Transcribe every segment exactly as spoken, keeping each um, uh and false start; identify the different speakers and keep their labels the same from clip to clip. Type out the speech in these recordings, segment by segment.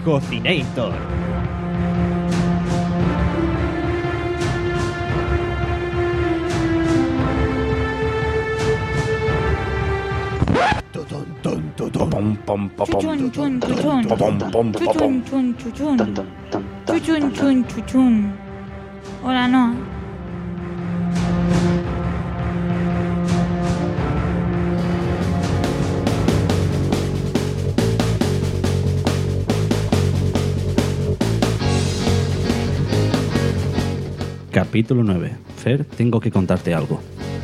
Speaker 1: Cocinator.
Speaker 2: Chuchun, chun, chuchun. Chuchun, chun, chuchun. Chuchun, chun, chuchun. Hola, no.
Speaker 3: Capítulo nueve. Fer, tengo que contarte algo.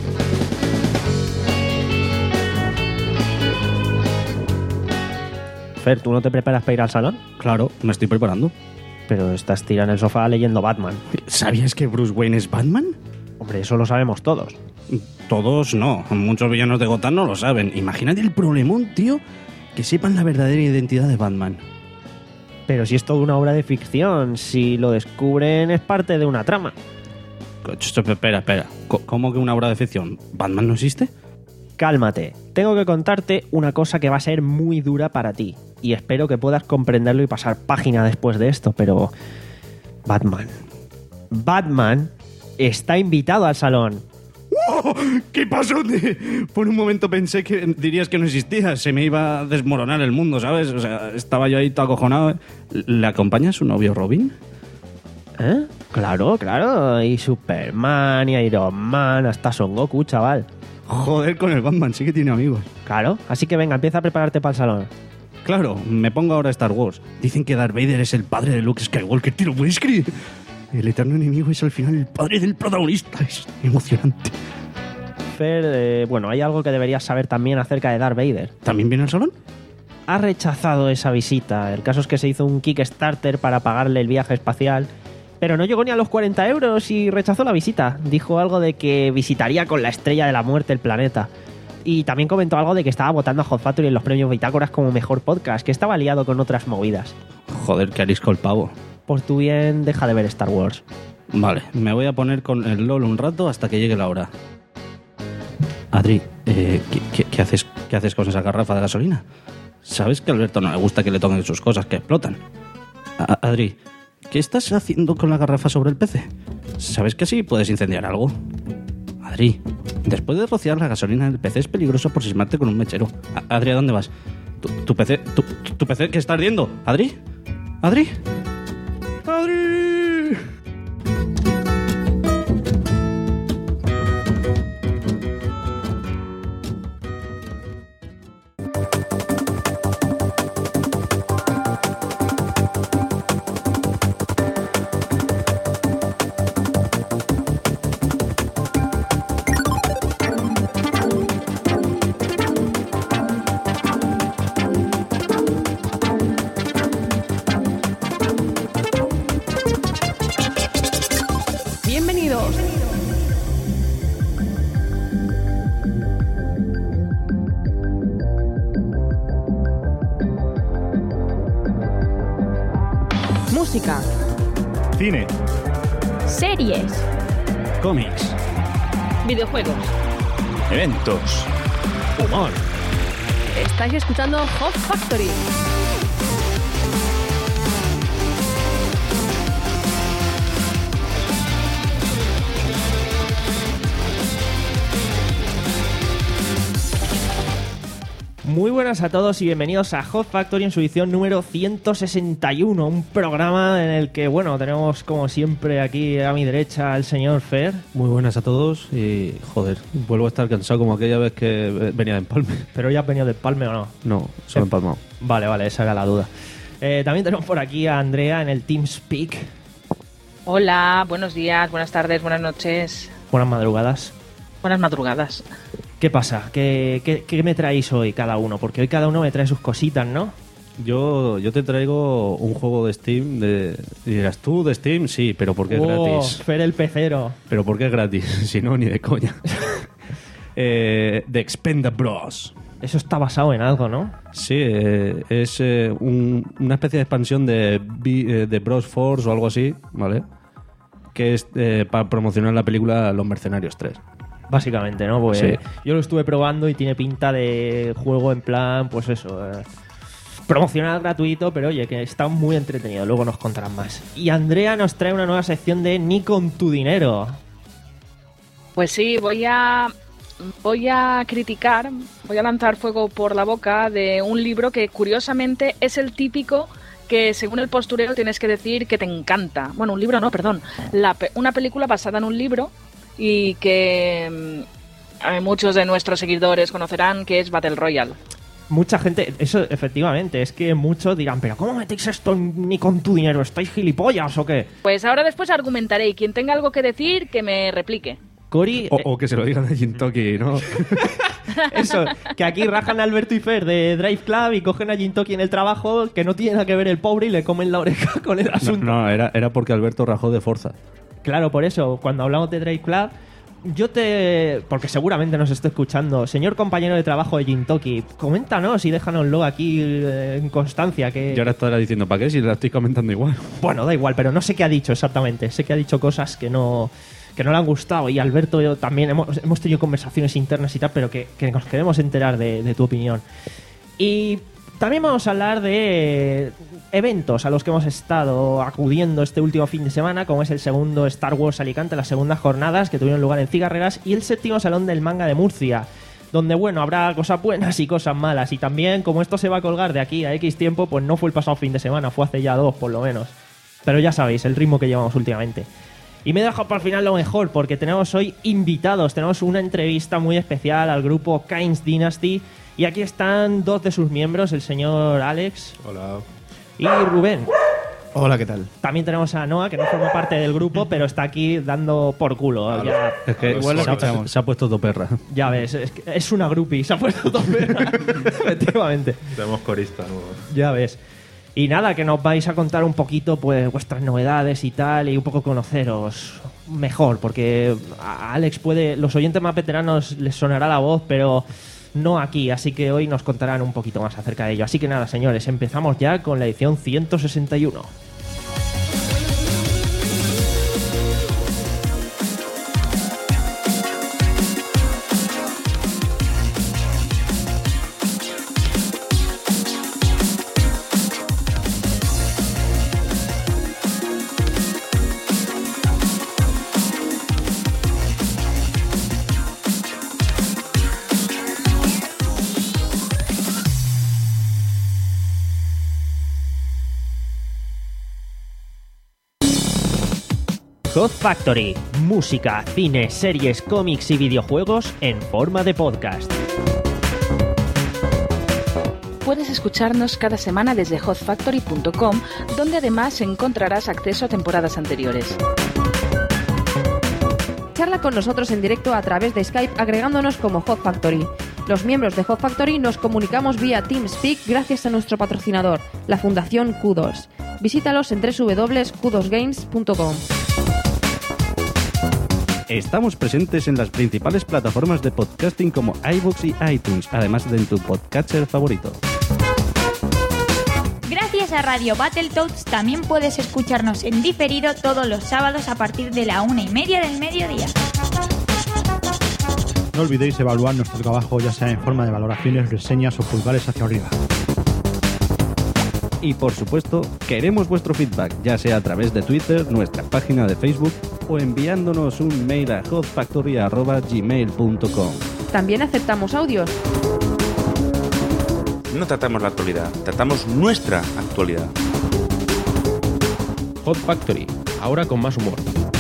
Speaker 1: Fer, ¿tú no te preparas para ir al salón?
Speaker 3: Claro, me estoy preparando.
Speaker 1: Pero estás tirado en el sofá leyendo Batman.
Speaker 3: ¿Sabías que Bruce Wayne es Batman?
Speaker 1: Hombre, eso lo sabemos todos.
Speaker 3: Todos no. Muchos villanos de Gotham no lo saben. Imagínate el problemón, tío, que sepan la verdadera identidad de Batman.
Speaker 1: Pero si es toda una obra de ficción, si lo descubren es parte de una trama.
Speaker 3: Espera, espera. ¿Cómo que una obra de ficción? ¿Batman no existe?
Speaker 1: Cálmate. Tengo que contarte una cosa que va a ser muy dura para ti. Y espero que puedas comprenderlo y pasar página después de esto, pero... Batman. Batman está invitado al salón.
Speaker 3: ¡Oh! ¿Qué pasó? Por un momento pensé que dirías que no existía. Se me iba a desmoronar el mundo, ¿sabes? O sea, estaba yo ahí todo acojonado. ¿Le acompaña su novio Robin?
Speaker 1: ¿Eh? Claro, claro. Y Superman, y Iron Man, hasta Son Goku, chaval.
Speaker 3: Joder, con el Batman, sí que tiene amigos.
Speaker 1: Claro, así que venga, empieza a prepararte para el salón.
Speaker 3: Claro, me pongo ahora Star Wars. Dicen que Darth Vader es el padre de Luke Skywalker, ¿te lo puedes creer? El eterno enemigo es al final el padre del protagonista. Es emocionante.
Speaker 1: Fer, eh, bueno, hay algo que deberías saber también acerca de Darth Vader.
Speaker 3: ¿También viene al salón?
Speaker 1: Ha rechazado esa visita. El caso es que se hizo un Kickstarter para pagarle el viaje espacial, pero no llegó ni a los cuarenta euros y rechazó la visita. Dijo algo de que visitaría con la estrella de la muerte el planeta. Y también comentó algo de que estaba votando a Hot Factory en los premios Bitácoras como mejor podcast, que estaba liado con otras movidas.
Speaker 3: Joder, qué arisco el pavo.
Speaker 1: Por tu bien, deja de ver Star Wars.
Speaker 3: Vale, me voy a poner con el LOL un rato hasta que llegue la hora. Adri, eh, ¿qué, qué, qué haces, ¿qué haces con esa garrafa de gasolina? ¿Sabes que a Alberto no le gusta que le toquen sus cosas, que explotan? A- Adri, ¿qué estás haciendo con la garrafa sobre el P C? ¿Sabes que así puedes incendiar algo? Adri, después de rociar la gasolina en el P C es peligroso por sismarte con un mechero. A- Adri, ¿a dónde vas? ¿Tu, tu P C? Tu, ¿Tu P C que está ardiendo? ¿Adri? ¿Adri? ¡Adri!
Speaker 4: Bienvenidos. Música,
Speaker 5: Cine,
Speaker 2: Series.
Speaker 3: Cómics,
Speaker 4: videojuegos.
Speaker 5: eventos,
Speaker 1: Humor.
Speaker 4: Estáis escuchando Hot Factory.
Speaker 1: Muy buenas a todos y bienvenidos a Hot Factory en su edición número ciento sesenta y uno, un programa en el que, bueno, tenemos como siempre aquí a mi derecha al señor Fer.
Speaker 6: Muy buenas a todos y, joder, vuelvo a estar cansado como aquella vez que venía de empalme.
Speaker 1: ¿Pero ya has venido del Palme o no?
Speaker 6: No, solo empalmado.
Speaker 1: Vale, vale, esa era la duda. Eh, también tenemos por aquí a Andrea en el TeamSpeak.
Speaker 7: Hola, buenos días, buenas tardes, buenas noches,
Speaker 1: Buenas madrugadas.
Speaker 7: buenas madrugadas.
Speaker 1: ¿Qué pasa? ¿Qué, qué, qué me traéis hoy cada uno? Porque hoy cada uno me trae sus cositas, ¿no?
Speaker 6: Yo, yo te traigo un juego de Steam. De, y dirás, ¿tú de Steam? Sí, pero ¿por qué es
Speaker 1: Oh,
Speaker 6: gratis?
Speaker 1: Fer el pecero.
Speaker 6: ¿Pero por qué es gratis? Si no, ni de coña. eh, The Expendables.
Speaker 1: Eso está basado en algo, ¿no?
Speaker 6: Sí, eh, es eh, un- una especie de expansión de, B- eh, de Bros Force o algo así, ¿vale? Que es eh, para promocionar la película Los Mercenarios tres.
Speaker 1: Básicamente, ¿no? Pues
Speaker 6: Sí.
Speaker 1: yo lo estuve probando y tiene pinta de juego en plan, pues eso, eh, promocional gratuito, pero oye, que está muy entretenido, luego nos contarán más. Y Andrea nos trae una nueva sección de Ni con tu dinero.
Speaker 7: Pues sí, voy a voy a criticar, voy a lanzar fuego por la boca de un libro que curiosamente es el típico que según el postureo tienes que decir que te encanta. Bueno, un libro no, perdón. La pe- una película basada en un libro y que mm, muchos de nuestros seguidores conocerán, que es Battle Royale.
Speaker 1: Mucha gente, eso efectivamente, es que muchos dirán, pero ¿cómo metéis esto ni con tu dinero? ¿Estáis gilipollas o qué?
Speaker 7: Pues ahora después argumentaré y quien tenga algo que decir, que me replique.
Speaker 1: Cori,
Speaker 6: O, o que se lo digan a Jintoki, ¿no?
Speaker 1: eso, que aquí rajan a Alberto y Fer de Drive Club y cogen a Jintoki en el trabajo, que no tiene nada que ver el pobre y le comen la oreja con el
Speaker 6: No,
Speaker 1: asunto.
Speaker 6: no, era, era porque Alberto rajó de Forza.
Speaker 1: Claro, por eso, cuando hablamos de Drive Club, yo te... porque seguramente nos esté escuchando, señor compañero de trabajo de Jintoki, coméntanos y déjanoslo aquí eh, en constancia. Que
Speaker 6: Y ahora estará diciendo, ¿para qué? Si la estoy comentando igual.
Speaker 1: Bueno, da igual, pero no sé qué ha dicho exactamente. Sé que ha dicho cosas que no, que no le han gustado. Y Alberto, yo también hemos, hemos tenido conversaciones internas y tal, pero que, que nos queremos enterar de, de tu opinión. Y también vamos a hablar de eventos a los que hemos estado acudiendo este último fin de semana, como es el segundo Star Wars Alicante, las segundas jornadas que tuvieron lugar en Cigarreras, y el séptimo Salón del Manga de Murcia, donde, bueno, habrá cosas buenas y cosas malas. Y también, como esto se va a colgar de aquí a X tiempo, pues no fue el pasado fin de semana, fue hace ya dos, por lo menos. Pero ya sabéis, el ritmo que llevamos últimamente. Y me he dejado para el final lo mejor, porque tenemos hoy invitados. Tenemos una entrevista muy especial al grupo Kain's Dynasty. Y aquí están dos de sus miembros, el señor Alex.
Speaker 8: Hola.
Speaker 1: Y Rubén.
Speaker 8: Hola, ¿qué tal?
Speaker 1: También tenemos a Noah, que no forma parte del grupo, pero está aquí dando por culo. Ya,
Speaker 6: Es que
Speaker 8: Igual lo
Speaker 6: se, ha,
Speaker 8: escuchamos.
Speaker 6: se ha puesto toperra.
Speaker 1: ya ves, es, que es una groupie, se ha puesto todo. Efectivamente.
Speaker 8: Tenemos corista nuevo.
Speaker 1: Ya ves. Y nada, que nos vais a contar un poquito pues vuestras novedades y tal, y un poco conoceros mejor, porque a Alex puede, los oyentes más veteranos les sonará la voz, pero no aquí, así que hoy nos contarán un poquito más acerca de ello. Así que nada, señores, empezamos ya con la edición ciento sesenta y uno. Hot Factory, música, cine, series, cómics y videojuegos en forma de podcast.
Speaker 7: Puedes escucharnos cada semana desde hot factory punto com, donde además encontrarás acceso a temporadas anteriores.
Speaker 9: Charla con nosotros en directo a través de Skype agregándonos como Hot Factory. Los miembros de Hot Factory nos comunicamos vía TeamSpeak gracias a nuestro patrocinador, la Fundación Kudos. Visítalos en doble u doble u doble u punto kudos games punto com.
Speaker 3: Estamos presentes en las principales plataformas de podcasting como iVoox y iTunes, además de en tu podcatcher favorito.
Speaker 2: Gracias a Radio Battletoads también puedes escucharnos en diferido todos los sábados a partir de la una y media del mediodía.
Speaker 10: No olvidéis evaluar nuestro trabajo, ya sea en forma de valoraciones, reseñas o pulgares hacia arriba.
Speaker 3: Y por supuesto, queremos vuestro feedback, ya sea a través de Twitter, nuestra página de Facebook o enviándonos un mail a hot factory arroba gmail punto com.
Speaker 9: También aceptamos audios.
Speaker 5: No tratamos la actualidad, tratamos nuestra actualidad.
Speaker 8: Hot Factory, ahora con más humor.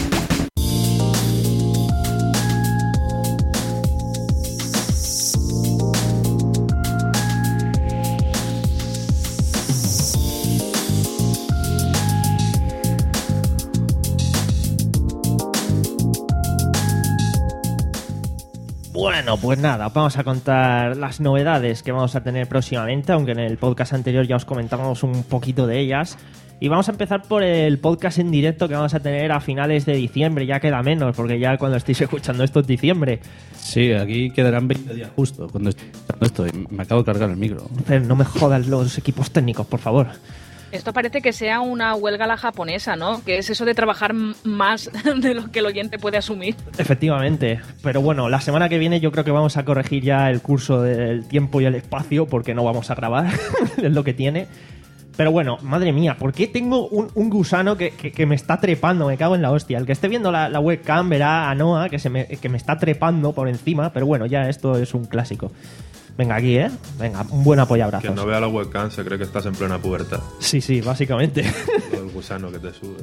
Speaker 1: Bueno, pues nada, vamos a contar las novedades que vamos a tener próximamente, aunque en el podcast anterior ya os comentábamos un poquito de ellas. Y vamos a empezar por el podcast en directo que vamos a tener a finales de diciembre, ya queda menos, porque ya cuando estéis escuchando esto es diciembre.
Speaker 6: Sí, aquí quedarán veinte días justo cuando estoy escuchando esto y me acabo de cargar el micro.
Speaker 1: Pero no me jodan los equipos técnicos, por favor.
Speaker 7: Esto parece que sea una huelga a la japonesa, ¿no? Que es eso de trabajar m- más de lo que el oyente puede asumir.
Speaker 1: Efectivamente, pero bueno, la semana que viene yo creo que vamos a corregir ya el curso del tiempo y el espacio porque no vamos a grabar, es lo que tiene. Pero bueno, madre mía, ¿por qué tengo un, un gusano que, que, que me está trepando? Me cago en la hostia. El que esté viendo la, la webcam verá a Noah que, se me, que me está trepando por encima, pero bueno, ya esto es un clásico. Venga, aquí, ¿eh? Venga, un buen apoyabrazos.
Speaker 8: Quien no vea la webcam se cree que estás en plena pubertad.
Speaker 1: Sí, sí, básicamente.
Speaker 8: El gusano que te sube.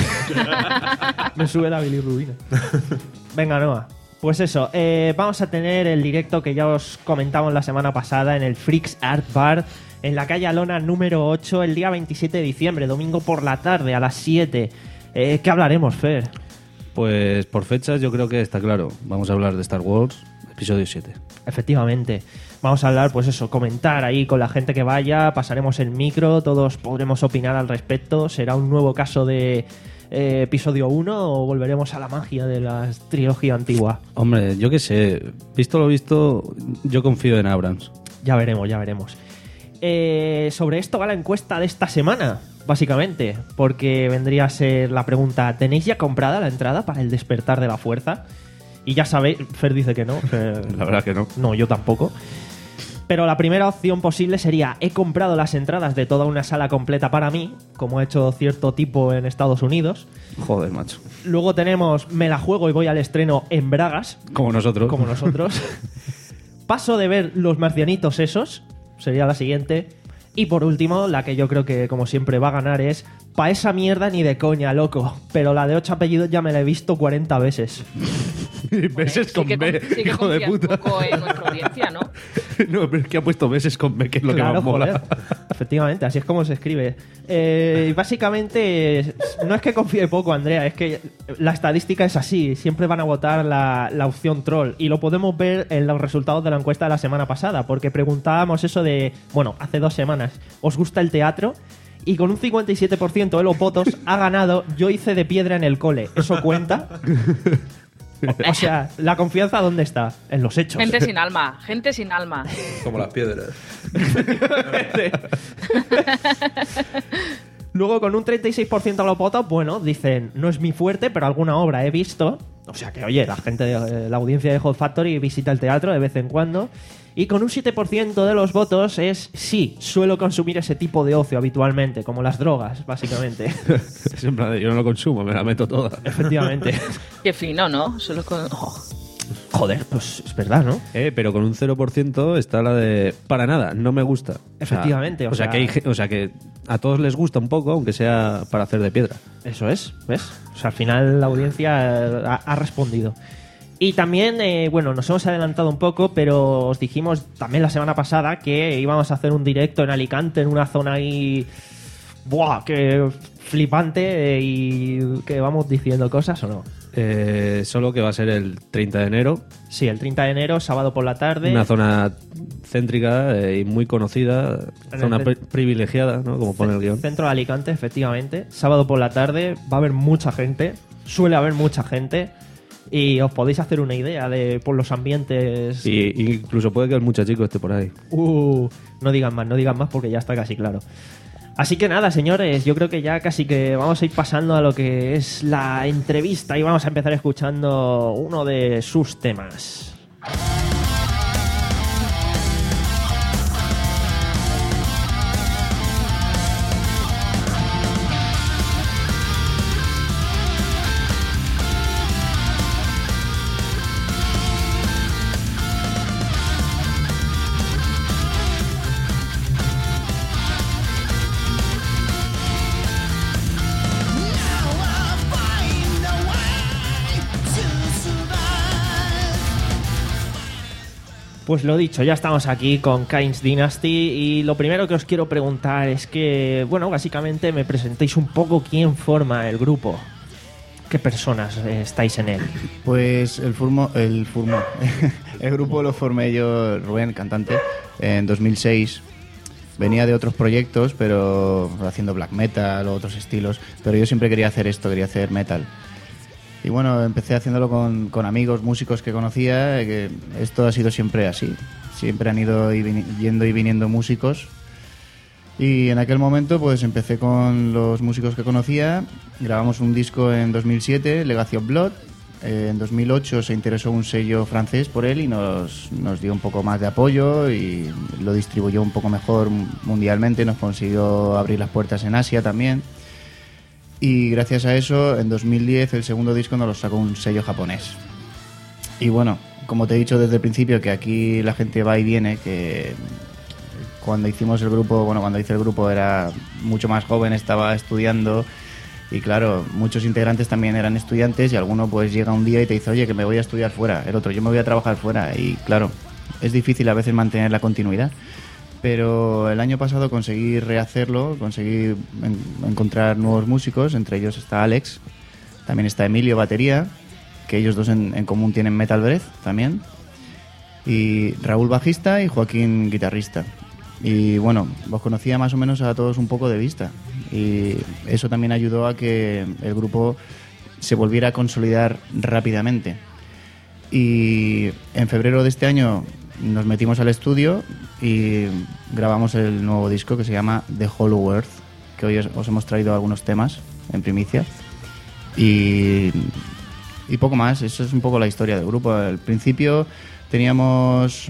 Speaker 1: Me sube la bilirrubina. Venga, Noah. Pues eso, eh, vamos a tener el directo que ya os comentamos la semana pasada en el Freaks Art Bar en la calle Alona número ocho el día veintisiete de diciembre, domingo por la tarde a las siete. Eh, ¿Qué hablaremos, Fer?
Speaker 6: Pues por fechas yo creo que está claro. Vamos a hablar de Star Wars, episodio siete.
Speaker 1: Efectivamente. Vamos a hablar, pues eso, comentar ahí con la gente que vaya, pasaremos el micro, todos podremos opinar al respecto. ¿Será un nuevo caso de eh, episodio uno o volveremos a la magia de la trilogía antigua?
Speaker 6: Hombre, yo qué sé. Visto lo visto, yo confío en Abrams.
Speaker 1: Ya veremos, ya veremos. Eh, sobre esto va la encuesta de esta semana, básicamente, porque vendría a ser la pregunta: ¿tenéis ya comprada la entrada para el despertar de la fuerza? Y ya sabéis, Fer dice que no. Fer,
Speaker 6: La verdad que no.
Speaker 1: No, yo tampoco. Pero la primera opción posible sería: he comprado las entradas de toda una sala completa para mí, como ha hecho cierto tipo en Estados Unidos.
Speaker 6: Joder, macho.
Speaker 1: Luego tenemos: me la juego y voy al estreno en Bragas.
Speaker 6: Como nosotros.
Speaker 1: Como nosotros. Paso de ver los marcianitos esos, sería la siguiente. Y por último, la que yo creo que como siempre va a ganar es: pa' esa mierda ni de coña, loco. Pero la de ocho apellidos ya me la he visto cuarenta veces.
Speaker 6: Meses
Speaker 7: Sí
Speaker 6: con
Speaker 7: que,
Speaker 6: B,
Speaker 7: con- sí que
Speaker 6: hijo de
Speaker 7: confías
Speaker 6: puta.
Speaker 7: un poco en nuestra audiencia, ¿no?
Speaker 6: No, pero es que ha puesto meses con B, que es lo
Speaker 1: Claro,
Speaker 6: que más mola.
Speaker 1: joder. Efectivamente, así es como se escribe. Eh, y básicamente, no es que confíe poco, Andrea, es que la estadística es así. Siempre van a votar la, la opción troll. Y lo podemos ver en los resultados de la encuesta de la semana pasada, porque preguntábamos eso de, bueno, hace dos semanas, ¿os gusta el teatro? Y con un cincuenta y siete por ciento de los votos ha ganado Yo hice de piedra en el cole. ¿Eso cuenta? O, o sea, ¿la confianza dónde está? En los hechos.
Speaker 7: Gente sin alma, gente sin alma.
Speaker 8: Como las piedras.
Speaker 1: Luego, con un treinta y seis por ciento de los votos, bueno, dicen, no es mi fuerte, pero alguna obra he visto. O sea que, oye, la gente de la audiencia de Hot Factory visita el teatro de vez en cuando. Y con un siete por ciento de los votos es, sí, suelo consumir ese tipo de ocio habitualmente, como las drogas, básicamente.
Speaker 6: Es en plan de, yo no lo consumo, me la meto toda.
Speaker 1: Efectivamente.
Speaker 7: Qué fino, ¿no? Solo con... oh.
Speaker 1: Joder, pues es verdad, ¿no?
Speaker 6: Eh, pero con un cero por ciento está la de para nada, no me gusta.
Speaker 1: Efectivamente,
Speaker 6: O
Speaker 1: o
Speaker 6: sea,
Speaker 1: sea-
Speaker 6: que hay ge- o sea que a todos les gusta un poco, aunque sea para hacer de piedra.
Speaker 1: Eso es, ¿ves? O sea, al final la audiencia eh, ha, ha respondido. Y también, eh, bueno, nos hemos adelantado un poco, pero os dijimos también la semana pasada que íbamos a hacer un directo en Alicante, en una zona ahí... ¡Buah! ¡Qué flipante! eh, y que vamos diciendo cosas, ¿o no?
Speaker 6: Eh, solo que va a ser el treinta de enero,
Speaker 1: Sí, el treinta de enero, sábado por la tarde.
Speaker 6: una zona céntrica eh, y muy conocida,
Speaker 1: En
Speaker 6: zona
Speaker 1: el
Speaker 6: pri-
Speaker 1: cen-
Speaker 6: privilegiada, ¿no? Como pone el guión.
Speaker 1: Centro de Alicante, efectivamente. Sábado por la tarde, va a haber mucha gente. Suele haber mucha gente. Y os podéis hacer una idea de por los ambientes.
Speaker 6: Y y incluso puede que el muchachico esté por ahí.
Speaker 1: Uh, no digan más, no digan más porque ya está casi claro. Así que nada, señores, yo creo que ya casi que vamos a ir pasando a lo que es la entrevista y vamos a empezar escuchando uno de sus temas. Pues lo dicho, ya estamos aquí con Kain's Dynasty y lo primero que os quiero preguntar es que, bueno, básicamente me presentéis un poco quién forma el grupo. ¿Qué personas eh, estáis en él?
Speaker 11: Pues el furmo, el furmo, el grupo lo formé yo, Rubén, cantante, en dos mil seis. Venía de otros proyectos, pero haciendo black metal o otros estilos, pero yo siempre quería hacer esto, quería hacer metal. Y bueno, empecé haciéndolo con, con amigos, músicos que conocía, eh, que esto ha sido siempre así. Siempre han ido y vini- yendo y viniendo músicos. Y en aquel momento pues empecé con los músicos que conocía, grabamos un disco en dos mil siete, Legacy of Blood. Eh, en dos mil ocho se interesó un sello francés por él y nos, nos dio un poco más de apoyo y lo distribuyó un poco mejor mundialmente, nos consiguió abrir las puertas en Asia también. Y gracias a eso, en dos mil diez el segundo disco nos lo sacó un sello japonés. Y bueno, como te he dicho desde el principio, que aquí la gente va y viene, que cuando hicimos el grupo, bueno, cuando hice el grupo era mucho más joven, estaba estudiando y claro, muchos integrantes también eran estudiantes y alguno pues llega un día y te dice, oye, que me voy a estudiar fuera, el otro, yo me voy a trabajar fuera y claro, es difícil a veces mantener la continuidad. Pero el año pasado conseguí rehacerlo, conseguí en, encontrar nuevos músicos, entre ellos está Alex, también está Emilio, batería, que ellos dos en, en común tienen Metal Breath también, y Raúl, bajista, y Joaquín, guitarrista. Y bueno, los conocía más o menos a todos un poco de vista, y eso también ayudó a que el grupo se volviera a consolidar rápidamente. Y en febrero de este año nos metimos al estudio y grabamos el nuevo disco que se llama The Hollow Earth, que hoy os, os hemos traído algunos temas en primicia. Y, y poco más, eso es un poco la historia del grupo. Al principio teníamos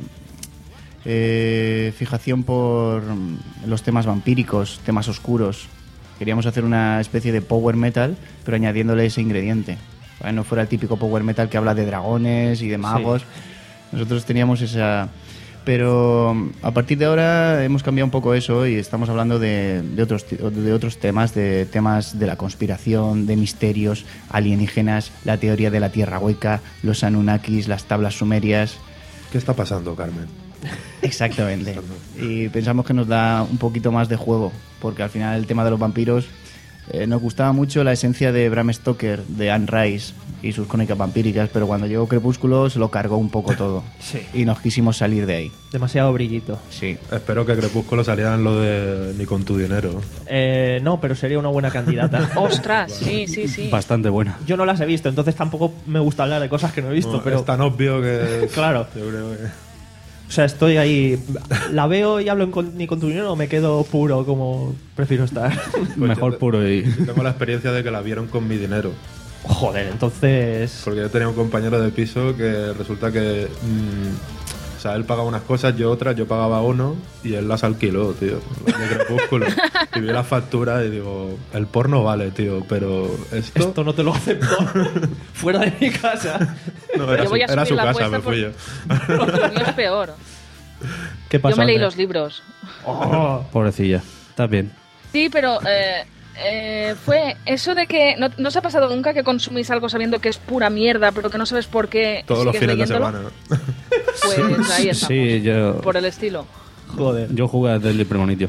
Speaker 11: eh, fijación por los temas vampíricos, temas oscuros. Queríamos hacer una especie de power metal, pero añadiéndole ese ingrediente. Para que no fuera el típico power metal que habla de dragones y de magos. Sí. Nosotros teníamos esa... Pero a partir de ahora hemos cambiado un poco eso y estamos hablando de, de, otros, de otros temas, de temas de la conspiración, de misterios alienígenas, la teoría de la Tierra hueca, los Anunnakis, las tablas sumerias.
Speaker 8: ¿Qué está pasando, Carmen?
Speaker 11: Exactamente. Y pensamos que nos da un poquito más de juego, porque al final el tema de los vampiros... Eh, nos gustaba mucho la esencia de Bram Stoker, de Anne Rice y sus crónicas vampíricas, pero cuando llegó Crepúsculo se lo cargó un poco todo.
Speaker 1: Sí.
Speaker 11: Y nos quisimos salir de ahí.
Speaker 1: Demasiado brillito.
Speaker 11: Sí.
Speaker 8: Espero que Crepúsculo saliera en lo de Ni con tu dinero.
Speaker 1: Eh, no, pero sería una buena candidata.
Speaker 7: Ostras, sí, sí, sí.
Speaker 3: Bastante buena.
Speaker 1: Yo no las he visto, entonces tampoco me gusta hablar de cosas que no he visto.
Speaker 8: Bueno,
Speaker 1: pero
Speaker 8: es tan obvio que...
Speaker 1: Claro.
Speaker 8: Yo creo que...
Speaker 1: O sea, estoy ahí... ¿La veo y hablo en con, ni con tu dinero o me quedo puro como prefiero estar?
Speaker 8: Pues
Speaker 3: Mejor
Speaker 8: te,
Speaker 3: puro y...
Speaker 8: Tengo la experiencia de que la vieron con mi dinero.
Speaker 1: Joder, entonces...
Speaker 8: Porque yo tenía un compañero de piso que resulta que... Mmm, o sea, él pagaba unas cosas, yo otras, yo pagaba uno y él las alquiló, tío. De Crepúsculo. Y vi la factura y digo, el porno vale, tío, pero esto...
Speaker 1: Esto no te lo acepto. Fuera de mi casa.
Speaker 8: No, era
Speaker 7: yo
Speaker 8: su,
Speaker 7: voy a
Speaker 8: era su
Speaker 7: subir la
Speaker 8: casa, me
Speaker 7: apuesta
Speaker 8: fui
Speaker 7: por-
Speaker 8: yo.
Speaker 7: Lo mío es peor.
Speaker 1: ¿Qué pasa?
Speaker 7: Yo me leí
Speaker 1: Andrea?
Speaker 7: los libros.
Speaker 1: Oh.
Speaker 3: Pobrecilla. Está bien.
Speaker 7: Sí, pero eh, eh, fue eso de que... ¿no, ¿No os ha pasado nunca que consumís algo sabiendo que es pura mierda, pero que no sabes por qué
Speaker 8: Todos los
Speaker 7: sigues
Speaker 8: fines de
Speaker 7: leyéndolo?
Speaker 8: semana.
Speaker 7: Pues ahí estamos.
Speaker 3: Sí, yo...
Speaker 7: Por el estilo.
Speaker 1: Joder.
Speaker 3: Yo jugué desde el premonitio.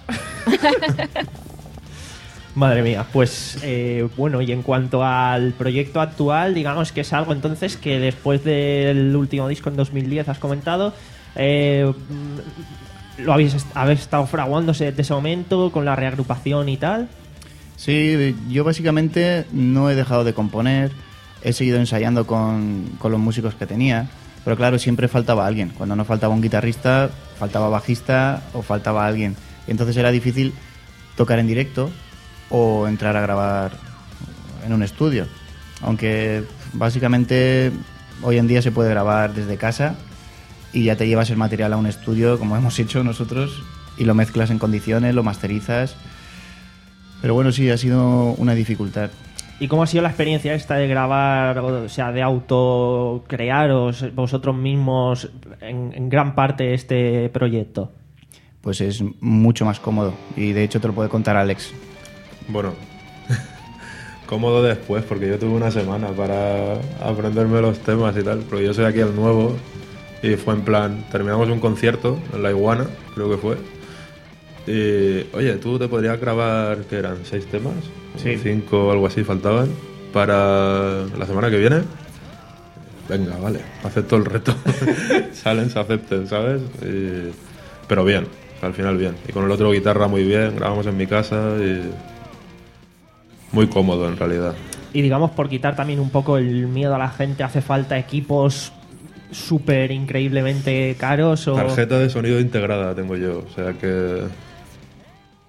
Speaker 1: Madre mía, pues eh, bueno, y en cuanto al proyecto actual, digamos que es algo entonces que después del último disco en dos mil diez has comentado, eh, lo habéis, est- habéis estado fraguándose desde ese momento con la reagrupación y tal.
Speaker 11: Sí, yo básicamente no he dejado de componer, he seguido ensayando con, con los músicos que tenía, pero claro, siempre faltaba alguien. Cuando no faltaba un guitarrista, faltaba bajista o faltaba alguien. Y entonces era difícil tocar en directo o entrar a grabar en un estudio. Aunque básicamente hoy en día se puede grabar desde casa y ya te llevas el material a un estudio, como hemos hecho nosotros, y lo mezclas en condiciones, lo masterizas. Pero bueno, sí, ha sido una dificultad.
Speaker 1: ¿Y cómo ha sido la experiencia esta de grabar, o sea, de autocrearos vosotros mismos en, en gran parte este proyecto?
Speaker 11: Pues es mucho más cómodo y de hecho te lo puede contar Alex.
Speaker 8: Bueno, cómodo después, porque yo tuve una semana para aprenderme los temas y tal, porque yo soy aquí el nuevo y fue en plan, terminamos un concierto en La Iguana, creo que fue, y oye, tú te podrías grabar, ¿qué eran? ¿Seis temas?
Speaker 11: Sí.
Speaker 8: Cinco o algo así faltaban para la semana que viene. Venga, vale, acepto el reto. Salen, se acepten, ¿sabes? Y... Pero bien, al final bien. Y con el otro guitarra muy bien, grabamos en mi casa y... Muy cómodo en realidad.
Speaker 1: Y digamos, por quitar también un poco el miedo a la gente, ¿hace falta equipos súper increíblemente caros? O...
Speaker 8: Tarjeta de sonido integrada tengo yo, o sea que...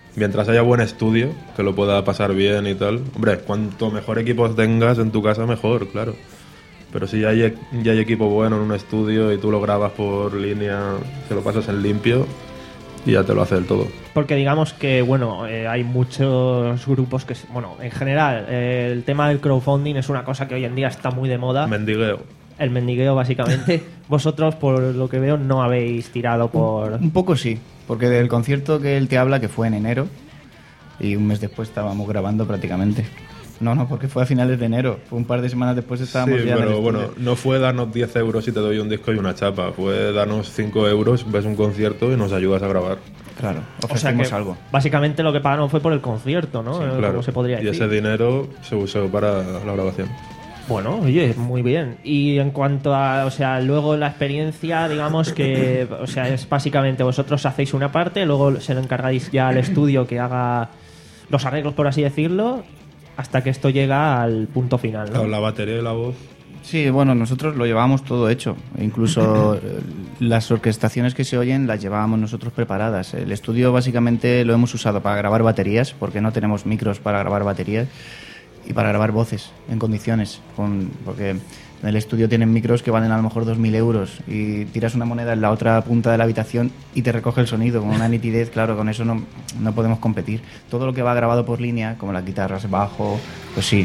Speaker 8: mientras haya buen estudio, que lo pueda pasar bien y tal. Hombre, cuanto mejor equipos tengas en tu casa, mejor, claro. Pero si ya hay, ya hay equipo bueno en un estudio y tú lo grabas por línea, te lo pasas en limpio y ya te lo hace del todo.
Speaker 1: Porque digamos que, bueno, eh, hay muchos grupos que, bueno, en general, eh, el tema del crowdfunding es una cosa que hoy en día está muy de moda.
Speaker 8: Mendigueo.
Speaker 1: El mendigueo, básicamente. Vosotros, por lo que veo, no habéis tirado por...
Speaker 11: Un poco sí, porque del concierto que él te habla, que fue en enero, y un mes después estábamos grabando prácticamente. No, no, porque fue a finales de enero. Fue un par de semanas después estábamos
Speaker 8: sí,
Speaker 11: ya en el
Speaker 8: pero
Speaker 11: estudio.
Speaker 8: bueno, no fue darnos diez euros y te doy un disco y una chapa. Fue darnos cinco euros, ves un concierto y nos ayudas a grabar.
Speaker 11: Claro,
Speaker 1: o sea que
Speaker 11: algo.
Speaker 1: Básicamente lo que pagaron fue por el concierto, ¿no?
Speaker 8: Sí,
Speaker 1: Eh,
Speaker 8: claro.
Speaker 1: ¿Cómo se podría
Speaker 8: y
Speaker 1: decir?
Speaker 8: ese dinero se usó para la grabación.
Speaker 1: Bueno, oye, muy bien. Y en cuanto a, o sea, luego la experiencia, digamos que, o sea, es básicamente vosotros hacéis una parte, luego se lo encargáis ya al estudio que haga los arreglos, por así decirlo, hasta que esto llega al punto final, ¿no?
Speaker 8: Claro, la batería y la voz.
Speaker 11: Sí, bueno, nosotros lo llevábamos todo hecho. Incluso eh, las orquestaciones que se oyen las llevábamos nosotros preparadas. El estudio básicamente lo hemos usado para grabar baterías, porque no tenemos micros para grabar baterías, y para grabar voces en condiciones. Con, porque en el estudio tienen micros que valen a lo mejor dos mil euros y tiras una moneda en la otra punta de la habitación y te recoge el sonido con una nitidez. Claro, con eso no, no podemos competir. Todo lo que va grabado por línea, como las guitarras, bajo, pues sí.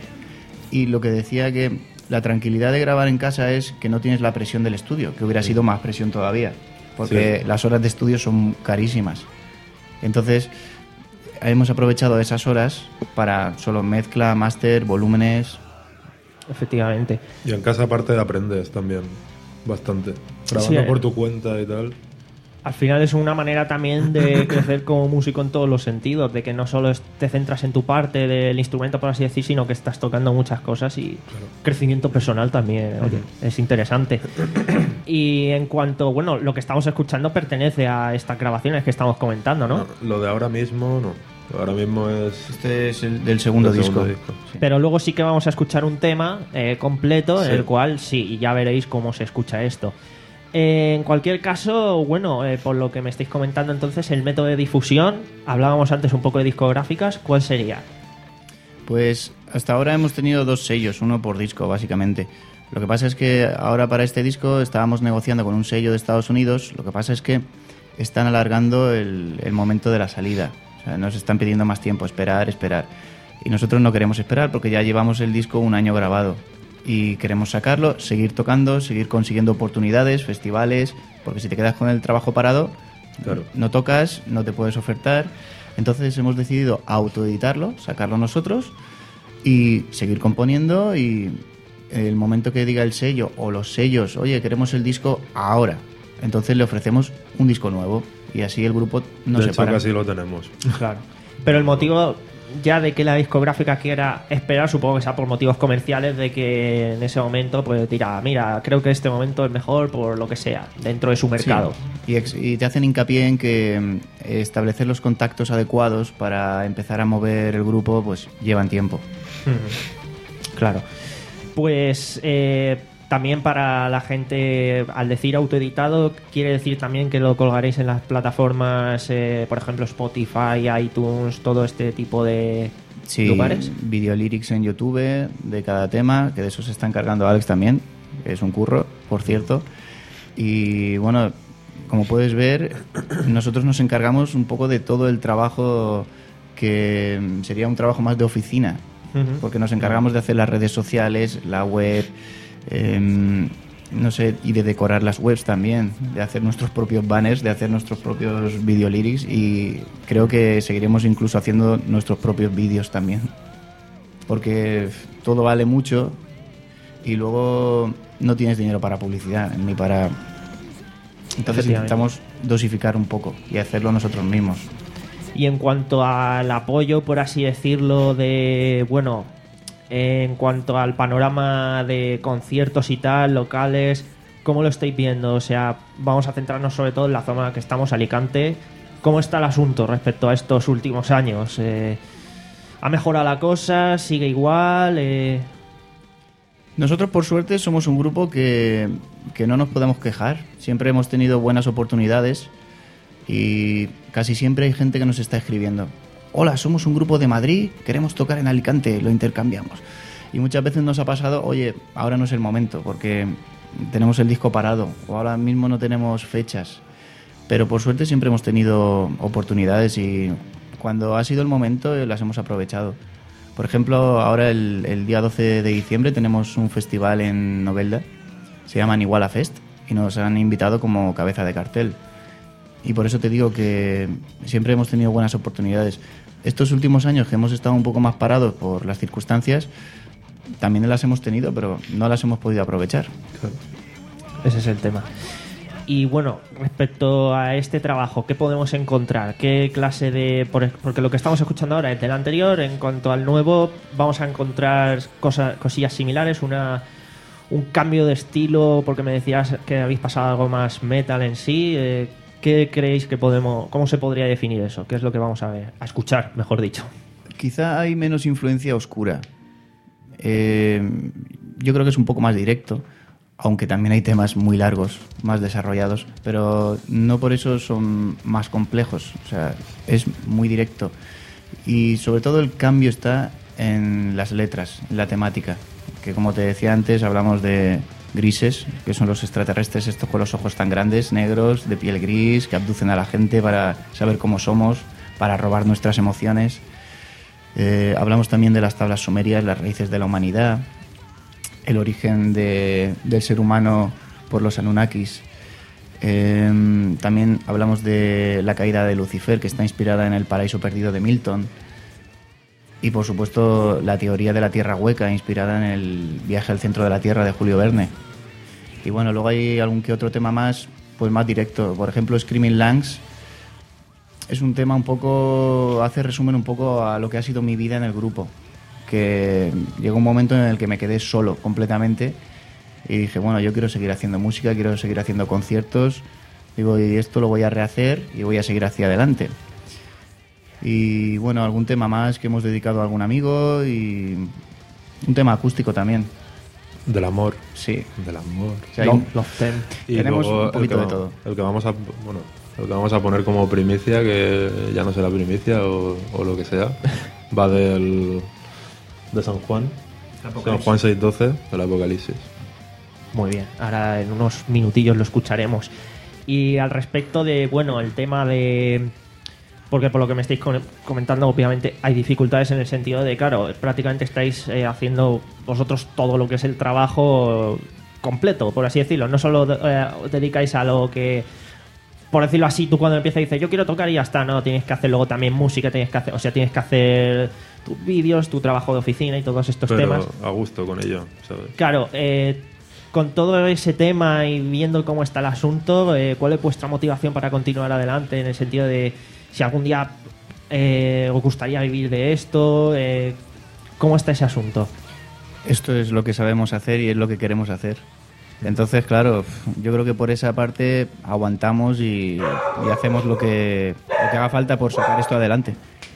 Speaker 11: Y lo que decía que la tranquilidad de grabar en casa es que no tienes la presión del estudio, que hubiera sido más presión todavía, porque sí. Las horas de estudio son carísimas. Entonces hemos aprovechado esas horas para solo mezcla, máster, volúmenes.
Speaker 1: Efectivamente.
Speaker 8: Y en casa aparte aprendes también bastante, grabando
Speaker 1: sí,
Speaker 8: por tu cuenta y tal.
Speaker 1: Al final es una manera también de crecer como músico en todos los sentidos, de que no solo te centras en tu parte del instrumento, por así decir, sino que estás tocando muchas cosas y claro. Crecimiento personal también, oye, es interesante. Y en cuanto, bueno, lo que estamos escuchando pertenece a estas grabaciones que estamos comentando, ¿no?
Speaker 8: no lo de ahora mismo, no. Ahora mismo es...
Speaker 11: Este es el del segundo
Speaker 8: del
Speaker 11: disco.
Speaker 8: Segundo disco.
Speaker 1: Sí. Pero luego sí que vamos a escuchar un tema eh, completo, sí. En el cual sí, y ya veréis cómo se escucha esto. Eh, en cualquier caso, bueno, eh, por lo que me estáis comentando entonces, el método de difusión, hablábamos antes un poco de discográficas, ¿cuál sería?
Speaker 11: Pues hasta ahora hemos tenido dos sellos, uno por disco básicamente. Lo que pasa es que ahora para este disco estábamos negociando con un sello de Estados Unidos, lo que pasa es que están alargando el, el momento de la salida, o sea, nos están pidiendo más tiempo, esperar, esperar. Y nosotros no queremos esperar porque ya llevamos el disco un año grabado. Y queremos sacarlo, seguir tocando, seguir consiguiendo oportunidades, festivales, porque si te quedas con el trabajo parado, claro. No tocas, no te puedes ofertar. Entonces hemos decidido autoeditarlo, sacarlo nosotros y seguir componiendo, y el momento que diga el sello o los sellos, oye, queremos el disco ahora, entonces le ofrecemos un disco nuevo y así el grupo no se para.
Speaker 8: De hecho, casi lo tenemos.
Speaker 1: Claro. Pero el motivo ya de que la discográfica quiera esperar, supongo que sea por motivos comerciales, de que en ese momento pues dirá, mira, creo que este momento es mejor por lo que sea, dentro de su mercado.
Speaker 11: Sí. Y, ex- y te hacen hincapié en que eh, establecer los contactos adecuados para empezar a mover el grupo, pues llevan tiempo.
Speaker 1: Mm. Claro. Pues eh, también para la gente, al decir autoeditado, quiere decir también que lo colgaréis en las plataformas, eh, por ejemplo, Spotify, iTunes, todo este tipo de
Speaker 11: sí,
Speaker 1: lugares.
Speaker 11: Videolyrics en YouTube de cada tema, que de eso se está encargando Alex también, que es un curro, por cierto. Y bueno, como puedes ver, nosotros nos encargamos un poco de todo el trabajo que sería un trabajo más de oficina, uh-huh. Porque nos encargamos de hacer las redes sociales, la web, eh, no sé, y de decorar las webs también, de hacer nuestros propios banners, de hacer nuestros propios videolyrics, y creo que seguiremos incluso haciendo nuestros propios vídeos también, porque todo vale mucho y luego no tienes dinero para publicidad ni para... Entonces intentamos dosificar un poco y hacerlo nosotros mismos.
Speaker 1: Y en cuanto al apoyo, por así decirlo, de, bueno, en cuanto al panorama de conciertos y tal, locales, ¿cómo lo estáis viendo? O sea, vamos a centrarnos sobre todo en la zona que estamos, Alicante. ¿Cómo está el asunto respecto a estos últimos años? Eh, ¿Ha mejorado la cosa? ¿Sigue igual? Eh...
Speaker 11: Nosotros, por suerte, somos un grupo que, que no nos podemos quejar. Siempre hemos tenido buenas oportunidades Y casi siempre hay gente que nos está escribiendo: hola, somos un grupo de Madrid, queremos tocar en Alicante, lo intercambiamos. Y muchas veces nos ha pasado: oye, ahora no es el momento porque tenemos el disco parado, o ahora mismo no tenemos fechas. Pero por suerte siempre hemos tenido oportunidades y cuando ha sido el momento eh, las hemos aprovechado. Por ejemplo, ahora el, el día doce de diciembre tenemos un festival en Novelda, se llama Iguala Fest, y nos han invitado como cabeza de cartel. Y por eso te digo que siempre hemos tenido buenas oportunidades. Estos últimos años que hemos estado un poco más parados por las circunstancias, también las hemos tenido, pero no las hemos podido aprovechar.
Speaker 1: Ese es el tema. Y bueno, respecto a este trabajo, ¿qué podemos encontrar? ¿Qué clase de...? Porque lo que estamos escuchando ahora es del anterior. En cuanto al nuevo, vamos a encontrar cosas, cosillas similares, una, un cambio de estilo, porque me decías que habéis pasado algo más metal en sí. Eh, ¿Qué creéis que podemos...? ¿Cómo se podría definir eso? ¿Qué es lo que vamos a ver? A escuchar, mejor dicho.
Speaker 11: Quizá hay menos influencia oscura. Eh, yo creo que es un poco más directo, aunque también hay temas muy largos, más desarrollados, pero no por eso son más complejos. O sea, es muy directo. Y sobre todo el cambio está en las letras, en la temática, que como te decía antes, hablamos de grises, que son los extraterrestres estos con los ojos tan grandes, negros, de piel gris, que abducen a la gente para saber cómo somos, para robar nuestras emociones. Eh, hablamos también de las tablas sumerias, las raíces de la humanidad, el origen de, del ser humano por los Anunnakis. Eh, también hablamos de la caída de Lucifer, que está inspirada en el paraíso perdido de Milton. Y por supuesto la teoría de la Tierra hueca, inspirada en el viaje al centro de la Tierra de Julio Verne. Y bueno, luego hay algún que otro tema más, pues más directo. Por ejemplo, Screaming Lungs es un tema un poco, hace resumen un poco a lo que ha sido mi vida en el grupo. Que llegó un momento en el que me quedé solo completamente y dije, bueno, yo quiero seguir haciendo música, quiero seguir haciendo conciertos, digo, y esto lo voy a rehacer y voy a seguir hacia adelante. Y bueno, algún tema más que hemos dedicado a algún amigo y un tema acústico también.
Speaker 8: Del amor.
Speaker 11: Sí.
Speaker 8: Del amor.
Speaker 11: O sea, hay-
Speaker 8: Y
Speaker 11: tenemos
Speaker 8: luego
Speaker 11: un poquito
Speaker 8: el
Speaker 11: de
Speaker 8: que,
Speaker 11: todo.
Speaker 8: El que vamos a, bueno, el que vamos a poner como primicia, que ya no será primicia o, o lo que sea, va del de San Juan. San Juan seis doce, del Apocalipsis.
Speaker 1: Muy bien, ahora en unos minutillos lo escucharemos. Y al respecto de, bueno, el tema de... Porque por lo que me estáis con- comentando, obviamente hay dificultades en el sentido de, claro, prácticamente estáis eh, haciendo vosotros todo lo que es el trabajo completo, por así decirlo. No solo eh, os dedicáis a lo que, por decirlo así, tú cuando empiezas dices, yo quiero tocar y ya está, no, tienes que hacer luego también música, tienes que hacer, o sea, tienes que hacer tus vídeos, tu trabajo de oficina y todos estos
Speaker 8: Pero
Speaker 1: temas.
Speaker 8: a gusto con ello, ¿sabes?
Speaker 1: Claro, eh, con todo ese tema y viendo cómo está el asunto, eh, ¿cuál es vuestra motivación para continuar adelante? En el sentido de si algún día eh, os gustaría vivir de esto, eh, ¿cómo está ese asunto?
Speaker 11: Esto es lo que sabemos hacer y es lo que queremos hacer. Entonces, claro, yo creo que por esa parte aguantamos y, y hacemos lo que, lo que haga falta por sacar esto adelante.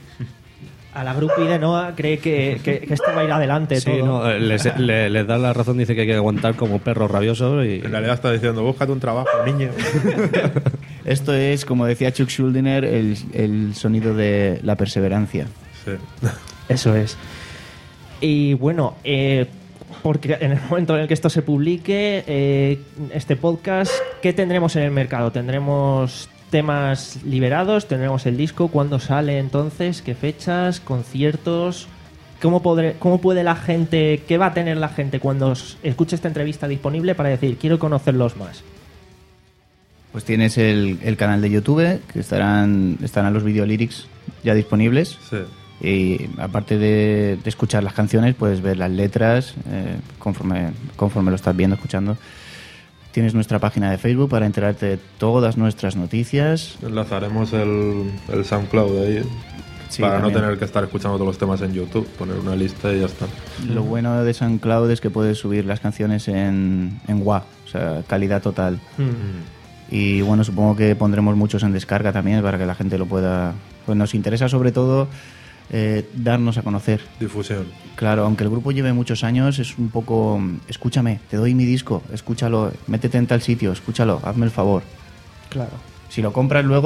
Speaker 1: A la grupi de Noah cree que, que, que esto va a ir adelante
Speaker 6: Sí,
Speaker 1: todo.
Speaker 6: no, eh, les, le- les da la razón, dice que hay que aguantar como perros rabiosos y...
Speaker 8: En realidad está diciendo, búscate un trabajo, niño.
Speaker 11: Esto es, como decía Chuck Schuldiner, el, el sonido de la perseverancia.
Speaker 8: Sí.
Speaker 1: Eso es. Y bueno, eh, porque en el momento en el que esto se publique, eh, este podcast, ¿qué tendremos en el mercado? ¿Tendremos temas liberados? ¿Tendremos el disco? ¿Cuándo sale entonces? ¿Qué fechas? ¿Conciertos? ¿Cómo, podré, ¿Cómo puede la gente, qué va a tener la gente cuando s- escuche esta entrevista disponible para decir, quiero conocerlos más?
Speaker 11: Pues tienes el, el canal de YouTube, que estarán, estarán los videolyrics ya disponibles.
Speaker 8: Sí.
Speaker 11: Y aparte de, de escuchar las canciones, puedes ver las letras eh, conforme, conforme lo estás viendo, escuchando. Tienes nuestra página de Facebook para enterarte de todas nuestras noticias.
Speaker 8: Enlazaremos el, el SoundCloud ahí
Speaker 11: Sí,
Speaker 8: para
Speaker 11: también.
Speaker 8: no tener que estar escuchando todos los temas en YouTube, poner una lista y ya está.
Speaker 11: Lo bueno de SoundCloud es que puedes subir las canciones en, en W A V, o sea, calidad total. Y bueno, supongo que pondremos muchos en descarga también para que la gente lo pueda... Pues nos interesa sobre todo eh, darnos a conocer.
Speaker 8: Difusión.
Speaker 11: Claro, aunque el grupo lleve muchos años, es un poco... Escúchame, te doy mi disco, escúchalo, métete en tal sitio, escúchalo, hazme el favor.
Speaker 1: Claro.
Speaker 11: Si lo compras luego,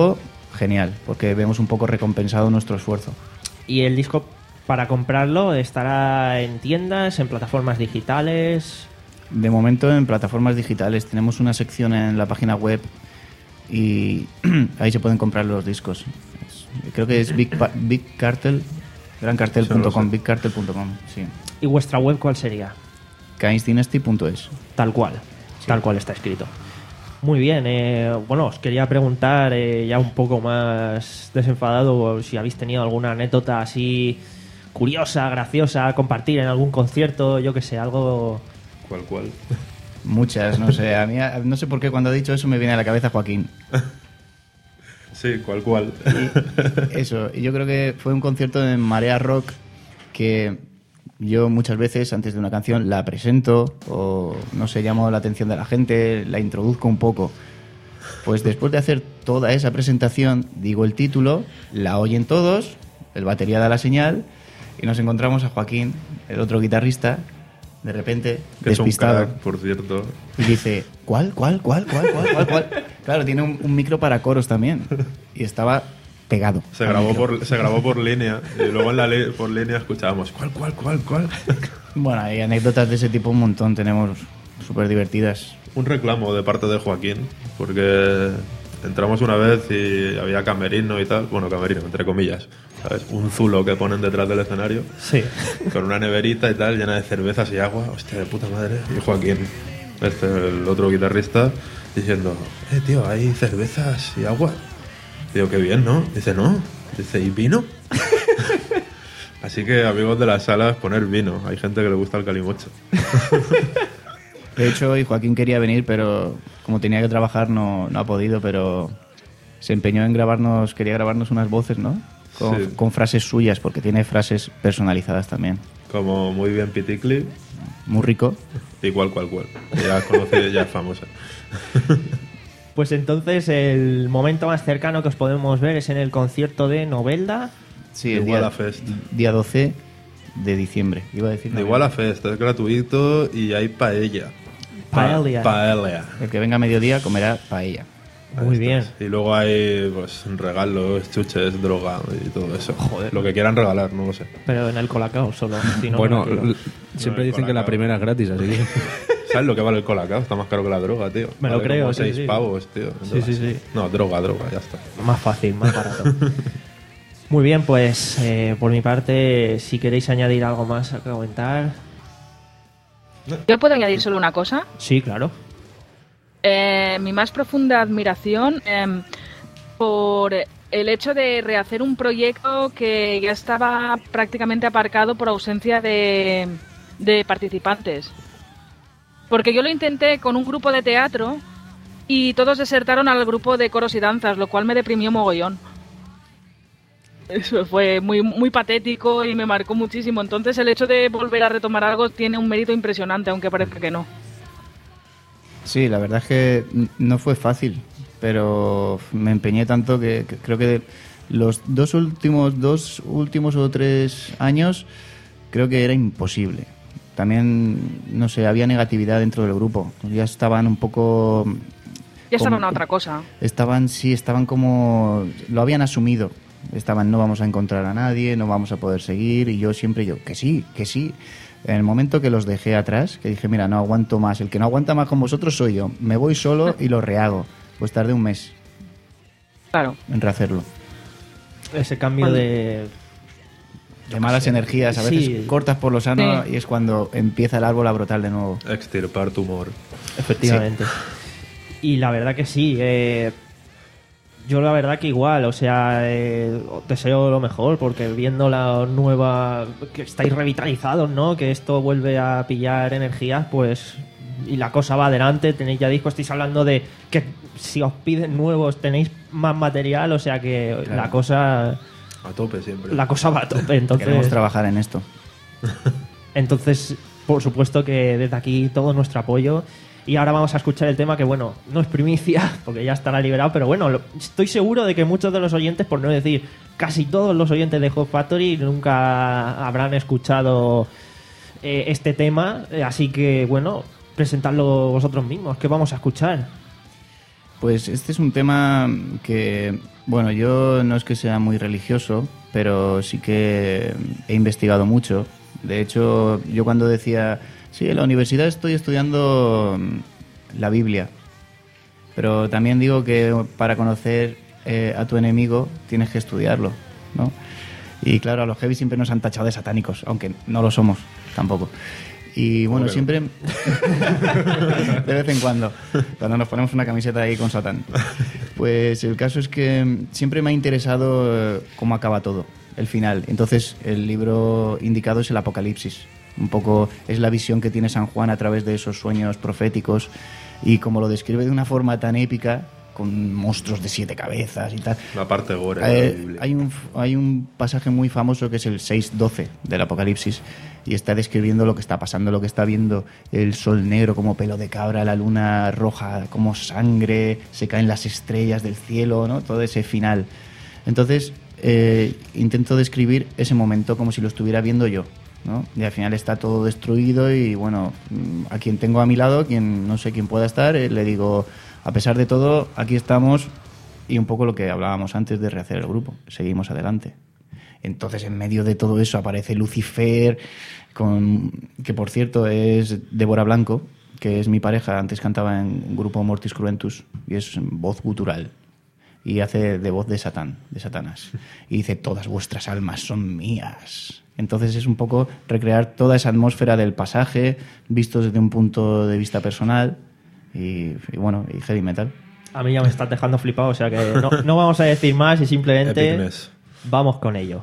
Speaker 11: genial, porque vemos un poco recompensado nuestro esfuerzo.
Speaker 1: ¿Y el disco para comprarlo estará en tiendas, en plataformas digitales?
Speaker 11: De momento en plataformas digitales. Tenemos una sección en la página web y ahí se pueden comprar los discos. Es- creo que es Big, Pa- Big Cartel, gran cartel punto com,
Speaker 8: Sí, no lo sé.
Speaker 11: big cartel punto com, sí.
Speaker 1: ¿Y vuestra web cuál sería?
Speaker 11: Cairns Dynasty punto es.
Speaker 1: Tal cual, tal cual está escrito. Muy bien, eh, bueno, os quería preguntar eh, ya un poco más desenfadado si habéis tenido alguna anécdota así curiosa, graciosa, a compartir en algún concierto, yo que sé, algo...
Speaker 8: Cual, cual.
Speaker 11: Muchas, no sé. A mí, no sé por qué cuando he dicho eso me viene a la cabeza Joaquín.
Speaker 8: Sí, cual, cual.
Speaker 11: Eso, y yo creo que fue un concierto en Marea Rock que yo muchas veces antes de una canción la presento o no sé, llamo la atención de la gente, la introduzco un poco. Pues después de hacer toda esa presentación, digo el título, la oyen todos, el batería da la señal y nos encontramos a Joaquín, el otro guitarrista, de repente
Speaker 8: Que es un
Speaker 11: despistado.
Speaker 8: crack, por cierto.
Speaker 11: Y dice, ¿cuál, cuál, cuál, cuál, cuál, cuál, cuál? Claro, tiene un, un micro para coros también. Y estaba pegado.
Speaker 8: Se
Speaker 11: al
Speaker 8: grabó
Speaker 11: micro.
Speaker 8: por, se grabó por línea y luego en la li- por línea escuchábamos ¿cuál, cuál, cuál, cuál?
Speaker 11: Bueno, hay anécdotas de ese tipo un montón, tenemos súper divertidas.
Speaker 8: Un reclamo de parte de Joaquín, porque entramos una vez y había camerino y tal, bueno, camerino, entre comillas, ¿sabes? Un zulo que ponen detrás del escenario,
Speaker 1: Sí.
Speaker 8: con una neverita y tal, llena de cervezas y agua, hostia, de puta madre. Y Joaquín, este, el otro guitarrista, diciendo, eh, tío, hay cervezas y agua. Digo, qué bien, ¿no? Dice, no. Dice, ¿y vino? Así que, amigos de las salas, poner vino. Hay gente que le gusta el calimocho.
Speaker 11: De hecho, hoy Joaquín quería venir, pero como tenía que trabajar no, no ha podido, pero se empeñó en grabarnos, quería grabarnos unas voces, ¿no? Con,
Speaker 8: Sí.
Speaker 11: con frases suyas, porque tiene frases personalizadas también.
Speaker 8: Como muy bien Piticli,
Speaker 11: Muy rico.
Speaker 8: igual cual cual. Ya es conocida, ya es famosa.
Speaker 1: Pues entonces el momento más cercano que os podemos ver es en el concierto de Novelda.
Speaker 11: Sí, el
Speaker 8: Iguala
Speaker 11: día,
Speaker 8: Fest.
Speaker 11: día doce de diciembre. Iba a decir.
Speaker 8: De Iguala Fest, es gratuito y hay paella.
Speaker 1: Paella.
Speaker 8: Paella.
Speaker 11: El que venga a mediodía comerá paella.
Speaker 1: Muy bien.
Speaker 8: Y luego hay pues regalos, chuches, droga y todo eso.
Speaker 1: Joder.
Speaker 8: Lo que quieran regalar, no lo sé.
Speaker 1: Pero en el Colacao solo. si no,
Speaker 6: bueno,
Speaker 1: no quiero.
Speaker 6: l- siempre
Speaker 8: No, el
Speaker 6: dicen que la
Speaker 8: Colacao.
Speaker 6: primera es gratis, así que...
Speaker 8: ¿Sabes lo que vale el colacao? Está más caro que la droga, tío.
Speaker 1: Me lo
Speaker 8: Vale
Speaker 1: creo,
Speaker 8: como
Speaker 1: sí,
Speaker 8: seis
Speaker 1: sí.
Speaker 8: pavos, tío.
Speaker 1: Sí, sí, sí.
Speaker 8: No, droga, droga, ya está.
Speaker 1: Más fácil, más barato. Muy bien, pues eh, por mi parte, si queréis añadir algo más a comentar.
Speaker 7: Yo puedo añadir solo una cosa.
Speaker 1: Sí, claro.
Speaker 7: Eh, mi más profunda admiración eh, por el hecho de rehacer un proyecto que ya estaba prácticamente aparcado por ausencia de, de participantes. Porque yo lo intenté con un grupo de teatro y todos desertaron al grupo de coros y danzas, lo cual me deprimió mogollón. Eso fue muy, muy patético y me marcó muchísimo. Entonces el hecho de volver a retomar algo tiene un mérito impresionante, aunque parezca que no.
Speaker 11: Sí, la verdad es que n- no fue fácil, pero me empeñé tanto que, que creo que los dos últimos, dos últimos o tres años creo que era imposible. También, no sé, había negatividad dentro del grupo. Ya estaban un poco...
Speaker 7: Ya estaba
Speaker 11: como-
Speaker 7: en otra cosa.
Speaker 11: Estaban, sí, estaban como... Lo habían asumido. Estaban, no vamos a encontrar a nadie, no vamos a poder seguir. Y yo siempre yo, que sí, que sí. En el momento que los dejé atrás, que dije, mira, no aguanto más. El que no aguanta más con vosotros soy yo. Me voy solo y lo rehago. Pues tardé un mes
Speaker 7: Claro.
Speaker 11: en rehacerlo.
Speaker 1: Ese cambio
Speaker 7: Cuando-
Speaker 1: de...
Speaker 11: De malas energías, a veces
Speaker 1: Sí.
Speaker 11: cortas por lo sano
Speaker 7: Sí.
Speaker 11: y es cuando empieza el árbol a brotar de nuevo.
Speaker 8: Extirpar tumor.
Speaker 1: Efectivamente. Y la verdad que sí. eh, yo la verdad que igual, o sea, eh, os deseo lo mejor porque viendo la nueva... que estáis revitalizados, ¿no? Que esto vuelve a pillar energías, pues... Y la cosa va adelante, tenéis ya discos, estáis hablando de que si os piden nuevos tenéis más material, o sea que
Speaker 11: Claro.
Speaker 1: la cosa...
Speaker 8: A tope siempre.
Speaker 1: La cosa va a tope, entonces...
Speaker 11: Queremos trabajar en esto.
Speaker 1: Entonces, por supuesto que desde aquí todo nuestro apoyo. Y ahora vamos a escuchar el tema que, bueno, no es primicia, porque ya estará liberado, pero bueno, lo- estoy seguro de que muchos de los oyentes, por no decir casi todos los oyentes de Hot Factory, nunca habrán escuchado eh, este tema. Eh, así que, bueno, presentadlo vosotros mismos. ¿Qué vamos a escuchar?
Speaker 11: Pues este es un tema que, bueno, yo no es que sea muy religioso, pero sí que he investigado mucho. De hecho, yo cuando decía, sí, en la universidad estoy estudiando la Biblia, pero también digo que para conocer eh, a tu enemigo tienes que estudiarlo, ¿no? Y claro, a los heavy siempre nos han tachado de satánicos, aunque no lo somos tampoco. Y bueno,
Speaker 8: Bueno.
Speaker 11: siempre, de vez en cuando, cuando nos ponemos una camiseta ahí con Satán. Pues el caso es que siempre me ha interesado eh, cómo acaba todo, el final. Entonces el libro indicado es el Apocalipsis. Un poco es la visión que tiene San Juan a través de esos sueños proféticos y como lo describe de una forma tan épica, con monstruos de siete cabezas y tal.
Speaker 8: La parte gore
Speaker 11: Eh,
Speaker 8: de la Biblia.
Speaker 11: hay, un, hay un pasaje muy famoso que es el seis doce del Apocalipsis y está describiendo lo que está pasando, lo que está viendo el sol negro como pelo de cabra, la luna roja como sangre, se caen las estrellas del cielo, ¿no? Todo ese final. Entonces eh, intento describir ese momento como si lo estuviera viendo yo, ¿no? Y al final está todo destruido y bueno, a quien tengo a mi lado, quien no sé quién pueda estar, eh, le digo, a pesar de todo, aquí estamos y un poco lo que hablábamos antes de rehacer el grupo, seguimos adelante. Entonces en medio de todo eso aparece Lucifer, con, que por cierto es Débora Blanco, que es mi pareja, antes cantaba en un grupo Mortis Cruentus y es voz gutural. Y hace de voz de Satán, de Satanás. Y dice, todas vuestras almas son mías. Entonces es un poco recrear toda esa atmósfera del pasaje, visto desde un punto de vista personal y, y bueno, y heavy metal.
Speaker 1: A mí ya me estás dejando flipado, o sea que no, no vamos a decir más y simplemente
Speaker 8: Epicness.
Speaker 1: vamos con ello.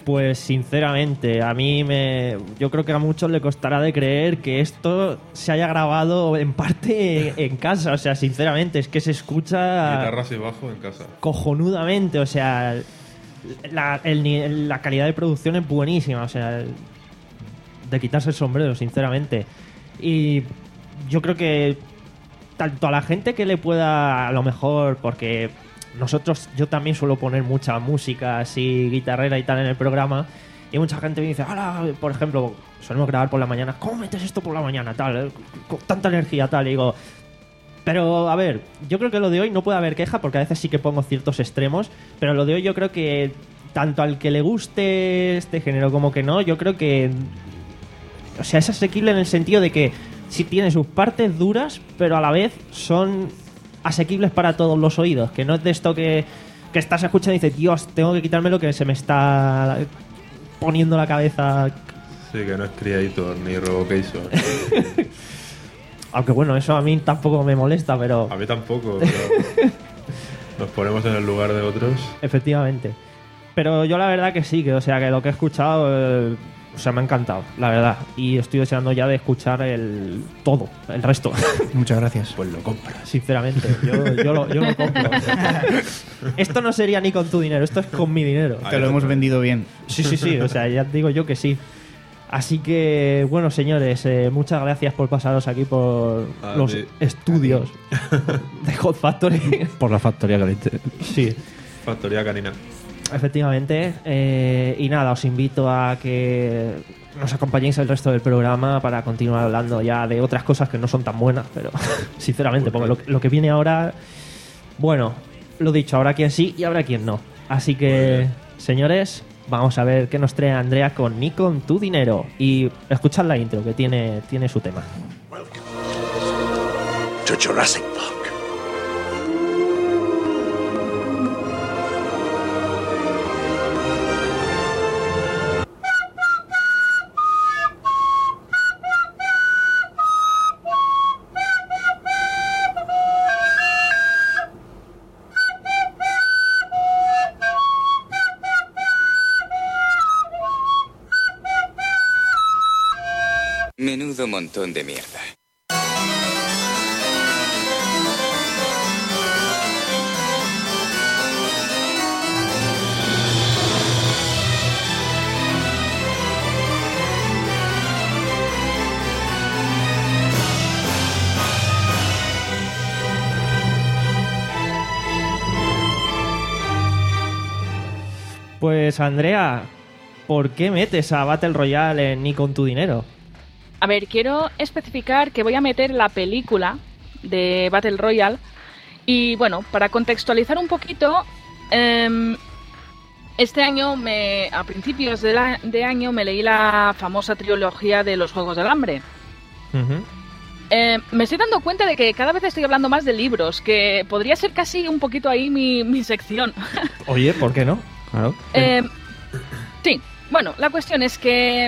Speaker 1: Pues sinceramente, a mí me. Yo creo que a muchos le costará de creer que esto se haya grabado en parte en, en casa. O sea, sinceramente, es que se escucha.
Speaker 8: Guitarras y bajo en casa.
Speaker 1: Cojonudamente. O sea, la, el ni- la calidad de producción es buenísima. O sea, de quitarse el sombrero, sinceramente. Y yo creo que tanto a la gente que le pueda, a lo mejor, porque. Nosotros, yo también suelo poner mucha música así, guitarrera y tal en el programa, y mucha gente me dice, ¡hala! Por ejemplo, solemos grabar por la mañana, ¿cómo metes esto por la mañana? Tal, con tanta energía, tal, y digo, pero a ver, yo creo que lo de hoy no puede haber queja, porque a veces sí que pongo ciertos extremos, pero lo de hoy yo creo que tanto al que le guste este género como que no, yo creo que, o sea, es asequible en el sentido de que sí tiene sus partes duras, pero a la vez son asequibles para todos los oídos, que no es de esto que, que estás escuchando y dices, Dios, tengo que quitarme lo que se me está poniendo la cabeza.
Speaker 8: Sí, que no es Creator ni Revocation.
Speaker 1: Aunque bueno, eso a mí tampoco me molesta, pero...
Speaker 8: A mí tampoco, pero nos ponemos en el lugar de otros.
Speaker 1: Efectivamente. Pero yo la verdad que sí, que o sea, que lo que he escuchado, eh, o sea, me ha encantado, la verdad. Y estoy deseando ya de escuchar el todo, el resto.
Speaker 11: Muchas gracias.
Speaker 8: Pues lo compras.
Speaker 1: Sinceramente, yo, yo, lo, yo lo compro. O sea, esto no sería ni con tu dinero, esto es con mi dinero.
Speaker 11: Te lo hemos vendido bien.
Speaker 1: Sí, sí, sí, o sea, ya digo yo que sí. Así que, bueno, señores, eh, muchas gracias por pasaros aquí por
Speaker 8: A
Speaker 1: los
Speaker 8: ti.
Speaker 1: estudios de Hot Factory.
Speaker 6: Por la factoría caliente.
Speaker 1: Sí,
Speaker 8: Factoría canina.
Speaker 1: efectivamente. Eh, y nada, os invito a que nos acompañéis el resto del programa para continuar hablando ya de otras cosas que no son tan buenas, pero sinceramente, porque lo, lo que viene ahora, bueno, lo dicho, habrá quien sí y habrá quien no. Así que, señores, vamos a ver qué nos trae Andrea con Ni con tu dinero. Y escuchad la intro, que tiene, tiene su tema.
Speaker 12: To Jurassic Park.
Speaker 13: Menudo montón de mierda.
Speaker 1: Pues Andrea, ¿por qué metes a Battle Royale en Ni con tu dinero?
Speaker 7: A ver, quiero especificar que voy a meter la película de Battle Royale y bueno, para contextualizar un poquito, eh, este año, me, a principios de, la, de año, me leí la famosa trilogía de los Juegos del Hambre.
Speaker 1: Uh-huh.
Speaker 7: Eh, me estoy dando cuenta de que cada vez estoy hablando más de libros, que podría ser casi un poquito ahí mi, mi sección.
Speaker 1: Oye, ¿por qué no? Claro.
Speaker 7: Eh, sí, bueno, la cuestión es que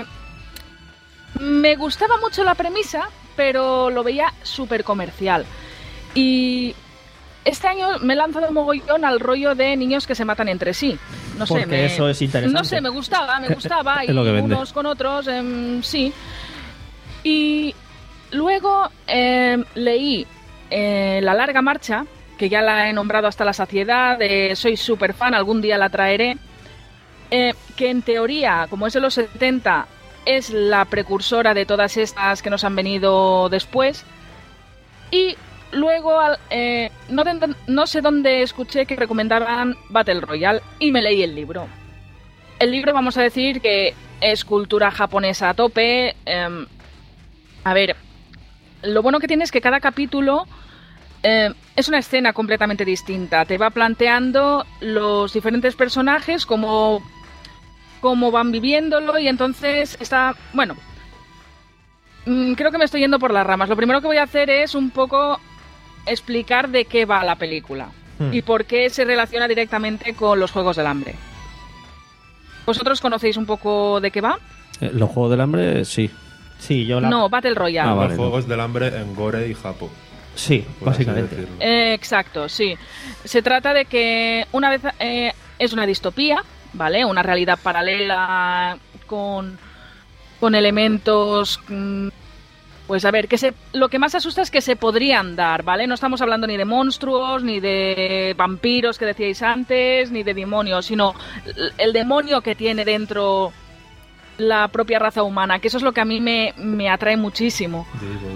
Speaker 7: me gustaba mucho la premisa, pero lo veía súper comercial. Y este año me he lanzado mogollón al rollo de niños que se matan entre sí. No
Speaker 1: Porque
Speaker 7: sé, me,
Speaker 1: eso es interesante.
Speaker 7: No sé, me gustaba, me gustaba.
Speaker 6: Es lo que
Speaker 7: y
Speaker 6: vende.
Speaker 7: unos con otros, eh, sí. Y luego eh, leí eh, La larga marcha, que ya la he nombrado hasta la saciedad, de soy súper fan, algún día la traeré, eh, que en teoría, como es de los setenta, es la precursora de todas estas que nos han venido después. Y luego, eh, no, de, no sé dónde escuché que recomendaban Battle Royale y me leí el libro. El libro, vamos a decir que es cultura japonesa a tope. Eh, a ver, lo bueno que tiene es que cada capítulo eh, es una escena completamente distinta. Te va planteando los diferentes personajes, cómo, cómo van viviéndolo, y entonces está... Bueno, mmm, creo que me estoy yendo por las ramas. Lo primero que voy a hacer es un poco explicar de qué va la película hmm. y por qué se relaciona directamente con los Juegos del Hambre. ¿Vosotros conocéis un poco de qué va?
Speaker 6: Eh, Los Juegos del Hambre, sí.
Speaker 1: Sí, yo la...
Speaker 7: No, Battle Royale.
Speaker 6: Ah, vale,
Speaker 8: Los Juegos no. del Hambre en Gore y Japón.
Speaker 1: Sí, básicamente.
Speaker 7: Eh, exacto, sí. Se trata de que una vez eh, es una distopía, ¿vale? Una realidad paralela con, con elementos... Pues a ver, que se, lo que más asusta es que se podrían dar, ¿vale? No estamos hablando ni de monstruos, ni de vampiros que decíais antes, ni de demonios, sino el demonio que tiene dentro la propia raza humana, que eso es lo que a mí me, me atrae muchísimo.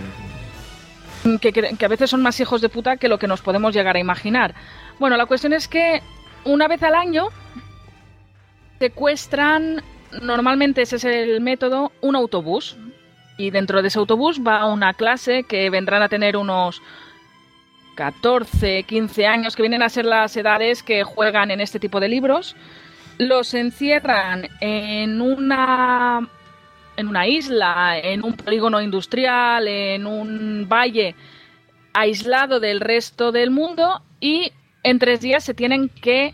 Speaker 7: Que, que, que a veces son más hijos de puta que lo que nos podemos llegar a imaginar. Bueno, la cuestión es que una vez al año secuestran, normalmente ese es el método, un autobús. Y dentro de ese autobús va una clase que vendrán a tener unos catorce, quince años, que vienen a ser las edades que juegan en este tipo de libros. Los encierran en una, en una isla, en un polígono industrial, en un valle aislado del resto del mundo y en tres días se tienen que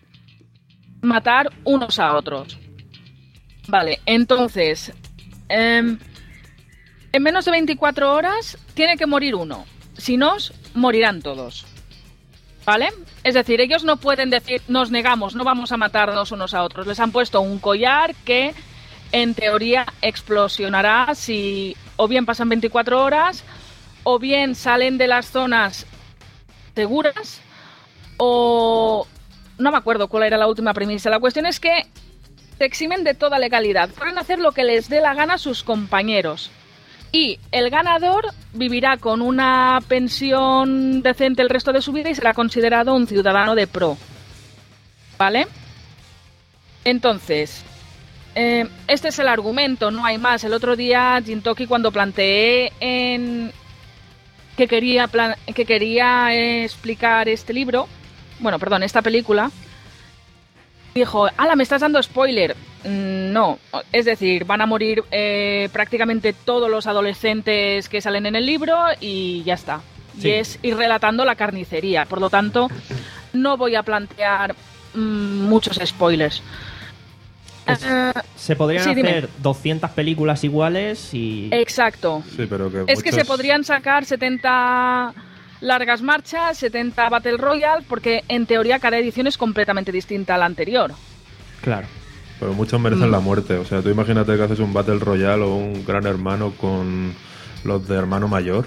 Speaker 7: matar unos a otros. Vale, entonces... Eh, En menos de veinticuatro horas tiene que morir uno. Si no, morirán todos. ¿Vale? Es decir, ellos no pueden decir, nos negamos, no vamos a matarnos unos a otros. Les han puesto un collar que, en teoría, explosionará si o bien pasan veinticuatro horas, o bien salen de las zonas seguras, o... no me acuerdo cuál era la última premisa. La cuestión es que se eximen de toda legalidad. Pueden hacer lo que les dé la gana a sus compañeros. Y el ganador vivirá con una pensión decente el resto de su vida y será considerado un ciudadano de pro. ¿Vale? Entonces, eh, este es el argumento, no hay más. El otro día, Jintoki, cuando planteé en que quería, plan que quería explicar este libro, bueno, perdón, esta película, dijo, ¡hala, me estás dando spoiler! No, es decir, van a morir eh, prácticamente todos los adolescentes que salen en el libro y ya está. Sí. Y es ir relatando la carnicería. Por lo tanto, no voy a plantear mmm, muchos spoilers.
Speaker 1: Es, uh, se podrían sí, hacer dime. doscientas películas iguales y...
Speaker 7: Exacto.
Speaker 8: Sí, pero que
Speaker 7: es
Speaker 8: muchos...
Speaker 7: que se podrían sacar setenta largas marchas, setenta Battle Royale, porque en teoría cada edición es completamente distinta a la anterior.
Speaker 1: Claro.
Speaker 8: Pero muchos merecen mm. la muerte. O sea, tú imagínate que haces un Battle Royale o un Gran Hermano con los de hermano mayor.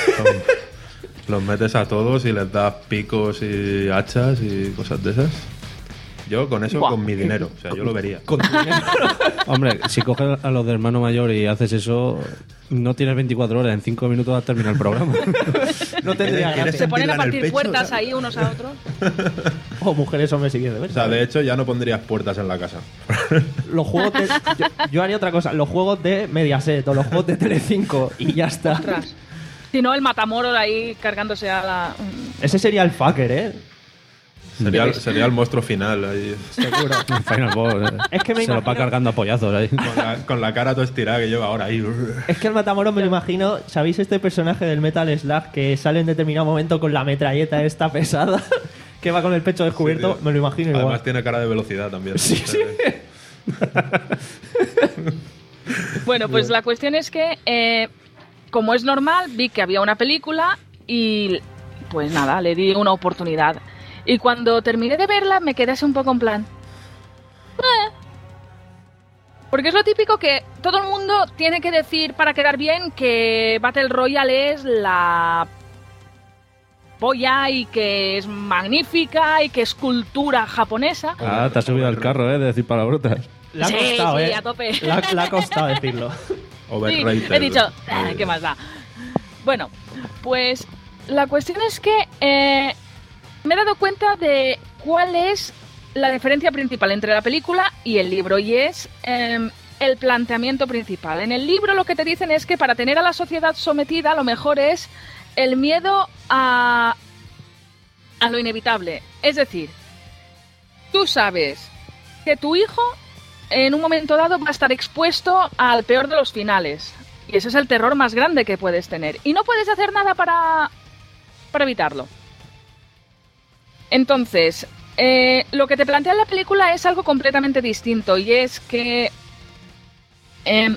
Speaker 8: Los metes a todos y les das picos y hachas y cosas de esas. Yo con eso, wow. con mi dinero. O sea, yo lo vería.
Speaker 6: Con tu dinero. Hombre, si coges a los de hermano mayor y haces eso, no tienes veinticuatro horas. En cinco minutos vas a terminar el programa.
Speaker 1: No tendría gracia.
Speaker 7: Se ponen a partir pecho, puertas, ¿sabes? Ahí unos a otros.
Speaker 1: O mujeres, hombres y viceversa.
Speaker 8: O sea, de hecho, ya no pondrías puertas en la casa.
Speaker 1: Los juegos de... Yo, yo haría otra cosa. Los juegos de Mediaset o los juegos de Telecinco y ya está.
Speaker 7: Ostras. Si no, el Matamoros ahí cargándose a la...
Speaker 1: Ese sería el fucker, ¿eh?
Speaker 8: Sería, sería el monstruo final ahí.
Speaker 1: Seguro.
Speaker 6: Final Boss, eh.
Speaker 1: Es que me
Speaker 6: se
Speaker 1: imagino...
Speaker 6: lo va cargando a pollazos ahí.
Speaker 8: Con la, con la cara toda estirada que lleva ahora ahí.
Speaker 1: Es que el Matamoros me lo imagino. ¿Sabéis este personaje del Metal Slug que sale en determinado momento con la metralleta esta pesada? Que va con el pecho descubierto. Sí, me lo imagino igual.
Speaker 8: Además tiene cara de velocidad también.
Speaker 1: Sí, sí.
Speaker 7: Bueno, pues la cuestión es que, eh, como es normal, vi que había una película y pues nada, le di una oportunidad. Y cuando terminé de verla me quedé así un poco en plan... Eh. Porque es lo típico que todo el mundo tiene que decir para quedar bien que Battle Royale es la polla y que es magnífica y que es cultura japonesa.
Speaker 6: Ah, te has subido al carro, ¿eh? De decir palabrotas.
Speaker 1: Le ha
Speaker 7: sí,
Speaker 1: costado,
Speaker 7: sí,
Speaker 1: ¿eh?
Speaker 7: a tope.
Speaker 1: Le ha, le ha costado decirlo.
Speaker 7: Sí, he dicho, ah, ¿qué más da? Bueno, pues la cuestión es que... Eh, me he dado cuenta de cuál es la diferencia principal entre la película y el libro, y es eh, el planteamiento principal. En el libro lo que te dicen es que para tener a la sociedad sometida lo mejor es el miedo a, a lo inevitable. Es decir, tú sabes que tu hijo en un momento dado va a estar expuesto al peor de los finales, y ese es el terror más grande que puedes tener, y no puedes hacer nada para, para evitarlo. Entonces, eh, lo que te plantea la película es algo completamente distinto, y es que eh,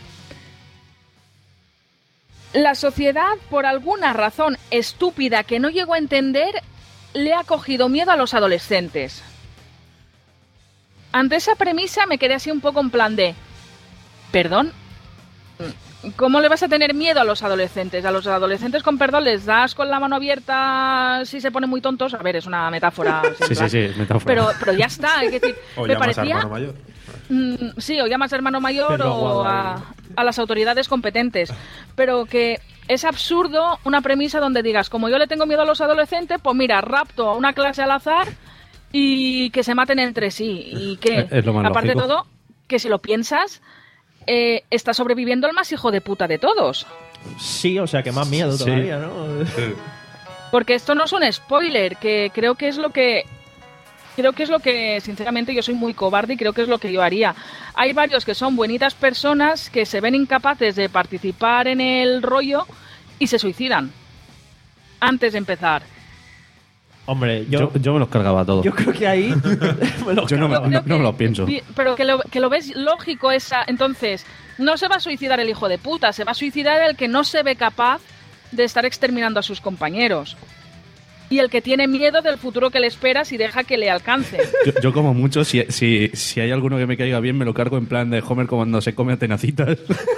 Speaker 7: la sociedad, por alguna razón estúpida que no llegó a entender, le ha cogido miedo a los adolescentes. ante esa premisa me quedé así un poco en plan de... ¿Perdón? ¿Cómo le vas a tener miedo a los adolescentes? A los adolescentes, con perdón, les das con la mano abierta si se ponen muy tontos. A ver, es una metáfora.
Speaker 6: Sí, sí, sí, es metáfora.
Speaker 7: Pero, pero ya está. Hay que decir,
Speaker 8: O
Speaker 7: me
Speaker 8: llamas
Speaker 7: parecía...
Speaker 8: a hermano mayor.
Speaker 7: Mm, sí, o llamas a hermano mayor
Speaker 1: Pero
Speaker 7: o
Speaker 1: guau,
Speaker 7: a, a las autoridades competentes. Pero que es absurdo una premisa donde digas, como yo le tengo miedo a los adolescentes, pues mira, rapto a una clase al azar y que se maten entre sí. Y que,
Speaker 6: Es lo más
Speaker 7: aparte de
Speaker 6: lógico.
Speaker 7: todo, que si lo piensas, eh, está sobreviviendo el más hijo de puta de todos.
Speaker 1: Sí, o sea que más miedo
Speaker 6: Sí.
Speaker 1: todavía, ¿no?
Speaker 7: Porque esto no es un spoiler, que creo que es lo que... Creo que es lo que, sinceramente, yo soy muy cobarde y creo que es lo que yo haría. Hay varios que son buenitas personas que se ven incapaces de participar en el rollo y se suicidan antes de empezar.
Speaker 1: Hombre, yo,
Speaker 6: Yo, yo me los cargaba todos.
Speaker 1: yo creo que ahí... me lo
Speaker 6: Yo no me,
Speaker 7: Yo creo
Speaker 6: no, no
Speaker 7: que-
Speaker 6: me los pienso.
Speaker 7: Pi- Pero que lo, que lo ves lógico esa... Entonces, no se va a suicidar el hijo de puta, se va a suicidar el que no se ve capaz de estar exterminando a sus compañeros. Y el que tiene miedo del futuro que le espera si deja que le alcance.
Speaker 6: Yo, yo como mucho, si, si, si hay alguno que me caiga bien, me lo cargo en plan de Homer cuando se come a tenacitas.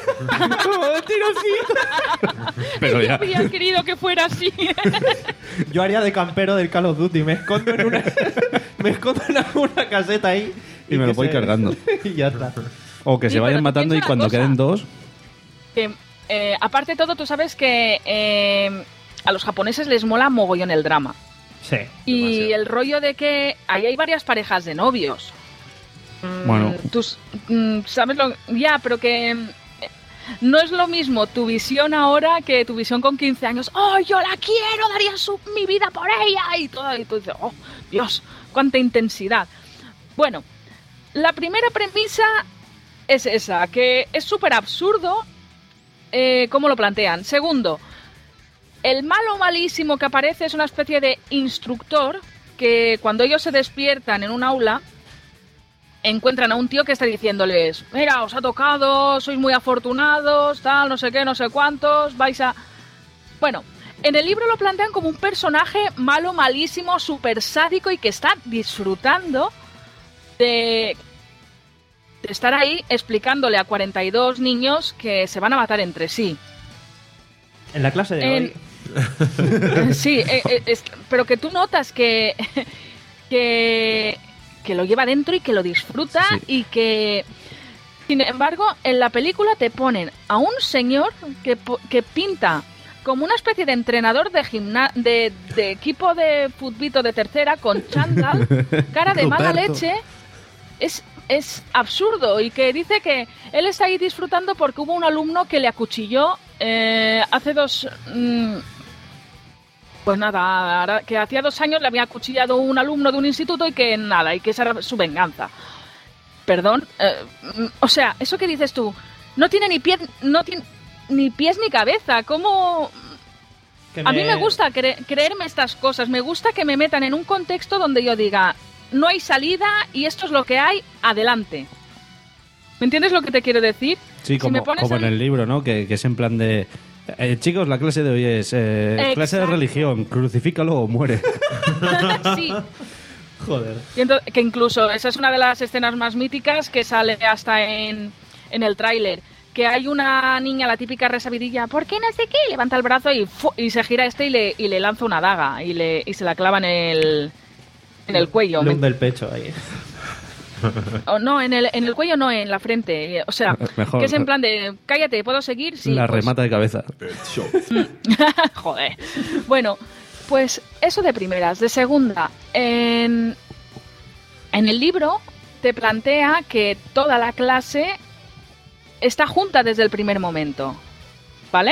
Speaker 6: Pero
Speaker 7: Yo
Speaker 6: ya.
Speaker 7: habría querido que fuera así.
Speaker 1: Yo haría de campero del Call of Duty. Me escondo en una, me escondo en una caseta ahí.
Speaker 6: Y me
Speaker 1: que
Speaker 6: lo voy
Speaker 1: se-
Speaker 6: cargando.
Speaker 1: y ya está.
Speaker 6: O que
Speaker 7: Sí,
Speaker 6: se vayan
Speaker 7: pero
Speaker 6: matando y
Speaker 7: piensa una
Speaker 6: cuando
Speaker 7: cosa.
Speaker 6: queden dos...
Speaker 7: Que, eh, aparte de todo, tú sabes que eh, a los japoneses les mola mogollón el drama.
Speaker 1: Sí.
Speaker 7: Y
Speaker 8: Demasiado.
Speaker 7: el rollo de que ahí hay varias parejas de novios. Mm,
Speaker 6: Bueno.
Speaker 7: tú s- mm, sabes lo... Ya, pero que... mm, eh, no es lo mismo tu visión ahora que tu visión con quince años. ¡Oh, yo la quiero! Daría su- mi vida por ella. Y todo. Y tú dices, ¡oh, Dios! ¡Cuánta intensidad! Bueno, la primera premisa es esa, que es súper absurdo eh, cómo lo plantean. Segundo, el malo malísimo que aparece es una especie de instructor que cuando ellos se despiertan en un aula encuentran a un tío que está diciéndoles, mira, os ha tocado, sois muy afortunados, tal, no sé qué, no sé cuántos, vais a... Bueno, en el libro lo plantean como un personaje malo, malísimo, súper sádico y que está disfrutando de, de estar ahí explicándole a cuarenta y dos niños que se van a matar entre sí.
Speaker 1: En la clase de
Speaker 7: En-
Speaker 1: hoy...
Speaker 7: Sí, eh, eh, es- pero que tú notas que, que, que lo lleva dentro y que lo disfruta
Speaker 6: Sí.
Speaker 7: y que... Sin embargo, en la película te ponen a un señor que, po- que pinta como una especie de entrenador de, gimna de, de equipo de futbito de tercera con chándal, cara de mala
Speaker 6: Ruperto.
Speaker 7: leche. Es, es absurdo y que dice que él está ahí disfrutando porque hubo un alumno que le acuchilló eh, hace dos... mm, pues nada, ahora- que hacía dos años le había acuchillado un alumno de un instituto y que nada, y que esa era su venganza. Perdón, eh, mm, o sea, eso que dices tú, no tiene ni pie, no tiene ni pies ni cabeza. ¿Cómo?
Speaker 1: que
Speaker 7: A mí me gusta cre- creerme estas cosas, me gusta que me metan en un contexto donde yo diga, no hay salida y esto es lo que hay, adelante. ¿Me entiendes lo que te quiero decir?
Speaker 6: Sí,
Speaker 7: Si
Speaker 6: como,
Speaker 7: me pones
Speaker 6: como en
Speaker 7: en-
Speaker 6: el libro, ¿no? Que, que es en plan de... eh, chicos, la clase de hoy es eh, clase de
Speaker 7: Exacto.
Speaker 6: religión, crucifícalo o muere.
Speaker 7: Sí.
Speaker 1: Joder.
Speaker 7: Y ento- que incluso esa es una de las escenas más míticas que sale hasta en, en el tráiler. Que hay una niña, la típica resabidilla, ¿por qué no sé qué? Levanta el brazo y, fu- y se gira este y le, y le lanza una daga y, le, y se la clava en el, en el cuello.
Speaker 1: Le
Speaker 7: Me-
Speaker 1: hunde el pecho ahí.
Speaker 7: o no, en el, en el cuello no, en la frente. O sea,
Speaker 6: Mejor.
Speaker 7: que es en plan de, cállate, ¿puedo seguir? Sí,
Speaker 6: la
Speaker 7: pues-
Speaker 6: remata de cabeza.
Speaker 7: Joder. Bueno, pues eso de primeras. De segunda, en, en el libro te plantea que toda la clase está junta desde el primer momento. ¿Vale?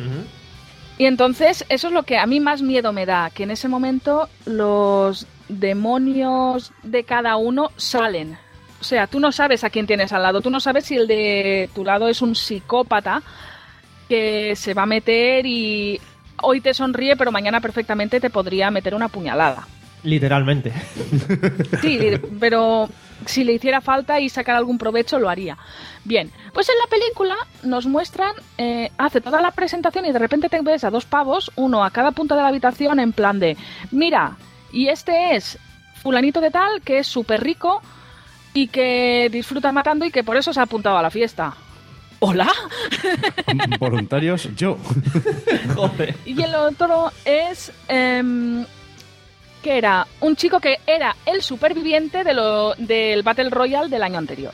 Speaker 7: Y entonces eso es lo que a mí más miedo me da, que en ese momento los demonios de cada uno salen. O sea, tú no sabes a quién tienes al lado, tú no sabes si el de tu lado es un psicópata que se va a meter y hoy te sonríe, pero mañana perfectamente te podría meter una puñalada.
Speaker 1: Literalmente.
Speaker 7: Sí, li- pero si le hiciera falta y sacar algún provecho, lo haría. Bien, pues en la película nos muestran, eh, hace toda la presentación y de repente te ves a dos pavos, uno a cada punto de la habitación en plan de, mira, y este es fulanito de tal, que es súper rico, y que disfruta matando y que por eso se ha apuntado a la fiesta. ¿Hola?
Speaker 6: Voluntarios, yo.
Speaker 1: Joder.
Speaker 7: Y el otro es... Eh, que era un chico que era el superviviente de lo, del Battle Royale del año anterior.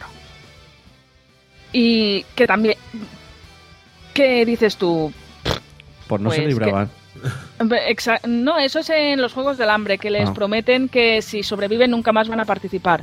Speaker 7: Y que también... ¿Qué dices tú?
Speaker 6: Pues no
Speaker 7: Pues
Speaker 6: se libraban.
Speaker 7: Exa- no, eso es en los Juegos del Hambre, que les
Speaker 6: Ah.
Speaker 7: prometen que si sobreviven nunca más van a participar.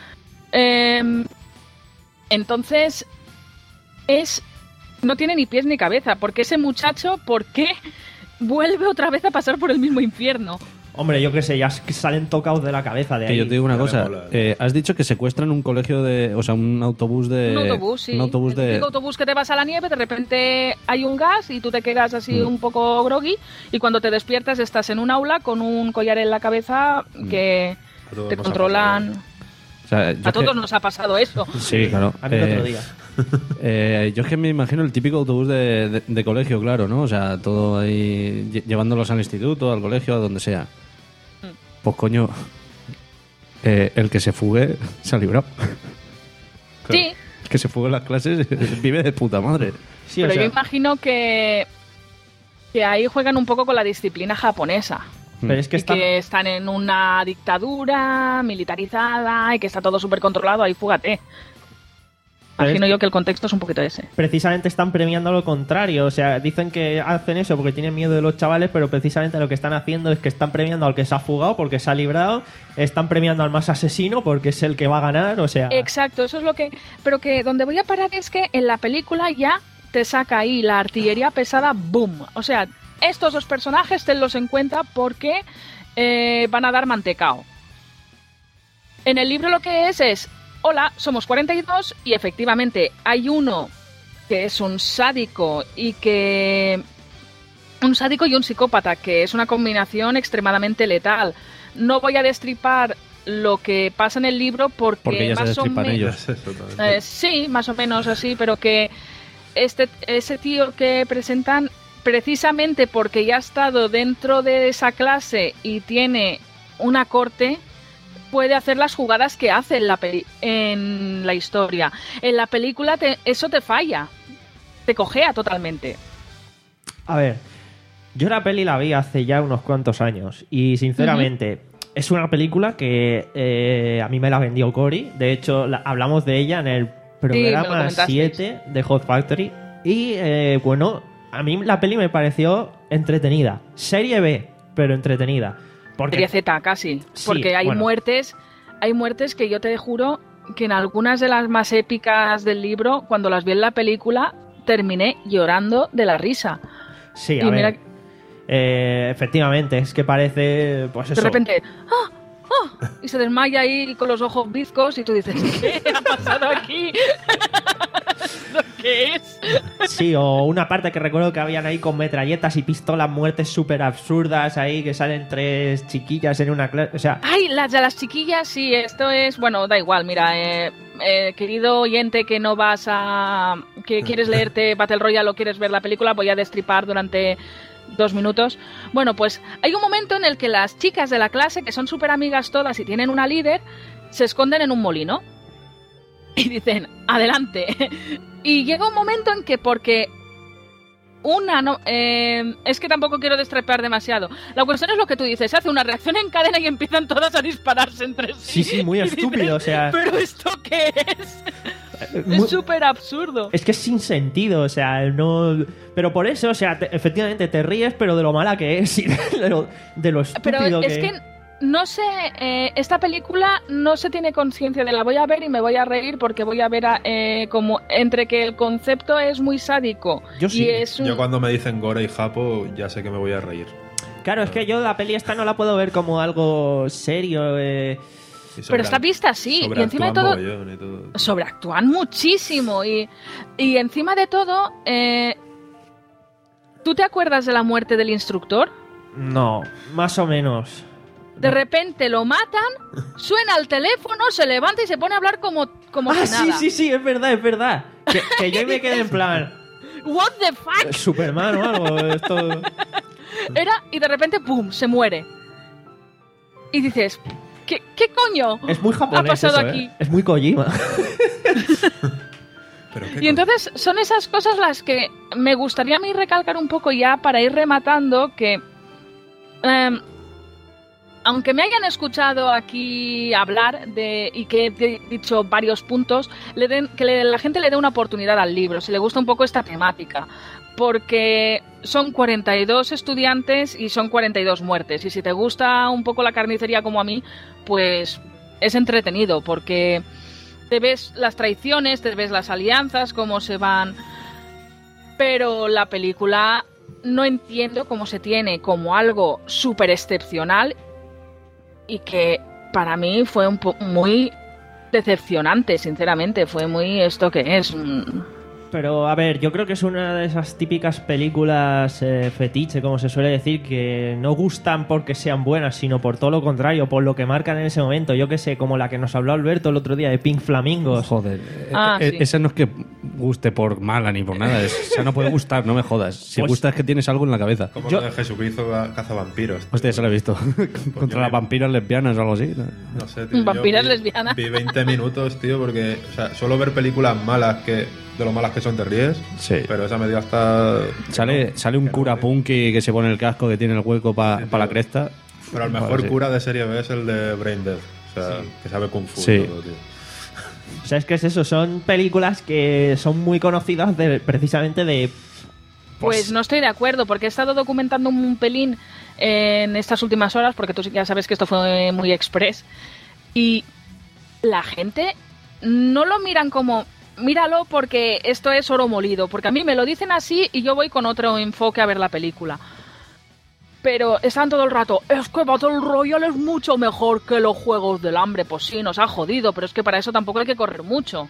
Speaker 7: Eh, entonces, es no tiene ni pies ni cabeza, porque ese muchacho, ¿por qué vuelve otra vez a pasar por el mismo infierno?
Speaker 1: Hombre, yo qué sé, ya es que salen tocados de la cabeza de
Speaker 6: Que
Speaker 1: ahí.
Speaker 6: yo te digo una
Speaker 8: Ya me
Speaker 6: cosa.
Speaker 8: mola.
Speaker 6: eh, has dicho que secuestran un colegio de... O sea, un autobús de...
Speaker 7: Un autobús, sí.
Speaker 6: Un autobús
Speaker 7: El
Speaker 6: de...
Speaker 7: típico autobús que te vas a la nieve, de repente hay un gas y tú te quedas así
Speaker 6: Mm.
Speaker 7: un poco groggy y cuando te despiertas estás en un aula con un collar en la cabeza que
Speaker 8: A todos
Speaker 7: te
Speaker 8: nos ha
Speaker 7: controlan.
Speaker 6: O sea, yo
Speaker 7: A
Speaker 6: es que-
Speaker 7: todos nos ha pasado eso.
Speaker 6: Sí, claro.
Speaker 1: A mí el
Speaker 6: Eh,
Speaker 1: otro día.
Speaker 6: eh, yo es que me imagino el típico autobús de, de- de colegio, claro, ¿no? O sea, todo ahí lle- llevándolos al instituto, al colegio, a donde sea. Pues coño, eh, el que se fugue se ha librado.
Speaker 7: Sí,
Speaker 6: El que se fugue en las clases vive de puta madre.
Speaker 1: Sí,
Speaker 7: pero
Speaker 1: o sea,
Speaker 7: yo imagino que, que ahí juegan un poco con la disciplina japonesa.
Speaker 1: pero es que
Speaker 7: Y
Speaker 1: está...
Speaker 7: que están en una dictadura militarizada y que está todo súper controlado, ahí fúgate.
Speaker 1: Pero
Speaker 7: Imagino
Speaker 1: es-
Speaker 7: yo que el contexto es un poquito ese.
Speaker 1: precisamente están premiando lo contrario. O sea, dicen que hacen eso porque tienen miedo de los chavales, pero precisamente lo que están haciendo es que están premiando al que se ha fugado porque se ha librado, están premiando al más asesino porque es el que va a ganar, o sea...
Speaker 7: Exacto, eso es lo que... Pero que donde voy a parar es que en la película ya te saca ahí la artillería pesada, ¡boom! O sea, estos dos personajes tenlos en cuenta porque eh, van a dar mantecao. En el libro lo que es es, hola, somos cuarenta y dos y efectivamente hay uno que es un sádico y que... Un sádico y un psicópata, que es una combinación extremadamente letal. No voy a destripar lo que pasa en el libro porque,
Speaker 6: Porque ya se
Speaker 7: más o
Speaker 6: destripan
Speaker 7: menos...
Speaker 6: ellos.
Speaker 8: Exactamente.
Speaker 7: Eh, sí, más o menos así, pero que este ese tío que presentan, precisamente porque ya ha estado dentro de esa clase y tiene una corte, puede hacer las jugadas que hace en la, peli- en la historia. En la película te- eso te falla, te cojea totalmente.
Speaker 1: A ver, yo la peli la vi hace ya unos cuantos años y sinceramente es una película que eh, a mí me la vendió Cory. De hecho, la- hablamos de ella en el
Speaker 7: me lo
Speaker 1: programa
Speaker 7: comentasteis.
Speaker 1: siete de Hot Factory y eh, bueno, a mí la peli me pareció entretenida. Serie B, pero entretenida. Porque
Speaker 7: Serie Z casi,
Speaker 1: Sí,
Speaker 7: porque hay
Speaker 1: bueno.
Speaker 7: muertes, hay muertes que yo te juro que en algunas de las más épicas del libro, cuando las vi en la película, terminé llorando de la risa.
Speaker 1: sí,
Speaker 7: y
Speaker 1: a
Speaker 7: mira-
Speaker 1: ver, eh, efectivamente, es que parece pues eso.
Speaker 7: De repente, ¡ah! ¡ah! Y se desmaya ahí con los ojos bizcos y tú dices, ¿qué ha pasado aquí? ¿Lo que es?
Speaker 1: Sí, o una parte que recuerdo que habían ahí con metralletas y pistolas, muertes súper absurdas ahí, que salen tres chiquillas en una clase. O sea,
Speaker 7: Ay, las de las chiquillas, sí, esto es, bueno, da igual, mira, eh, eh, querido oyente que no vas a, que quieres leerte Battle Royale o quieres ver la película, voy a destripar durante dos minutos. Bueno, pues hay un momento en el que las chicas de la clase, que son súper amigas todas y tienen una líder, se esconden en un molino y dicen, adelante. Y llega un momento en que porque una no... eh, es que tampoco quiero destripar demasiado. La cuestión es lo que tú dices, se hace una reacción en cadena y empiezan todas a dispararse entre sí.
Speaker 1: sí, sí, muy
Speaker 7: Y dices,
Speaker 1: estúpido, o sea,
Speaker 7: ¿pero esto qué es?
Speaker 1: muy-
Speaker 7: Es súper absurdo.
Speaker 1: es que es sin sentido, o sea, no. Pero por eso, o sea, te- efectivamente te ríes, pero de lo mala que es y de lo, de lo
Speaker 7: Pero
Speaker 1: estúpido
Speaker 7: es
Speaker 1: que.
Speaker 7: que no sé, eh, esta película no se tiene conciencia de la voy a ver y me voy a reír porque voy a ver a, eh, como entre que el concepto es muy sádico
Speaker 1: Yo sí.
Speaker 7: y es un...
Speaker 8: Yo cuando me dicen gore y japo ya sé que me voy a reír.
Speaker 1: Claro, es que yo la peli esta no la puedo ver como algo serio. Eh.
Speaker 8: Y
Speaker 7: Pero
Speaker 8: sobra-
Speaker 7: está vista así y encima de
Speaker 8: sobreactúan
Speaker 7: todo
Speaker 8: mogollón y todo.
Speaker 7: sobreactúan muchísimo y, y encima de todo eh, ¿tú te acuerdas de la muerte del instructor?
Speaker 1: No, más o menos.
Speaker 7: De repente lo matan, suena el teléfono, se levanta y se pone a hablar como, como
Speaker 1: Ah,
Speaker 7: si
Speaker 1: sí,
Speaker 7: nada.
Speaker 1: sí, sí, es verdad, es verdad. Que, que yo me quedé en plan.
Speaker 7: What the fuck?
Speaker 1: Superman o algo. Esto.
Speaker 7: Era y de repente ¡pum! Se muere. Y dices, ¿Qué, qué coño
Speaker 1: Es muy japonés
Speaker 7: ha pasado
Speaker 1: eso, ¿eh?
Speaker 7: aquí?
Speaker 1: Es muy Kojima.
Speaker 8: Pero qué
Speaker 7: Y entonces son esas cosas las que me gustaría a mí recalcar un poco ya para ir rematando que... em, aunque me hayan escuchado aquí hablar de y que he dicho varios puntos, le den, que le- la gente le dé una oportunidad al libro, si le gusta un poco esta temática. Porque son cuarenta y dos estudiantes y son cuarenta y dos muertes. Y si te gusta un poco la carnicería como a mí, pues es entretenido porque te ves las traiciones, te ves las alianzas, cómo se van. Pero la película no entiendo cómo se tiene como algo súper excepcional y que para mí fue un po- muy decepcionante, sinceramente. Fue muy esto que es. mm,
Speaker 1: Pero, a ver, yo creo que es una de esas típicas películas eh, fetiche, como se suele decir, que no gustan porque sean buenas, sino por todo lo contrario, por lo que marcan en ese momento. Yo que sé, como la que nos habló Alberto el otro día de Pink Flamingos.
Speaker 6: Joder,
Speaker 7: Ah,
Speaker 6: eh,
Speaker 7: sí.
Speaker 6: esa no es que guste por mala ni por nada, es- esa no puede gustar, no me jodas. Si
Speaker 1: Pues-
Speaker 6: gusta es que tienes algo en la cabeza.
Speaker 8: Como
Speaker 1: Yo-
Speaker 8: lo de Jesucristo ca- caza vampiros.
Speaker 6: Hostia, eso lo he visto. Contra las vampiras lesbianas o algo así.
Speaker 8: No sé, tío. yo
Speaker 7: Vampiras
Speaker 8: vi-
Speaker 7: lesbianas.
Speaker 8: Vi veinte minutos, tío, porque o sea, suelo ver películas malas que de lo malas que son te ríes.
Speaker 6: Sí.
Speaker 8: Pero esa me dio hasta.
Speaker 6: Sale, sale un
Speaker 8: que no,
Speaker 6: cura
Speaker 8: tío.
Speaker 6: punky que se pone el casco que tiene el hueco para la cresta.
Speaker 8: Pero el
Speaker 6: Vale,
Speaker 8: mejor
Speaker 6: sí.
Speaker 8: cura de serie B es el de Brain Dead. O sea, que sabe Kung Fu.
Speaker 6: Sí.
Speaker 8: y todo, tío.
Speaker 1: O sea, es que es eso, son películas que son muy conocidas de, precisamente de...
Speaker 7: Pues no estoy de acuerdo, porque he estado documentando un pelín en estas últimas horas, porque tú ya sabes que esto fue muy express, y la gente no lo miran como, míralo porque esto es oro molido, porque a mí me lo dicen así y yo voy con otro enfoque a ver la película. Pero están todo el rato, es que Battle Royale es mucho mejor que los Juegos del Hambre. Pues sí, nos ha jodido, pero es que para eso tampoco hay que correr mucho.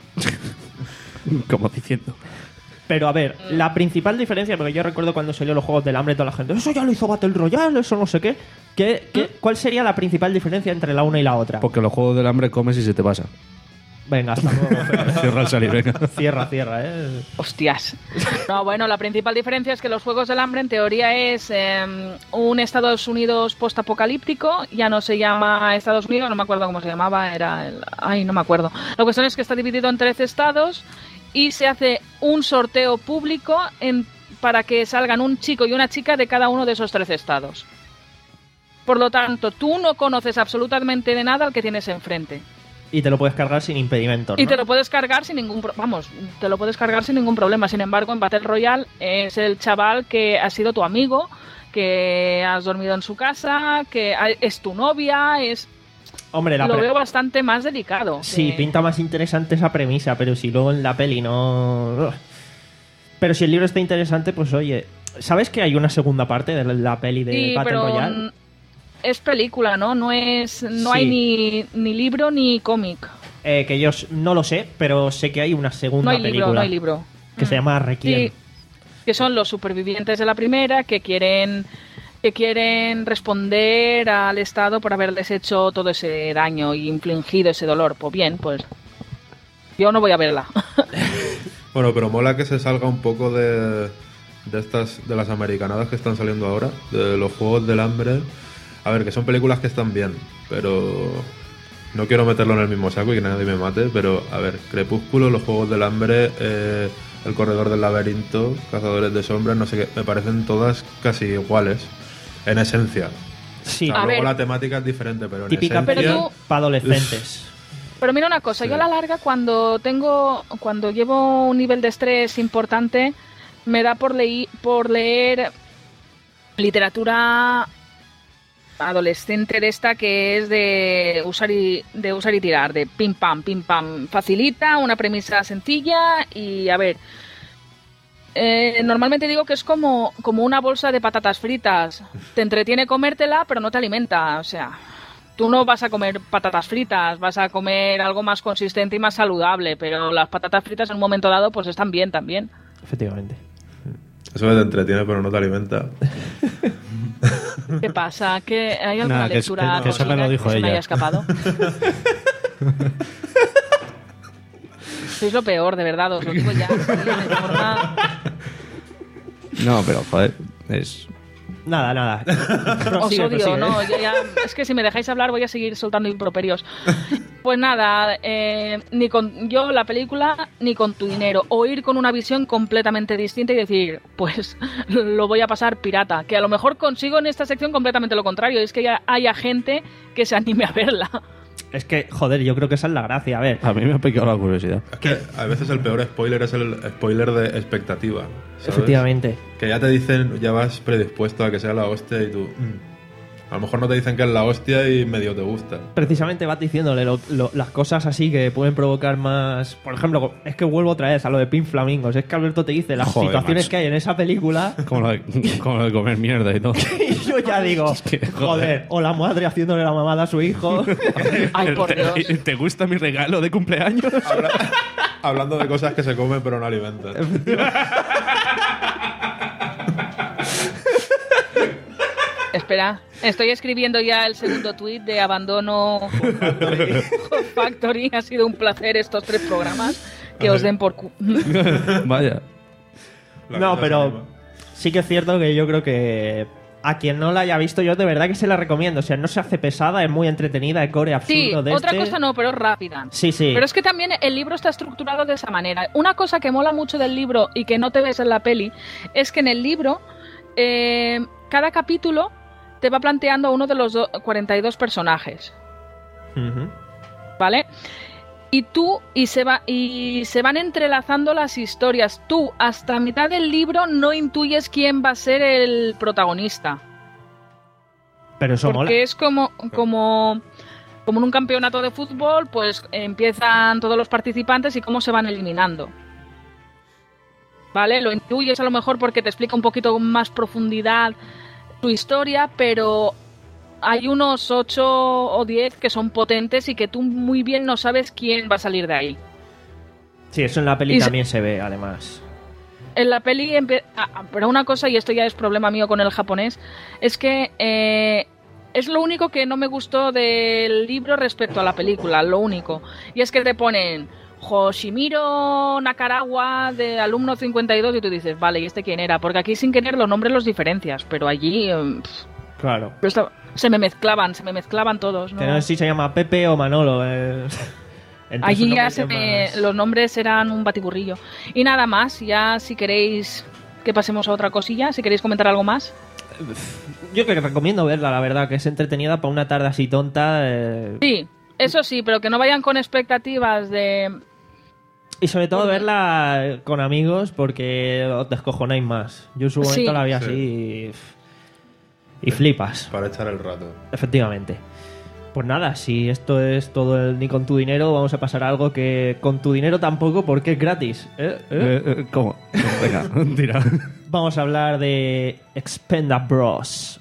Speaker 6: Como diciendo.
Speaker 1: Pero a ver, la principal diferencia, porque yo recuerdo cuando salió los Juegos del Hambre, toda la gente, eso ya lo hizo Battle Royale, eso no sé qué. ¿Qué, qué ¿Cuál sería la principal diferencia entre la una y la otra?
Speaker 6: Porque los juegos del hambre comes y se te pasa.
Speaker 1: Venga, hasta luego.
Speaker 6: Cierra el salir, venga.
Speaker 1: Cierra, cierra, eh.
Speaker 7: Hostias. No, bueno, la principal diferencia es que los Juegos del Hambre en teoría es eh, un Estados Unidos postapocalíptico. Ya no se llama Estados Unidos, no me acuerdo cómo se llamaba, era el... Ay, no me acuerdo. La cuestión es que está dividido en trece estados y se hace un sorteo público en, para que salgan un chico y una chica de cada uno de esos trece estados. Por lo tanto, tú no conoces absolutamente de nada al que tienes enfrente.
Speaker 1: Y te lo puedes cargar sin impedimento, ¿no?
Speaker 7: Y te lo puedes cargar sin ningún pro- vamos, te lo puedes cargar sin ningún problema. Sin embargo, en Battle Royale es el chaval que ha sido tu amigo, que has dormido en su casa, que ha- es tu novia, es
Speaker 1: Hombre, la
Speaker 7: lo
Speaker 1: pre-
Speaker 7: veo bastante más delicado.
Speaker 1: Sí,
Speaker 7: Eh,
Speaker 1: pinta más interesante esa premisa, pero si luego en la peli no... Pero si el libro está interesante, pues oye... ¿Sabes que hay una segunda parte de la- la peli de
Speaker 7: sí,
Speaker 1: Battle
Speaker 7: pero
Speaker 1: Royale?
Speaker 7: mm, es película, ¿no? No es, no
Speaker 1: Sí.
Speaker 7: hay ni, ni libro ni cómic.
Speaker 1: Eh, que yo s- no lo sé, pero sé que hay una segunda
Speaker 7: No hay
Speaker 1: película.
Speaker 7: libro, no hay libro.
Speaker 1: Que se llama Requiem.
Speaker 7: Sí, que son los supervivientes de la primera que quieren que quieren responder al Estado por haberles hecho todo ese daño y infligido ese dolor. Pues bien, pues yo no voy a verla.
Speaker 8: Bueno, pero mola que se salga un poco de, de estas de las americanadas que están saliendo ahora, de los Juegos del Hambre. A ver, que son películas que están bien, pero no quiero meterlo en el mismo saco y que nadie me mate, pero a ver, Crepúsculo, los Juegos del Hambre, eh, El Corredor del Laberinto, Cazadores de Sombras, no sé qué, me parecen todas casi iguales, en esencia.
Speaker 1: Sí.
Speaker 8: O sea,
Speaker 7: A
Speaker 8: luego
Speaker 7: ver.
Speaker 8: la temática es diferente, pero en
Speaker 1: Típica
Speaker 8: esencia...
Speaker 1: peli
Speaker 7: Pero tú-
Speaker 1: para adolescentes.
Speaker 7: Pero mira una cosa,
Speaker 8: Sí.
Speaker 7: yo a la larga cuando tengo cuando llevo un nivel de estrés importante me da por leí, por leer literatura adolescente de esta que es de usar y de usar y tirar, de pim pam pim pam, facilita, una premisa sencilla y a ver, eh, normalmente digo que es como como una bolsa de patatas fritas, te entretiene comértela pero no te alimenta, o sea, tú no vas a comer patatas fritas, vas a comer algo más consistente y más saludable, pero las patatas fritas en un momento dado pues están bien también.
Speaker 1: Efectivamente.
Speaker 8: Eso te entretiene, pero no te alimenta.
Speaker 7: ¿Qué pasa? ¿Que ¿Hay alguna
Speaker 6: Nada, que es-
Speaker 7: lectura
Speaker 6: que- que eso me lo
Speaker 7: cómica
Speaker 6: dijo
Speaker 7: que se me
Speaker 6: ella.
Speaker 7: haya escapado? Sois lo peor, de verdad, os lo digo ya. así, de forma-
Speaker 6: No, pero joder, es.
Speaker 1: Nada, nada.
Speaker 7: Os
Speaker 1: Prosigue,
Speaker 7: odio,
Speaker 1: prosigue.
Speaker 7: no, yo ya- es que si me dejáis hablar voy a seguir soltando improperios. Pues nada, eh, ni con yo la película ni con tu dinero, o ir con una visión completamente distinta y decir, pues lo voy a pasar pirata, que a lo mejor consigo en esta sección completamente lo contrario, es que ya haya gente que se anime a verla.
Speaker 1: Es que, joder, yo creo que esa es la gracia. A ver,
Speaker 6: A mí me ha picado la curiosidad.
Speaker 8: Es que a veces el peor spoiler es el spoiler de expectativa. ¿sabes?
Speaker 1: efectivamente.
Speaker 8: Que ya te dicen, ya vas predispuesto a que sea la hostia y tú... mm. A lo mejor no te dicen que es la hostia y medio te gusta.
Speaker 1: Precisamente vas diciéndole lo- lo- las cosas así que pueden provocar más... Por ejemplo, es que vuelvo otra vez a lo de Pink Flamingos. Es que Alberto te dice las
Speaker 6: Joder,
Speaker 1: situaciones
Speaker 6: macho.
Speaker 1: que hay en esa película
Speaker 6: Como lo de, como lo de comer mierda y todo.
Speaker 1: y yo ya digo,
Speaker 6: que, joder.
Speaker 1: joder, o la madre haciéndole la mamada a su hijo.
Speaker 7: Ay, por Dios.
Speaker 6: ¿Te, te gusta mi regalo de cumpleaños?
Speaker 8: Habla- hablando de cosas que se comen pero no alimentan.
Speaker 7: Espera, estoy escribiendo ya el segundo tuit de abandono Hot Factory. Ha sido un placer estos tres programas. Que os den por cu...
Speaker 6: Vaya.
Speaker 8: La
Speaker 1: No,
Speaker 8: cosa se
Speaker 1: pero
Speaker 8: anima.
Speaker 1: sí que es cierto que yo creo que a quien no la haya visto, yo de verdad que se la recomiendo. O sea, no se hace pesada, es muy entretenida, el core absurdo
Speaker 7: Sí,
Speaker 1: de
Speaker 7: otra
Speaker 1: este.
Speaker 7: cosa no, pero es rápida.
Speaker 1: Sí, sí.
Speaker 7: Pero es que también el libro está estructurado de esa manera. Una cosa que mola mucho del libro y que no te ves en la peli es que en el libro eh, cada capítulo te va planteando a uno de los do- cuarenta y dos personajes,
Speaker 1: Ujú.
Speaker 7: ¿vale? Y tú, y se, va, y se van entrelazando las historias. Tú, hasta mitad del libro, no intuyes quién va a ser el protagonista.
Speaker 1: Pero eso mola.
Speaker 7: Porque es como, como, como en un campeonato de fútbol, pues empiezan todos los participantes y cómo se van eliminando. ¿Vale? Lo intuyes a lo mejor porque te explica un poquito con más profundidad su historia, pero hay unos ocho o diez que son potentes y que tú muy bien no sabes quién va a salir de ahí.
Speaker 1: Sí, eso en la peli
Speaker 7: Y se-
Speaker 1: también se ve, además.
Speaker 7: En la peli, empe- ah, ah, pero una cosa, y esto ya es problema mío con el japonés, es que eh, es lo único que no me gustó del libro respecto a la película, lo único. Y es que te ponen Hoshimiro Nakarawa de alumno cincuenta y dos y tú dices, vale, ¿y este quién era? Porque aquí sin querer los nombres los diferencias, pero allí eh, pff,
Speaker 1: Claro.
Speaker 7: pero estaba- se me mezclaban, se me mezclaban todos. ¿no?
Speaker 1: Que no sé si se llama Pepe o Manolo. eh. Entre
Speaker 7: Allí
Speaker 1: esos
Speaker 7: ya
Speaker 1: nombres
Speaker 7: se
Speaker 1: que
Speaker 7: me,
Speaker 1: más-
Speaker 7: los nombres eran un batiburrillo. Y nada más, ya si queréis que pasemos a otra cosilla, si queréis comentar algo más.
Speaker 1: Yo que recomiendo verla, la verdad, que es entretenida para una tarde así tonta. eh,
Speaker 7: Sí, eso sí, pero que no vayan con expectativas de...
Speaker 1: Y sobre todo verla con amigos porque os descojonáis más. Yo en su momento
Speaker 7: Sí.
Speaker 1: la vi
Speaker 8: Sí.
Speaker 1: así y, y flipas,
Speaker 8: Para echar el rato.
Speaker 1: efectivamente. Pues nada, si esto es todo el ni con tu dinero, vamos a pasar a algo que con tu dinero tampoco porque es gratis. ¿eh? ¿Eh?
Speaker 6: Eh, eh, ¿Cómo? Venga, tira.
Speaker 1: Vamos a hablar de Expenda Bros.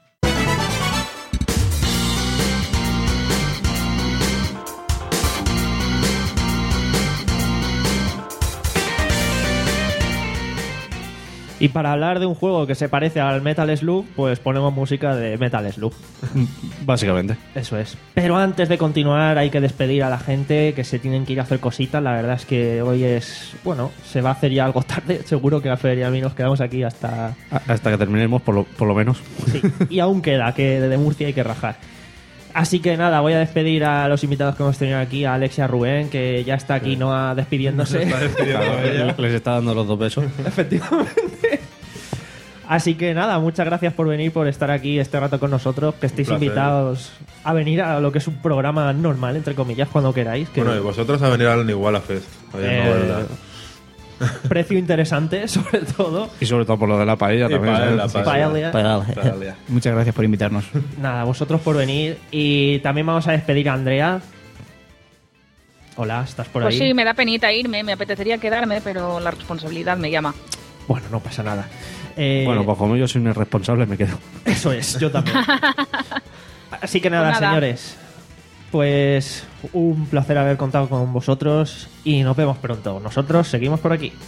Speaker 1: Y para hablar de un juego que se parece al Metal Slug, pues ponemos música de Metal Slug.
Speaker 6: Básicamente.
Speaker 1: Eso es. Pero antes de continuar hay que despedir a la gente que se tienen que ir a hacer cositas. La verdad es que hoy es... Bueno, se va a hacer ya algo tarde. Seguro que a Fer y a mí nos quedamos aquí hasta...
Speaker 6: Hasta que terminemos, por lo, por lo menos.
Speaker 1: Sí, y aún queda, que de Murcia hay que rajar. Así que nada, voy a despedir a los invitados que hemos tenido aquí, a Alex y a Rubén, que ya está aquí, no a despidiéndose.
Speaker 8: Está despidiendo ella.
Speaker 6: Les está dando los dos besos.
Speaker 1: Efectivamente. Así que nada, muchas gracias por venir, por estar aquí este rato con nosotros, que estéis
Speaker 8: placer.
Speaker 1: invitados a venir a lo que es un programa normal, entre comillas, cuando queráis. Que,
Speaker 8: Bueno, y vosotros a venir al Iguala Fest. Ahí en
Speaker 1: eh,
Speaker 8: Novelda.
Speaker 1: precio interesante, sobre todo.
Speaker 6: Y sobre todo por lo de la paella
Speaker 8: Y
Speaker 6: también.
Speaker 8: paella,
Speaker 6: ¿sabes?
Speaker 8: paella.
Speaker 1: Paella.
Speaker 8: Paella.
Speaker 11: Muchas gracias por invitarnos.
Speaker 1: Nada, vosotros por venir. Y también vamos a despedir a Andrea. Hola, ¿estás por
Speaker 7: Pues
Speaker 1: ahí?
Speaker 7: sí, me da penita irme, me apetecería quedarme, pero la responsabilidad me llama.
Speaker 1: Bueno, no pasa nada. Eh,
Speaker 6: Bueno, pues como yo soy un irresponsable, me quedo.
Speaker 1: Eso es, yo también. Así que nada,
Speaker 7: Pues nada.
Speaker 1: señores. Pues un placer haber contado con vosotros y nos vemos pronto. Nosotros seguimos por aquí.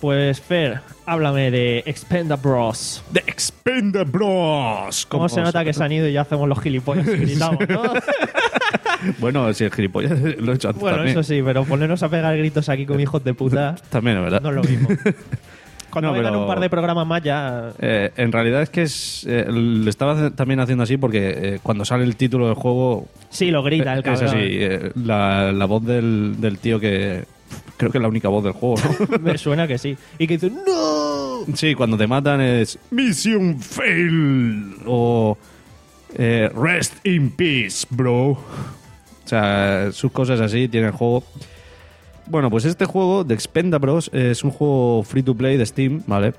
Speaker 1: Pues Fer, háblame de Expendables.
Speaker 6: ¡De Expendables!
Speaker 1: ¿Cómo se nota que se han ido y ya hacemos los gilipollas y gritamos, ¿no?
Speaker 6: Bueno, si el gilipollas lo he hecho antes
Speaker 1: Bueno,
Speaker 6: también.
Speaker 1: eso sí, pero ponernos a pegar gritos aquí como hijos de puta
Speaker 6: También, ¿verdad?
Speaker 1: no es lo mismo. Cuando
Speaker 6: No,
Speaker 1: vengan
Speaker 6: pero-
Speaker 1: un par de programas más ya...
Speaker 6: Eh, en realidad es que es, eh, le estaba hace- también haciendo así porque eh, cuando sale el título del juego
Speaker 1: Sí, lo grita el
Speaker 6: es
Speaker 1: cabrón.
Speaker 6: así, eh, la, la voz del, del tío que creo que es la única voz del juego, ¿no?
Speaker 1: Me suena que sí. Y que dice, ¡no!
Speaker 6: Sí, cuando te matan es Mission Fail o eh, Rest in Peace, bro. O sea, sus cosas así tiene el juego. Bueno, pues este juego de Expendables es un juego free to play de Steam, ¿vale?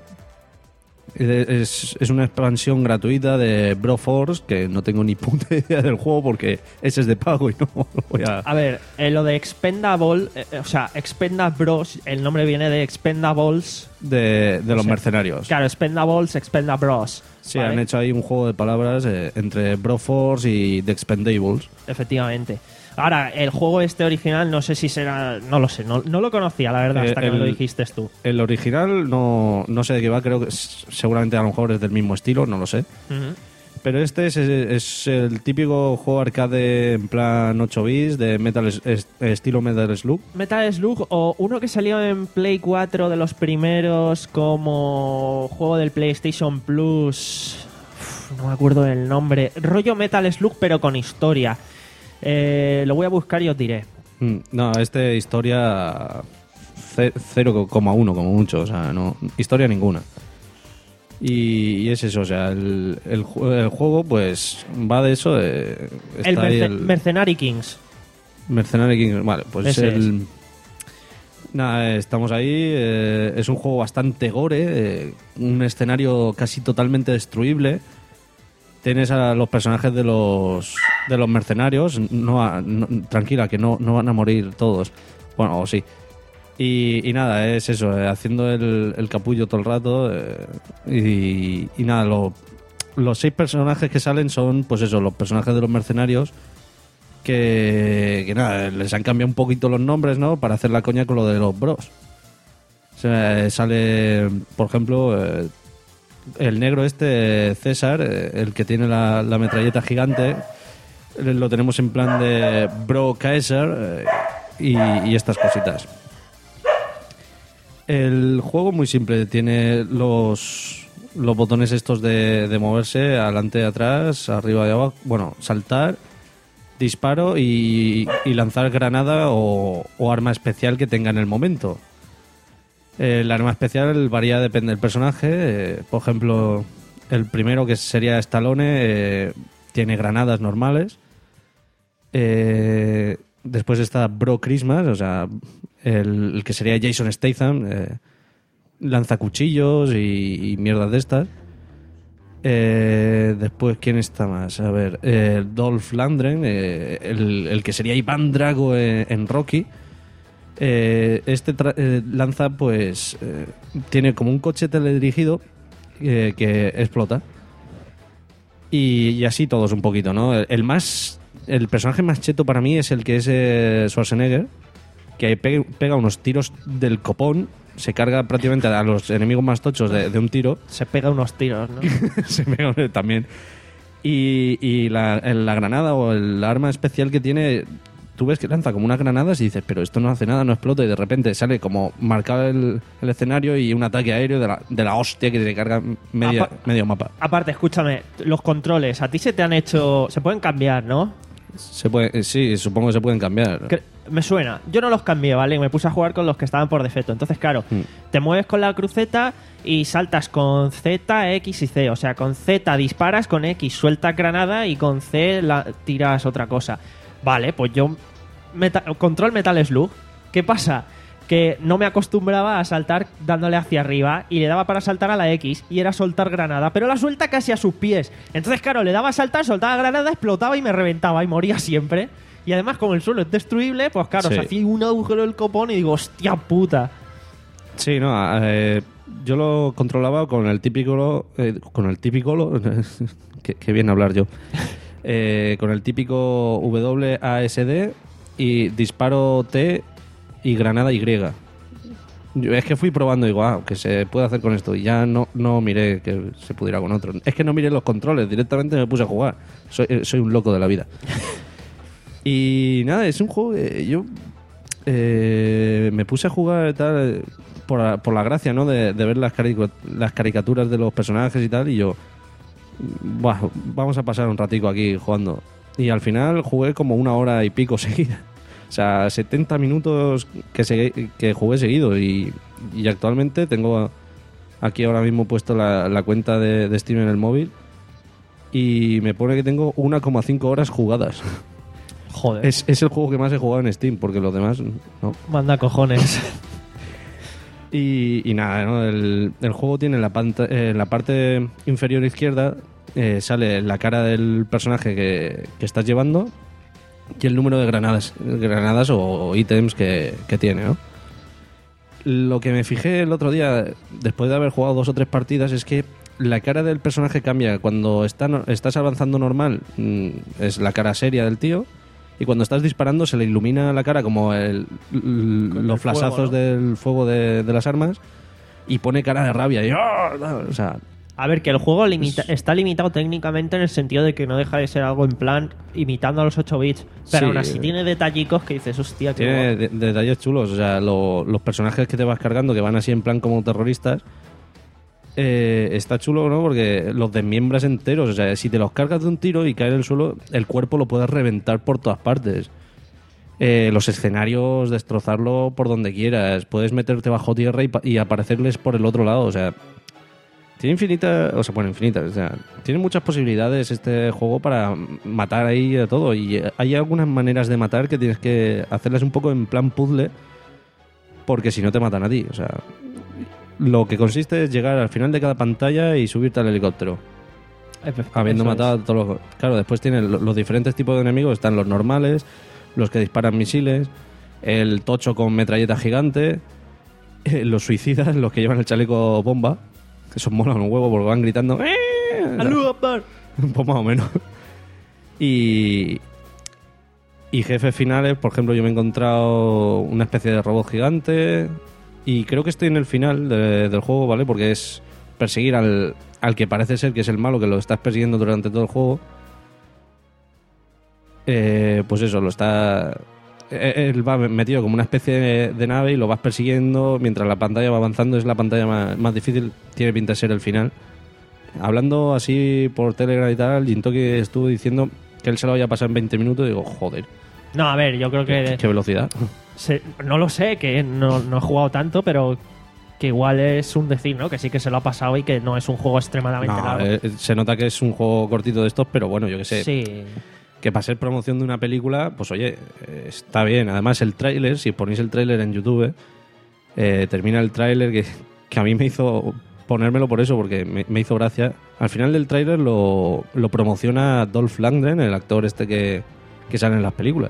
Speaker 6: Es, es una expansión gratuita de Broforce, que no tengo ni puta idea del juego porque ese es de pago y no lo voy a...
Speaker 1: A ver, eh, lo de Expendable, eh, o sea, Expendables, el nombre viene de Expendables.
Speaker 6: De, de
Speaker 1: O
Speaker 6: los
Speaker 1: sea,
Speaker 6: mercenarios.
Speaker 1: Claro, Expendables, Expendables.
Speaker 6: Sí,
Speaker 1: ¿vale?
Speaker 6: han hecho ahí un juego de palabras eh, entre Broforce y The Expendables.
Speaker 1: Efectivamente. Ahora, el juego este original, no sé si será... No lo sé, no, no lo conocía, la verdad,
Speaker 6: Eh,
Speaker 1: hasta que me lo
Speaker 6: el-
Speaker 1: dijiste tú.
Speaker 6: El original no, no sé de qué va, creo que es- seguramente a lo mejor es del mismo estilo, no lo sé.
Speaker 1: Ujú.
Speaker 6: Pero este es, es el típico juego arcade en plan ocho bits de metal es- es- estilo Metal Slug.
Speaker 1: Metal Slug o uno que salió en Play cuatro de los primeros como juego del PlayStation Plus. Uf, no me acuerdo del nombre. Rollo Metal Slug pero con historia. Eh, lo voy a buscar y os diré.
Speaker 6: Mm, No, este historia ce- cero coma uno como mucho, o sea, no historia ninguna. Y, y es eso, o sea, el, el ju- el juego pues va de eso. eh, está
Speaker 1: El,
Speaker 6: ahí
Speaker 1: Merce-
Speaker 6: el
Speaker 1: Mercenary Kings.
Speaker 6: Mercenary King, vale, pues
Speaker 1: Ese
Speaker 6: el... Nada, eh, estamos ahí, eh, es un juego bastante gore, eh, un escenario casi totalmente destruible. Tienes a los personajes de los de los mercenarios, no, a- no- tranquila, que no, no van a morir todos. Bueno, o sí. Y, y nada, es eso, eh, haciendo el, el capullo todo el rato. eh, y, y nada, lo- los seis personajes que salen son, pues eso, los personajes de los mercenarios. Que, que nada, les han cambiado un poquito los nombres, ¿no? Para hacer la coña con lo de los bros. O sea, sale, por ejemplo, eh, el negro este, César, eh, el que tiene la, la metralleta gigante, eh, lo tenemos en plan de Bro Kaiser eh, y, y estas cositas. El juego muy simple, tiene los, los botones estos de, de moverse, adelante, atrás, arriba y abajo, bueno, saltar, disparo y, y lanzar granada o, o arma especial que tenga en el momento. Eh, el arma especial varía, depende del personaje. Eh, por ejemplo, el primero, que sería Stallone, eh, tiene granadas normales. Eh, después está Bro Christmas, o sea, el, el que sería Jason Statham, eh, lanza cuchillos y, y mierdas de estas. Eh, después, ¿quién está más? A ver, eh, Dolph Lundgren, eh, el, el que sería Iván Drago en, en Rocky. Eh, este tra- eh, lanza, pues, eh, tiene como un coche teledirigido eh, que explota. Y, y así todos un poquito, ¿no? El, el más, el personaje más cheto para mí es el que es eh, Schwarzenegger, que pe- pega unos tiros del copón, se carga prácticamente a los enemigos más tochos de, de un tiro.
Speaker 1: Se pega unos tiros, ¿no?
Speaker 6: Se pega también. Y, y la, la granada o el arma especial que tiene, tú ves que lanza como unas granadas y dices, pero esto no hace nada, no explota, y de repente sale como marcado el, el escenario y un ataque aéreo de la, de la hostia que te carga media-
Speaker 1: Apa-
Speaker 6: medio mapa.
Speaker 1: Aparte, escúchame, los controles, a ti se te han hecho... Se pueden cambiar, ¿no?
Speaker 6: Se puede, sí, supongo que se pueden cambiar.
Speaker 1: Que- me suena. Yo no los cambié, ¿vale? Me puse a jugar con los que estaban por defecto. Entonces, claro,
Speaker 6: Mm.
Speaker 1: te mueves con la cruceta y saltas con Z, X y C. O sea, con Z disparas, con X sueltas granada y con C la, tiras otra cosa. Vale, pues yo... Meta- control Metal Slug. ¿Qué pasa? Que no me acostumbraba a saltar dándole hacia arriba y le daba para saltar a la X y era soltar granada, pero la suelta casi a sus pies. Entonces, claro, le daba a saltar, soltaba granada, explotaba y me reventaba y moría siempre. Y además, como el suelo es destruible, pues claro,
Speaker 6: Sí.
Speaker 1: se hacía un agujero del copón y digo, hostia puta.
Speaker 6: Sí, no, eh, yo lo controlaba con el típico, eh, con el típico, qué, qué bien hablar yo, eh, con el típico W A S D y disparo T y granada Y. Yo es que fui probando y digo, ah, que se puede hacer con esto. Y ya no, no miré que se pudiera con otro. Es que no miré los controles, directamente me puse a jugar. Soy, soy un loco de la vida. Y nada, es un juego que yo eh, me puse a jugar tal por la, por la gracia, ¿no? De, de ver las, caric- las caricaturas de los personajes y tal. Y yo, buah, vamos a pasar un ratico aquí jugando. Y al final jugué como una hora y pico seguida. O sea, setenta minutos que, se, que jugué seguido y, y actualmente tengo aquí ahora mismo puesto la, la cuenta de, de Steam en el móvil y me pone que tengo una coma cinco horas jugadas.
Speaker 1: Joder.
Speaker 6: Es, es el juego que más he jugado en Steam porque los demás no.
Speaker 1: Manda cojones.
Speaker 6: Y, y nada, ¿no? el, el juego tiene en la, panta- eh, en la parte inferior izquierda eh, sale la cara del personaje que, que estás llevando y el número de granadas granadas o ítems que, que tiene, ¿no? Lo que me fijé el otro día, después de haber jugado dos o tres partidas, es que la cara del personaje cambia. Cuando está, estás avanzando normal, es la cara seria del tío, y cuando estás disparando se le ilumina la cara como el, el, los flashazos, ¿no?, del fuego de, de las armas, y pone cara de rabia. Y, ¡oh! O sea...
Speaker 1: A ver, que el juego limita, está limitado técnicamente en el sentido de que no deja de ser algo en plan imitando a los ocho bits, pero
Speaker 6: Sí.
Speaker 1: aún así tiene detallicos que dices, hostia, qué
Speaker 6: Tiene
Speaker 1: guapo.
Speaker 6: de- detalles chulos. O sea, lo- los personajes que te vas cargando, que van así en plan como terroristas, eh, está chulo, ¿no? Porque los desmiembras enteros. O sea, si te los cargas de un tiro y cae en el suelo, el cuerpo lo puedes reventar por todas partes. Eh, los escenarios, destrozarlo por donde quieras. Puedes meterte bajo tierra y, pa- y aparecerles por el otro lado. O sea, tiene infinitas, o sea, bueno, infinitas, o sea, tiene muchas posibilidades este juego para matar ahí de todo, y hay algunas maneras de matar que tienes que hacerlas un poco en plan puzzle, porque si no te matan a ti. O sea, lo que consiste es llegar al final de cada pantalla y subirte al helicóptero, habiendo
Speaker 1: Eso
Speaker 6: matado
Speaker 1: es.
Speaker 6: a todos los... Claro, después tienen lo- los diferentes tipos de enemigos, están los normales, los que disparan misiles, el tocho con metralleta gigante, eh, los suicidas, los que llevan el chaleco bomba, que son molan un huevo porque van gritando ¡eh! Pues más o menos. Y, y jefes finales, por ejemplo, yo me he encontrado una especie de robot gigante y creo que estoy en el final de- del juego, ¿vale? Porque es perseguir al, al que parece ser que es el malo, que lo estás persiguiendo durante todo el juego. Eh, pues eso, lo está... Él va metido como una especie de, de nave y lo vas persiguiendo mientras la pantalla va avanzando. Es la pantalla más, más difícil, tiene pinta de ser el final. Hablando así por Telegram y tal, Jintoki estuvo diciendo que él se lo había pasado en veinte minutos y digo, joder,
Speaker 1: No, a ver, yo creo que...
Speaker 6: qué, qué velocidad.
Speaker 1: se- no lo sé, que no, no he jugado tanto, pero que igual es un decir, ¿no? Que sí que se lo ha pasado y que no es un juego extremadamente
Speaker 6: No,
Speaker 1: largo.
Speaker 6: eh, se nota que es un juego cortito de estos, pero bueno, yo que sé.
Speaker 1: Sí.
Speaker 6: Que para ser promoción de una película, pues oye, eh, está bien. Además, el tráiler, si ponéis el tráiler en YouTube, eh, termina el tráiler que, que a mí me hizo ponérmelo por eso, porque me, me hizo gracia. Al final del tráiler lo, lo promociona Dolph Lundgren, el actor este que, que sale en las películas.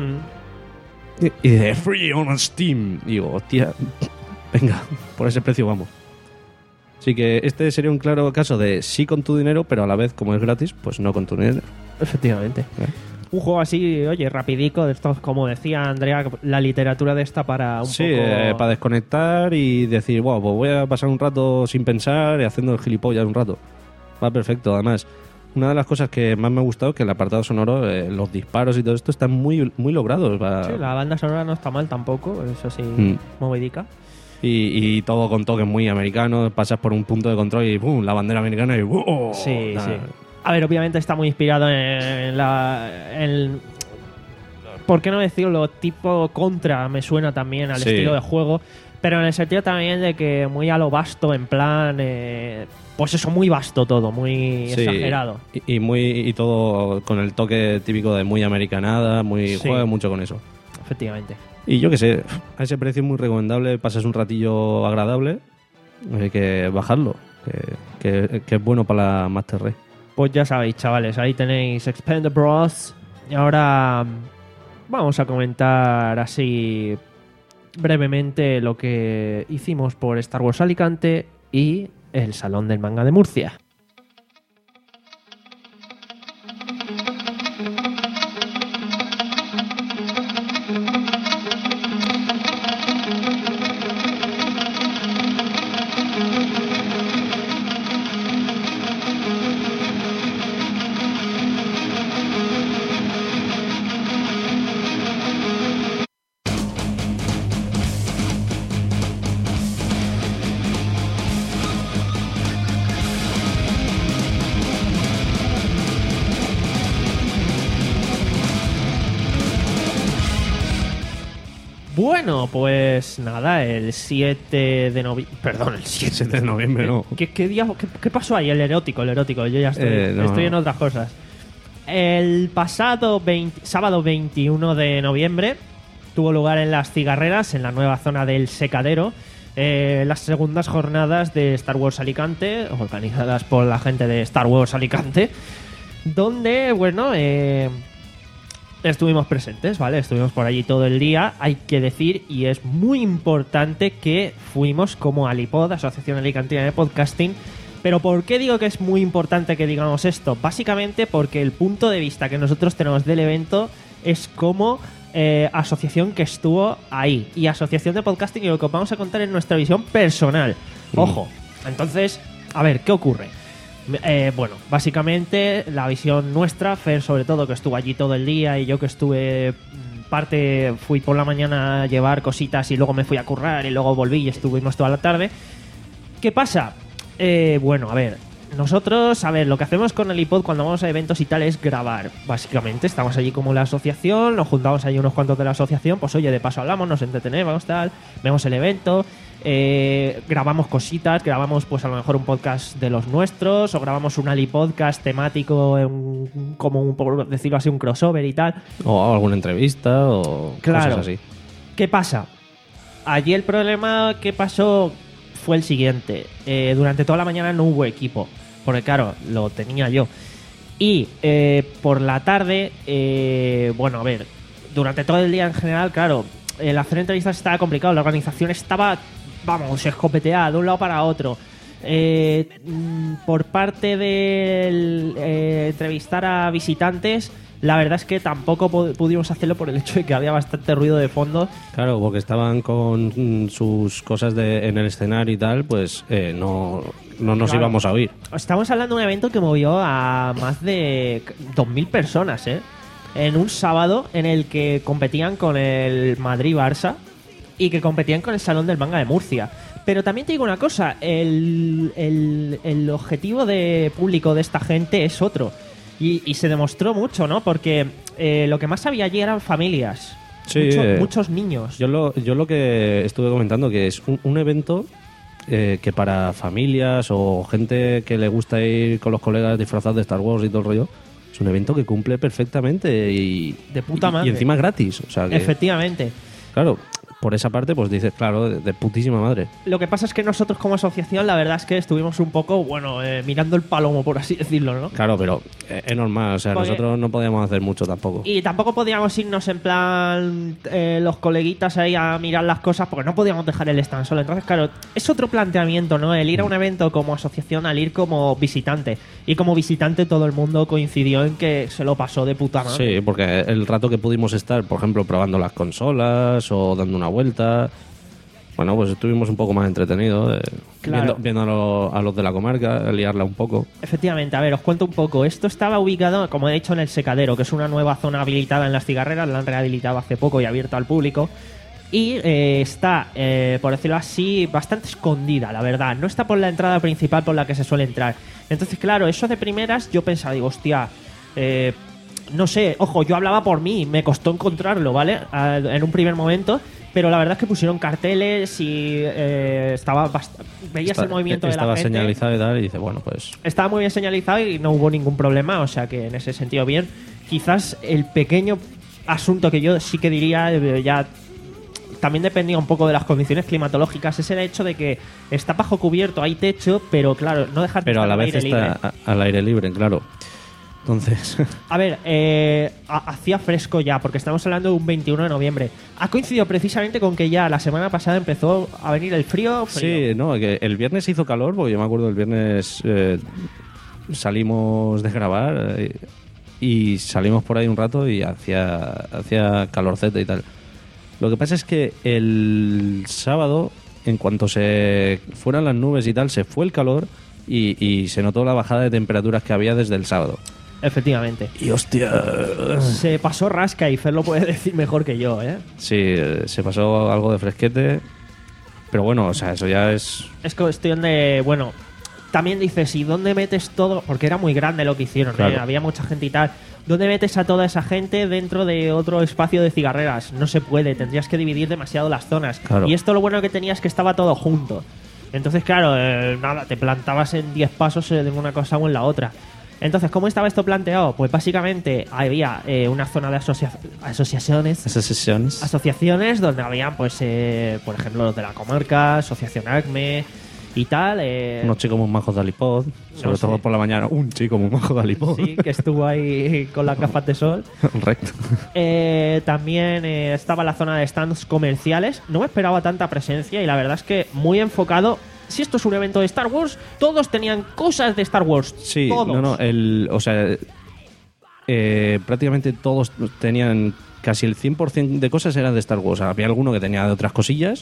Speaker 1: Mm.
Speaker 6: Y, y dice, free on Steam. Y digo, hostia, venga, por ese precio vamos. Así que este sería un claro caso de sí con tu dinero, pero a la vez, como es gratis, pues no con tu dinero.
Speaker 1: Efectivamente.
Speaker 6: ¿Eh?
Speaker 1: Un juego así, oye, rapidico, de estos, como decía Andrea, la literatura de esta para un
Speaker 6: Sí,
Speaker 1: poco...
Speaker 6: eh, para desconectar y decir, wow, pues voy a pasar un rato sin pensar y haciendo el gilipollas un rato. Va perfecto. Además, una de las cosas que más me ha gustado es que el apartado sonoro, eh, los disparos y todo esto están muy, muy logrados. Va-
Speaker 1: Sí, la banda sonora no está mal tampoco, eso sí,
Speaker 6: Mm.
Speaker 1: movidica.
Speaker 6: y, y todo con toques muy americanos. Pasas por un punto de control y ¡pum! La bandera americana y ¡wow!
Speaker 1: Sí,
Speaker 6: Nada.
Speaker 1: sí. A ver, obviamente está muy inspirado en la... En, ¿por qué no decirlo? Tipo Contra me suena también al
Speaker 6: Sí.
Speaker 1: estilo de juego, pero en el sentido también de que muy a lo vasto, en plan... eh, pues eso, muy vasto todo, muy
Speaker 6: Sí,
Speaker 1: exagerado.
Speaker 6: Y, y muy y todo con el toque típico de muy americanada, muy
Speaker 1: Sí.
Speaker 6: juega mucho con eso.
Speaker 1: Efectivamente.
Speaker 6: Y yo qué sé, a ese precio muy recomendable, pasas un ratillo agradable, hay que bajarlo, que, que- que es bueno para la Master Race.
Speaker 1: Pues ya sabéis, chavales, ahí tenéis Expand Bros. Y ahora mm, vamos a comentar así brevemente lo que hicimos por Star Wars Alicante y el Salón del Manga de Murcia. Bueno, pues nada, el siete de noviembre. Perdón, el siete
Speaker 6: de noviembre, no.
Speaker 1: ¿Qué, qué, día, qué, qué pasó ahí? El erótico, el erótico. Yo ya estoy,
Speaker 6: Eh, no,
Speaker 1: estoy
Speaker 6: no.
Speaker 1: en otras cosas. El pasado veinte sábado veintiuno de noviembre tuvo lugar en Las Cigarreras, en la nueva zona del Secadero, eh, las segundas jornadas de Star Wars Alicante, organizadas por la gente de Star Wars Alicante, donde, bueno, eh, estuvimos presentes, ¿vale? Estuvimos por allí todo el día, hay que decir, y es muy importante que fuimos como Alipod, Asociación Alicantina de Podcasting. Pero ¿por qué digo que es muy importante que digamos esto? Básicamente porque el punto de vista que nosotros tenemos del evento es como eh, asociación que estuvo ahí. Y asociación de podcasting, y lo que os vamos a contar es nuestra visión personal. Ojo, entonces, a ver, ¿qué ocurre? Eh, bueno, básicamente la visión nuestra, Fer sobre todo, que estuvo allí todo el día, y yo que estuve mm, parte, fui por la mañana a llevar cositas y luego me fui a currar y luego volví y estuvimos toda la tarde. ¿Qué pasa? Eh, bueno, a ver, nosotros, a ver, lo que hacemos con el iPod cuando vamos a eventos y tal es grabar, básicamente. Estamos allí como la asociación, nos juntamos allí unos cuantos de la asociación, pues oye, de paso hablamos, nos entretenemos, tal, vemos el evento, eh, grabamos cositas, grabamos pues a lo mejor un podcast de los nuestros, o grabamos un Ali Podcast temático, en, como un, por decirlo así, un crossover y tal.
Speaker 6: O alguna entrevista o
Speaker 1: Claro.
Speaker 6: cosas así.
Speaker 1: ¿Qué pasa? Allí el problema que pasó fue el siguiente. Eh, durante toda la mañana no hubo equipo, porque claro, lo tenía yo. Y eh, por la tarde, eh, bueno, a ver, durante todo el día en general, claro, el hacer entrevistas estaba complicado, la organización estaba, vamos, escopeteada de un lado para otro. Eh, mm, por parte del eh, entrevistar a visitantes, la verdad es que tampoco pu- pudimos hacerlo por el hecho de que había bastante ruido de fondo.
Speaker 6: Claro, porque estaban con mm, sus cosas de, en el escenario y tal, pues eh, no, no nos
Speaker 1: Claro.
Speaker 6: íbamos a oír.
Speaker 1: Estamos hablando de un evento que movió a más de dos mil personas, ¿eh? En un sábado en el que competían con el Madrid-Barça y que competían con el Salón del Manga de Murcia. Pero también te digo una cosa, el, el, el objetivo de público de esta gente es otro. Y, y se demostró mucho, ¿no? Porque eh, lo que más había allí eran familias.
Speaker 6: Sí,
Speaker 1: Mucho-
Speaker 6: eh,
Speaker 1: muchos niños.
Speaker 6: Yo lo, yo lo que estuve comentando, que es un, un evento eh, que para familias o gente que le gusta ir con los colegas disfrazados de Star Wars y todo el rollo, es un evento que cumple perfectamente y,
Speaker 1: De puta
Speaker 6: y-
Speaker 1: madre.
Speaker 6: y encima gratis. O sea que,
Speaker 1: Efectivamente.
Speaker 6: claro, por esa parte, pues dices, claro, de, de putísima madre.
Speaker 1: Lo que pasa es que nosotros como asociación, la verdad es que estuvimos un poco, bueno, eh, mirando el palomo, por así decirlo, ¿no?
Speaker 6: Claro, pero eh, es normal, o sea,
Speaker 1: Porque-
Speaker 6: nosotros no podíamos hacer mucho tampoco.
Speaker 1: Y tampoco podíamos irnos en plan eh, los coleguitas ahí a mirar las cosas porque no podíamos dejar el stand solo. Entonces, claro, es otro planteamiento, ¿no? El ir a un evento como asociación al ir como visitante. Y como visitante todo el mundo coincidió en que se lo pasó de puta madre.
Speaker 6: Sí, porque el rato que pudimos estar, por ejemplo, probando las consolas o dando una vuelta, bueno, pues estuvimos un poco más entretenidos, eh,
Speaker 1: Claro.
Speaker 6: viendo, viendo a, lo- a los de la comarca, liarla un poco.
Speaker 1: Efectivamente, a ver, os cuento un poco. Esto estaba ubicado, como he dicho, en el Secadero, que es una nueva zona habilitada en Las Cigarreras, la han rehabilitado hace poco y abierto al público. Y eh, está, eh, por decirlo así, bastante escondida, la verdad. No está por la entrada principal por la que se suele entrar. Entonces, claro, eso de primeras yo pensaba, digo, hostia, eh, no sé, ojo, yo hablaba por mí, me costó encontrarlo, ¿vale? Ah, en un primer momento, pero la verdad es que pusieron carteles y eh, estaba bast- veías
Speaker 6: Está-
Speaker 1: el movimiento de la
Speaker 6: estaba
Speaker 1: gente.
Speaker 6: señalizado y tal, y dice, bueno, pues
Speaker 1: Estaba muy bien señalizado y no hubo ningún problema, o sea que en ese sentido bien. Quizás el pequeño asunto que yo sí que diría, eh, ya también dependía un poco de las condiciones climatológicas, es el hecho de que está bajo cubierto, hay techo, pero claro, no dejar de
Speaker 6: pero a
Speaker 1: estar
Speaker 6: la
Speaker 1: al
Speaker 6: vez
Speaker 1: aire
Speaker 6: está
Speaker 1: libre.
Speaker 6: a- al aire libre, claro. Entonces,
Speaker 1: A ver, eh, ha- hacía fresco ya, porque estamos hablando de un veintiuno de noviembre. Ha coincidido precisamente con que ya la semana pasada empezó a venir el frío. frío.
Speaker 6: sí, no, que el viernes hizo calor, porque yo me acuerdo el viernes eh, salimos de grabar eh, y salimos por ahí un rato y hacía, hacía calorcete y tal. Lo que pasa es que el sábado, en cuanto se fueran las nubes y tal, se fue el calor y, y se notó la bajada de temperaturas que había desde el sábado.
Speaker 1: Efectivamente.
Speaker 6: Y hostia.
Speaker 1: Se pasó rasca y Fer lo puede decir mejor que yo, ¿eh?
Speaker 6: Sí, eh, se pasó algo de fresquete. Pero bueno, o sea, eso ya es.
Speaker 1: Es cuestión de, bueno, también dices, ¿y dónde metes todo? Porque era muy grande lo que hicieron, ¿eh?
Speaker 6: Claro.
Speaker 1: Había mucha gente y tal. ¿dónde metes a toda esa gente dentro de otro espacio de cigarreras? No se puede, tendrías que dividir demasiado las zonas.
Speaker 3: Claro.
Speaker 1: Y esto lo bueno que tenía es que estaba todo junto. Entonces, claro, eh, nada, te plantabas en diez pasos en una cosa o en la otra. Entonces, ¿cómo estaba esto planteado? Pues básicamente había eh, una zona de asocia asociaciones.
Speaker 3: Asociaciones.
Speaker 1: Asociaciones donde había, pues, eh, por ejemplo, los de la comarca, Asociación ACME y tal. Eh,
Speaker 3: Unos chicos muy majos de Alipod, sobre
Speaker 1: sé.
Speaker 3: todo por la mañana. Un chico muy majo de Alipod.
Speaker 1: Sí, que estuvo ahí con las gafas de sol.
Speaker 3: Recto.
Speaker 1: Eh, también eh, estaba la zona de stands comerciales. No me esperaba tanta presencia y la verdad es que muy enfocado. Si esto es un evento de Star Wars, todos tenían cosas de Star Wars.
Speaker 3: Sí,
Speaker 1: todos.
Speaker 3: no, no, el, o sea, eh, prácticamente todos tenían casi el cien por ciento de cosas eran de Star Wars. Había alguno que tenía de otras cosillas,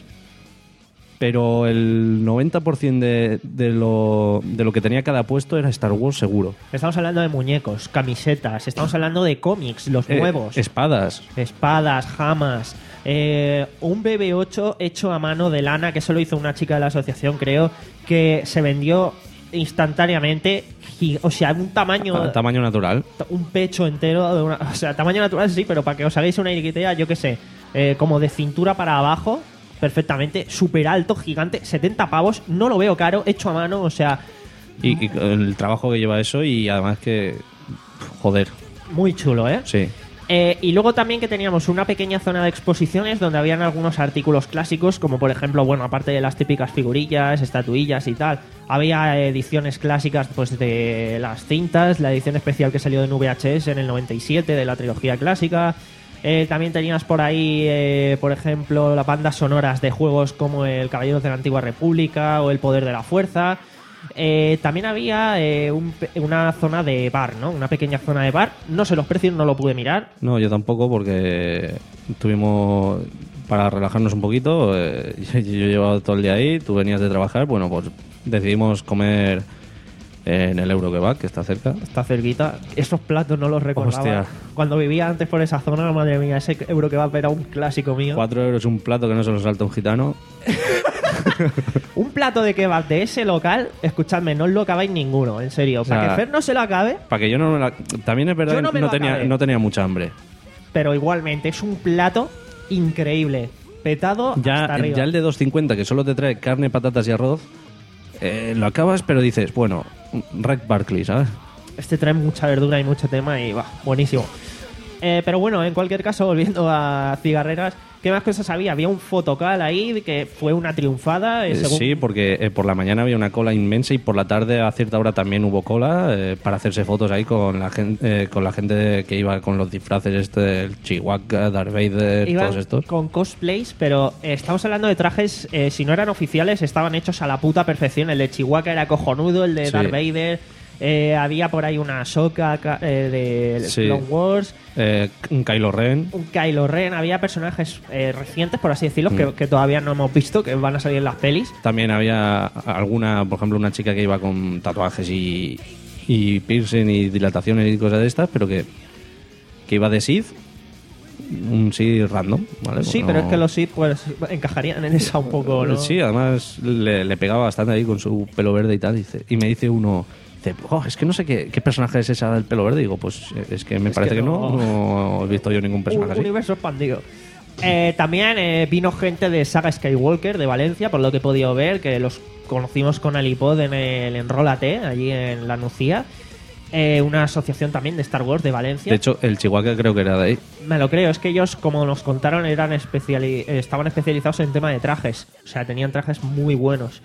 Speaker 3: pero el noventa por ciento de, de, lo, de lo que tenía cada puesto era Star Wars seguro.
Speaker 1: Estamos hablando de muñecos, camisetas, estamos hablando de cómics, los
Speaker 3: Eh,
Speaker 1: nuevos.
Speaker 3: Espadas.
Speaker 1: Espadas, jamas. Eh, un B B ocho hecho a mano de lana, que eso lo hizo una chica de la asociación, creo, que se vendió instantáneamente. O sea, un tamaño.
Speaker 3: A tamaño natural.
Speaker 1: Un pecho entero. De una, o sea, tamaño natural sí, pero para que os hagáis una idea, yo qué sé, eh, como de cintura para abajo, perfectamente, súper alto, gigante, setenta pavos, no lo veo caro, hecho a mano, o sea.
Speaker 3: Y, y el trabajo que lleva eso y además que. Joder.
Speaker 1: Muy chulo, ¿eh?
Speaker 3: Sí.
Speaker 1: Eh, y luego también que teníamos una pequeña zona de exposiciones donde habían algunos artículos clásicos, como por ejemplo, bueno, aparte de las típicas figurillas, estatuillas y tal, había ediciones clásicas pues de las cintas, la edición especial que salió en V H S en el noventa y siete de la trilogía clásica. Eh, también tenías por ahí, eh, por ejemplo, las bandas sonoras de juegos como el Caballeros de la Antigua República o El Poder de la Fuerza. Eh, también había eh, un, una zona de bar, ¿no? Una pequeña zona de bar. No sé los precios, no lo pude mirar.
Speaker 3: No, yo tampoco, porque tuvimos para relajarnos un poquito. Eh, yo, yo llevaba todo el día ahí, tú venías de trabajar. Bueno, pues decidimos comer en el Eurokebab, que está cerca.
Speaker 1: Está cerquita. Esos platos no los recordaba.
Speaker 3: Hostia.
Speaker 1: Cuando vivía antes por esa zona, madre mía, ese Eurokebab era un clásico mío.
Speaker 3: Cuatro euros un plato que no se lo salta un gitano.
Speaker 1: Un plato de kebab de ese local, escuchadme, no os lo acabáis ninguno, en serio.
Speaker 3: O sea,
Speaker 1: para que Fer no se lo acabe,
Speaker 3: Para que yo no me la... También es verdad
Speaker 1: Yo no
Speaker 3: que
Speaker 1: me
Speaker 3: no
Speaker 1: lo
Speaker 3: tenía,
Speaker 1: acabé.
Speaker 3: no tenía mucha hambre.
Speaker 1: pero igualmente es un plato increíble. Petado hasta
Speaker 3: Ya,
Speaker 1: arriba.
Speaker 3: ya el de dos cincuenta, que solo te trae carne, patatas y arroz, eh, lo acabas, pero dices, bueno, Red Barkley, ¿sabes?
Speaker 1: Este trae mucha verdura y mucho tema y va, buenísimo. Eh, pero bueno, en cualquier caso, volviendo a cigarreras, ¿qué más cosas había? Había un fotocal ahí que fue una triunfada. eh,
Speaker 3: Eh,
Speaker 1: según-
Speaker 3: Sí, porque eh, por la mañana había una cola inmensa y por la tarde a cierta hora también hubo cola eh, para hacerse fotos ahí con la gente eh, con la gente que iba con los disfraces este, el Chihuahua, Darth Vader,
Speaker 1: Iban
Speaker 3: todos estos.
Speaker 1: con cosplays, pero eh, estamos hablando de trajes, eh, si no eran oficiales, estaban hechos a la puta perfección. El de Chihuahua era cojonudo, el de
Speaker 3: Sí.
Speaker 1: Darth Vader. eh, había por ahí una Ahsoka ca- eh, de
Speaker 3: Sí.
Speaker 1: Clone Wars.
Speaker 3: Eh, un Kylo Ren.
Speaker 1: Un Kylo Ren, había personajes eh, recientes, por así decirlo,
Speaker 3: Mm.
Speaker 1: que, que todavía no hemos visto, que van a salir en las pelis.
Speaker 3: También había alguna, por ejemplo, una chica que iba con tatuajes y, y piercing y dilataciones y cosas de estas, pero que, que iba de Sith, un Sith random, ¿vale?
Speaker 1: Sí,
Speaker 3: No-
Speaker 1: pero es que los Sith pues encajarían en esa un poco, ¿no?
Speaker 3: Sí, además le, le pegaba bastante ahí con su pelo verde y tal. Y, dice- y me dice uno, dice, "Oh, es que no sé qué, qué personaje es esa del pelo verde". Digo, pues eh, es que me
Speaker 1: Es
Speaker 3: parece
Speaker 1: que
Speaker 3: que, no.
Speaker 1: no.
Speaker 3: no he visto yo ningún personaje
Speaker 1: Un
Speaker 3: así.
Speaker 1: universo expandido. Eh, también eh, vino gente de Saga Skywalker de Valencia, por lo que he podido ver, que los conocimos con Alipod en el Enrólate, allí en la Nucía. Eh, una asociación también de Star Wars de Valencia.
Speaker 3: De hecho, el Chihuahua creo que era de ahí.
Speaker 1: Me lo creo, es que ellos, como nos contaron, eran especiali- eh, estaban especializados en tema de trajes. O sea, tenían trajes muy buenos.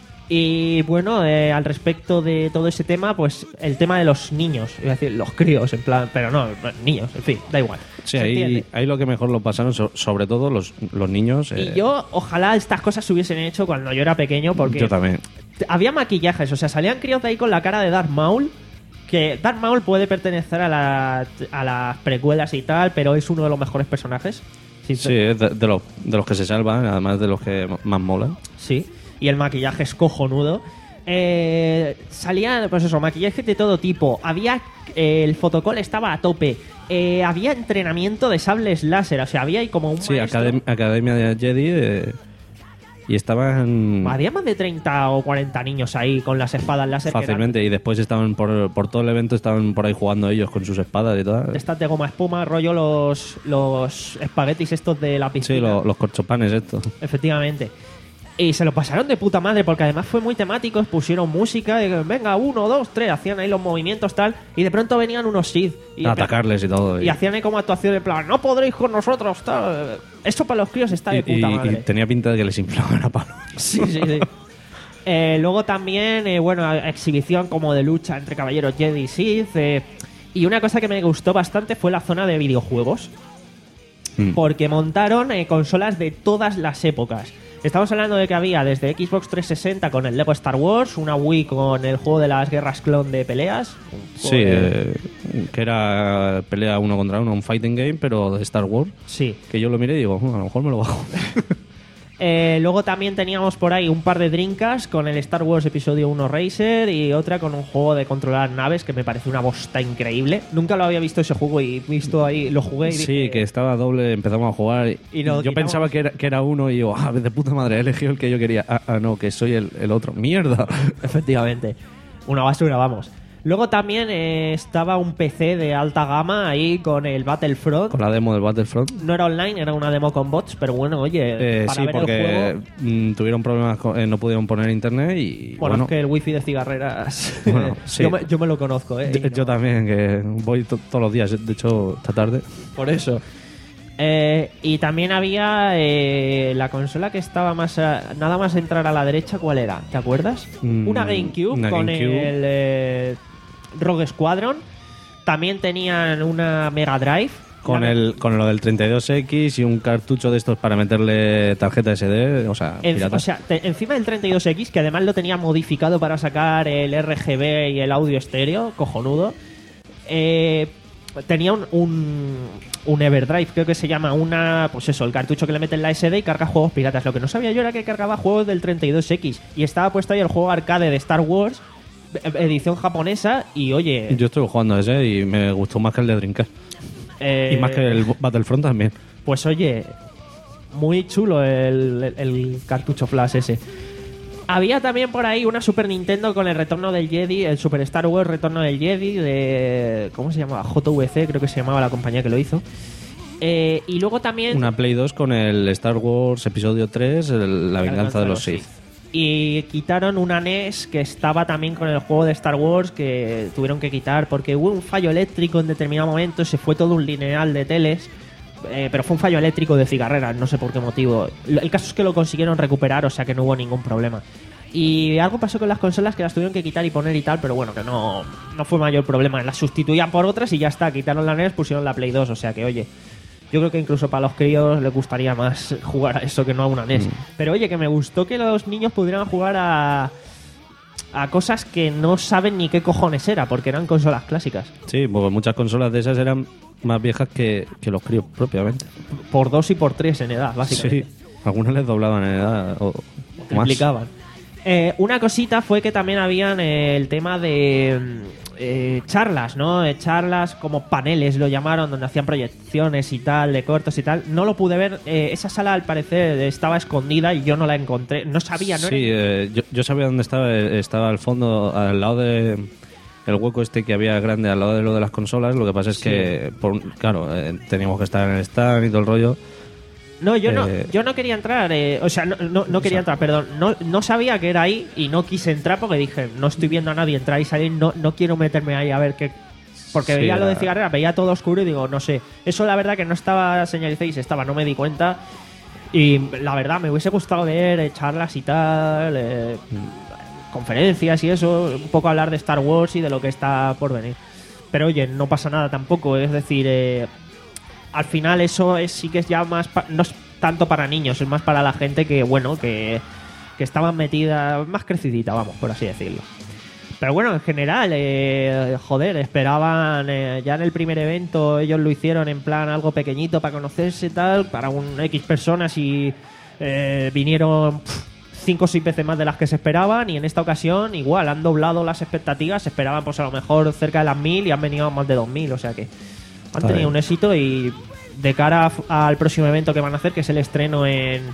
Speaker 1: Y bueno, eh, al respecto de todo ese tema, pues el tema de los niños, iba a decir los críos, en plan, pero no, niños, en fin, da igual.
Speaker 3: Sí,
Speaker 1: Se
Speaker 3: ahí,
Speaker 1: entiende.
Speaker 3: ahí lo que mejor lo pasaron, so- sobre todo los, los niños.
Speaker 1: Y
Speaker 3: eh,
Speaker 1: yo, ojalá estas cosas se hubiesen hecho cuando yo era pequeño, porque
Speaker 3: yo también.
Speaker 1: había maquillajes, o sea, salían críos de ahí con la cara de Darth Maul, que Darth Maul puede pertenecer a, la- a las precuelas y tal, pero es uno de los mejores personajes.
Speaker 3: Sí, es de, de los, de los que se salvan, además de los que más molan.
Speaker 1: Sí, y el maquillaje es cojonudo. Eh, salía, pues eso, maquillaje de todo tipo. Había, eh, el fotocall estaba a tope. Eh, había entrenamiento de sables láser, o sea, había ahí como un
Speaker 3: Sí,
Speaker 1: maestro.
Speaker 3: Academ- Academia de Jedi. eh,
Speaker 6: Y estaban
Speaker 1: Había más de treinta o cuarenta niños ahí con las espadas láser. que eran
Speaker 6: fácilmente, y después estaban por, por todo el evento, estaban por ahí jugando ellos con sus espadas y tal.
Speaker 1: de estas de goma espuma, rollo los, los espaguetis estos de la piscina.
Speaker 6: Sí, lo- los corchopanes estos.
Speaker 1: Efectivamente. Y se lo pasaron de puta madre porque además fue muy temático, pusieron música, y, venga, uno, dos, tres, hacían ahí los movimientos tal, y de pronto venían unos Sith. Y,
Speaker 6: A atacarles y todo.
Speaker 1: y hacían ahí como actuación en plan, no podréis con nosotros, tal. Eso para los críos está de
Speaker 6: Y-
Speaker 1: puta
Speaker 6: y-
Speaker 1: madre.
Speaker 6: y tenía pinta de que les inflaban a palo.
Speaker 1: Sí, sí, sí. Eh, luego también, eh, bueno, exhibición como de lucha entre caballeros Jedi y Sith. eh, y una cosa que me gustó bastante fue la zona de videojuegos.
Speaker 6: Mm.
Speaker 1: Porque montaron eh, consolas de todas las épocas. Estamos hablando de que había desde Xbox trescientos sesenta con el Lego Star Wars, una Wii con el juego de las guerras clon de peleas. un juego
Speaker 6: Sí,
Speaker 1: de-
Speaker 6: eh, que era pelea uno contra uno, un fighting game, pero de Star Wars.
Speaker 1: Sí.
Speaker 6: Que yo lo miré y digo, "Uh, a lo mejor me lo bajo".
Speaker 1: Eh, luego también teníamos por ahí un par de Dreamcast con el Star Wars Episodio uno Racer y otra con un juego de controlar naves que me pareció una bosta increíble. Nunca lo había visto ese juego y visto ahí, lo jugué y
Speaker 6: Sí,
Speaker 1: dije,
Speaker 6: que estaba doble, empezamos a jugar. Y,
Speaker 1: Y lo
Speaker 6: yo
Speaker 1: quitamos.
Speaker 6: pensaba que era, que era uno y digo, ah, de puta madre, he elegido el que yo quería. Ah, ah, no, que soy el, el otro. ¡Mierda!
Speaker 1: efectivamente, una basura, vamos. Luego también eh, estaba un P C de alta gama ahí con el Battlefront.
Speaker 6: Con la demo del Battlefront.
Speaker 1: No era online, era una demo con bots, pero bueno, oye,
Speaker 6: Eh,
Speaker 1: para
Speaker 6: sí,
Speaker 1: ver el
Speaker 6: porque
Speaker 1: juego...
Speaker 6: mm, tuvieron problemas, con- eh, no pudieron poner internet y
Speaker 1: Bueno,
Speaker 6: bueno,
Speaker 1: es que el wifi de cigarreras...
Speaker 6: Bueno, sí.
Speaker 1: yo, me, yo me lo conozco, ¿eh?
Speaker 6: yo,
Speaker 1: y no-
Speaker 6: yo también, que voy to- todos los días, de hecho, esta tarde.
Speaker 1: Por eso. Eh, y también había eh, la consola que estaba más a- nada más entrar a la derecha, ¿cuál era? ¿Te acuerdas?
Speaker 6: Mm,
Speaker 1: una GameCube
Speaker 6: una
Speaker 1: con
Speaker 6: GameCube.
Speaker 1: el eh, Rogue Squadron. También tenían una Mega Drive.
Speaker 6: Con,
Speaker 1: La-
Speaker 6: el, con lo del treinta y dos equis y un cartucho de estos para meterle tarjeta ese de, o sea,
Speaker 1: En-
Speaker 6: pirata.
Speaker 1: o sea, te- encima del treinta y dos equis, que además lo tenía modificado para sacar el R G B y el audio estéreo, cojonudo. Eh, tenía un, un, un Everdrive, creo que se llama, una, pues eso, el cartucho que le mete en la S D y carga juegos piratas. Lo que no sabía yo era que cargaba juegos del treinta y dos equis. Y estaba puesto ahí el juego arcade de Star Wars, e- edición japonesa, y oye...
Speaker 6: Yo estuve jugando a ese y me gustó más que el de Dreamcast.
Speaker 1: eh,
Speaker 6: Y más que el Battlefront también.
Speaker 1: Pues oye, muy chulo el, el- el cartucho flash ese. Había también por ahí una Super Nintendo con el retorno del Jedi, el Super Star Wars Retorno del Jedi de... ¿Cómo se llamaba? J V C, creo que se llamaba la compañía que lo hizo. Eh, y luego también...
Speaker 6: Una Play dos con el Star Wars Episodio tres, el- La venganza de los Sith.
Speaker 1: Y quitaron una N E S que estaba también con el juego de Star Wars que tuvieron que quitar porque hubo un fallo eléctrico en determinado momento, se fue todo un lineal de teles, eh, pero fue un fallo eléctrico de cigarreras, no sé por qué motivo. El caso es que lo consiguieron recuperar, o sea que no hubo ningún problema. Y algo pasó con las consolas que las tuvieron que quitar y poner y tal, pero bueno, que no, no fue mayor problema. Las sustituían por otras y ya está, quitaron la N E S, pusieron la Play dos, o sea que oye... Yo creo que incluso para los críos les gustaría más jugar a eso que no a una N E S. Pero oye, que me gustó que los niños pudieran jugar a, a cosas que no saben ni qué cojones era, porque eran consolas clásicas.
Speaker 6: Sí, porque muchas consolas de esas eran más viejas que, que los críos propiamente.
Speaker 1: Por dos y por tres en edad, básicamente.
Speaker 6: Sí, algunas les doblaban en edad o, o más.
Speaker 1: Triplicaban. Eh, una cosita fue que también habían eh, el tema de mm, eh, charlas, ¿no? Eh, charlas como paneles lo llamaron, donde hacían proyecciones y tal, de cortos y tal. No lo pude ver. Eh, esa sala al parecer estaba escondida y yo no la encontré. No sabía, ¿no?
Speaker 6: Sí,
Speaker 1: era-
Speaker 6: eh, yo, yo sabía dónde estaba. eh, Estaba al fondo, al lado de el hueco este que había grande, al lado de lo de las consolas. Lo que pasa es
Speaker 1: Sí.
Speaker 6: que, por, claro, eh, teníamos que estar en el stand y todo el rollo.
Speaker 1: No, yo no,
Speaker 6: Eh,
Speaker 1: yo no quería entrar, eh, o sea, no, no, no quería entrar, perdón, no, no sabía que era ahí y no quise entrar porque dije, no estoy viendo a nadie entrar y salir, no, no quiero meterme ahí a ver qué... Porque
Speaker 6: Sí,
Speaker 1: veía lo de
Speaker 6: era-
Speaker 1: cigarrera, veía todo oscuro y digo, no sé, eso la verdad que no estaba señalizado y se estaba, no me di cuenta y la verdad me hubiese gustado ver eh, charlas y tal, eh, conferencias y eso, un poco hablar de Star Wars y de lo que está por venir. Pero oye, no pasa nada tampoco, es decir... Eh, al final eso es sí que es ya más pa- no es tanto para niños, es más para la gente que bueno que, que estaban metida más crecidita, vamos, por así decirlo. Pero bueno, en general, eh, joder, esperaban eh, ya en el primer evento, ellos lo hicieron en plan algo pequeñito para conocerse y tal, para un X personas y eh, vinieron pff, cinco o seis veces más de las que se esperaban y en esta ocasión igual, han doblado las expectativas, se esperaban pues a lo mejor cerca de las mil y han venido más de dos mil, o sea que han
Speaker 6: Está
Speaker 1: tenido
Speaker 6: bien.
Speaker 1: un éxito y de cara a- al próximo evento que van a hacer, que es el estreno en,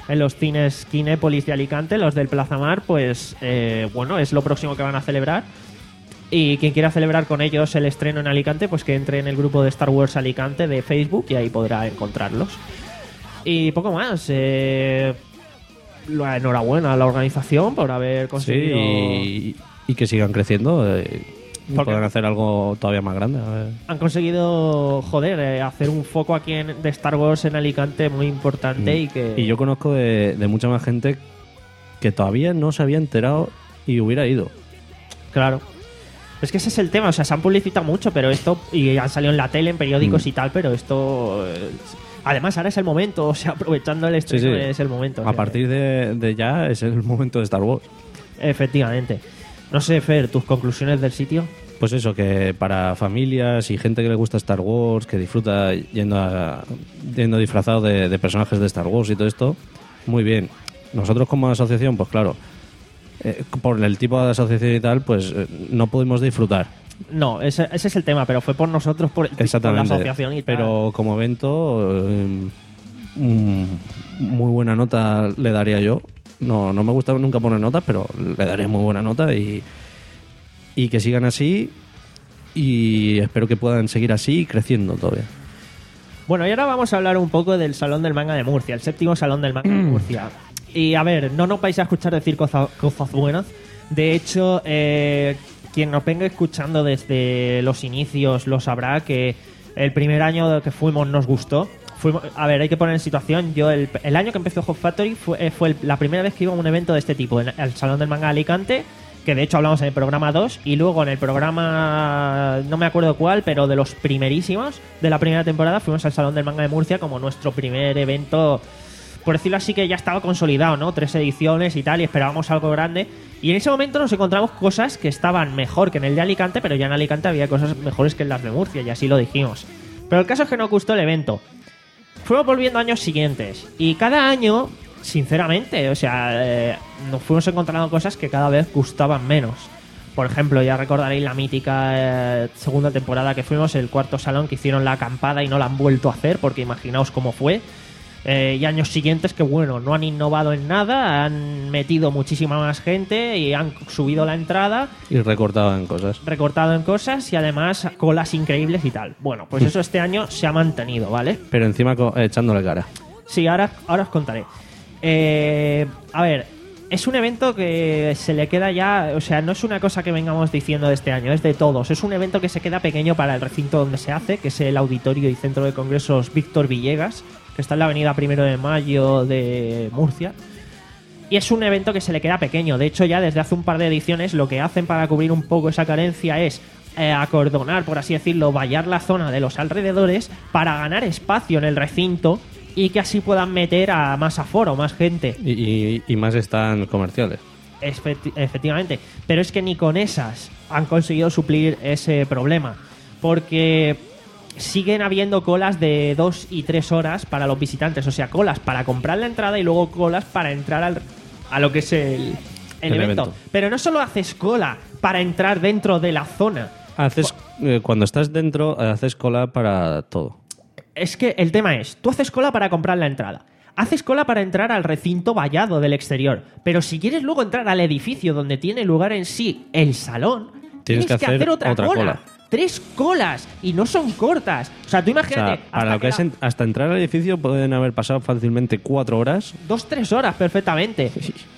Speaker 1: en los cines Kinépolis de Alicante, los del Plaza Mar, pues eh, bueno, es lo próximo que van a celebrar. Y quien quiera celebrar con ellos el estreno en Alicante, pues que entre en el grupo de Star Wars Alicante de Facebook y ahí podrá encontrarlos. Y poco más. Eh, la enhorabuena a la organización por haber conseguido...
Speaker 6: Sí, y, y que sigan creciendo eh, y
Speaker 1: Porque-
Speaker 6: puedan hacer algo todavía más grande. A ver.
Speaker 1: Han conseguido, joder, eh, hacer un foco aquí en, de Star Wars en Alicante muy importante y que...
Speaker 6: Y yo conozco de, de mucha más gente que todavía no se había enterado y hubiera ido.
Speaker 1: Claro. Es que ese es el tema, o sea, se han publicitado mucho, pero esto, y han salido en la tele, en periódicos
Speaker 6: Mm.
Speaker 1: y tal, pero esto... eh, además, ahora es el momento, o sea, aprovechando el
Speaker 6: Sí,
Speaker 1: estreno
Speaker 6: sí.
Speaker 1: es el momento. o
Speaker 6: A
Speaker 1: sea,
Speaker 6: partir de, de ya es el momento de Star Wars.
Speaker 1: Efectivamente. No sé, Fer, tus conclusiones del sitio.
Speaker 6: Pues eso, que para familias y gente que le gusta Star Wars, que disfruta yendo, a- yendo disfrazado de, de personajes de Star Wars y todo esto, muy bien. Nosotros como asociación, pues claro, eh, por el tipo de asociación y tal, pues eh, no pudimos disfrutar.
Speaker 1: No, ese, ese es el tema, pero fue por nosotros, por, por la
Speaker 6: Exactamente.
Speaker 1: asociación y tal.
Speaker 6: Pero como evento, eh, mm, muy buena nota le daría yo. No, no me gusta nunca poner notas, pero le daré muy buena nota y, y que sigan así y espero que puedan seguir así y creciendo todavía.
Speaker 1: Bueno, y ahora vamos a hablar un poco del Salón del Manga de Murcia, el séptimo Salón del Manga de Murcia. Y a ver, no nos vais a escuchar decir cosa- cosas buenas. De hecho, eh, quien nos venga escuchando desde los inicios lo sabrá que el primer año que fuimos nos gustó. Fuimos, a ver, hay que poner en situación. Yo el, el año que empezó Hot Factory fue, eh, fue el- la primera vez que iba a un evento de este tipo, en el Salón del Manga de Alicante, que de hecho hablamos en el programa dos, y luego en el programa, no me acuerdo cuál, pero de los primerísimos de la primera temporada, fuimos al Salón del Manga de Murcia como nuestro primer evento, por decirlo así, que ya estaba consolidado, ¿no? Tres ediciones y tal, y esperábamos algo grande. Y en ese momento nos encontramos cosas que estaban mejor que en el de Alicante, pero ya en Alicante había cosas mejores que en las de Murcia, y así lo dijimos. Pero el caso es que nos gustó el evento. Fuimos volviendo años siguientes, y cada año, sinceramente, o sea, eh, nos fuimos encontrando cosas que cada vez gustaban menos. Por ejemplo, ya recordaréis la mítica eh, segunda temporada que fuimos, el cuarto salón, que hicieron la acampada y no la han vuelto a hacer, porque imaginaos cómo fue. Eh, y años siguientes que, bueno, no han innovado en nada, han metido muchísima más gente y han subido la entrada,
Speaker 6: Y recortado en cosas.
Speaker 1: recortado en cosas y además colas increíbles y tal. Bueno, pues eso este año se ha mantenido, ¿vale?
Speaker 6: Pero encima co- echándole cara.
Speaker 1: Sí, ahora, ahora os contaré. Eh, a ver, es un evento que se le queda ya, o sea, no es una cosa que vengamos diciendo de este año, es de todos. Es un evento que se queda pequeño para el recinto donde se hace, que es el Auditorio y Centro de Congresos Víctor Villegas, que está en la avenida Primero de Mayo de Murcia. Y es un evento que se le queda pequeño. De hecho, ya desde hace un par de ediciones lo que hacen para cubrir un poco esa carencia es eh, acordonar, por así decirlo, vallar la zona de los alrededores para ganar espacio en el recinto y que así puedan meter a más aforo, más gente.
Speaker 6: Y, y- y más están comerciales.
Speaker 1: Efecti- efectivamente. Pero es que ni con esas han conseguido suplir ese problema. Porque siguen habiendo colas de dos y tres horas para los visitantes. O sea, colas para comprar la entrada y luego colas para entrar al, a lo que es el, el
Speaker 6: El
Speaker 1: evento.
Speaker 6: evento.
Speaker 1: Pero no solo haces cola para entrar dentro de la zona.
Speaker 6: Haces, eh, cuando estás dentro, eh, haces cola para todo.
Speaker 1: Es que el tema es, tú haces cola para comprar la entrada. Haces cola para entrar al recinto vallado del exterior. Pero si quieres luego entrar al edificio donde tiene lugar en sí el salón, tienes,
Speaker 6: que hacer
Speaker 1: otra,
Speaker 6: otra
Speaker 1: cola.
Speaker 6: cola.
Speaker 1: Tres colas y no son cortas. O sea, tú
Speaker 6: O
Speaker 1: imagínate,
Speaker 6: sea, para
Speaker 1: hasta
Speaker 6: lo que
Speaker 1: que
Speaker 6: es
Speaker 1: la-
Speaker 6: en- hasta entrar al edificio pueden haber pasado fácilmente cuatro horas.
Speaker 1: dos, tres horas perfectamente.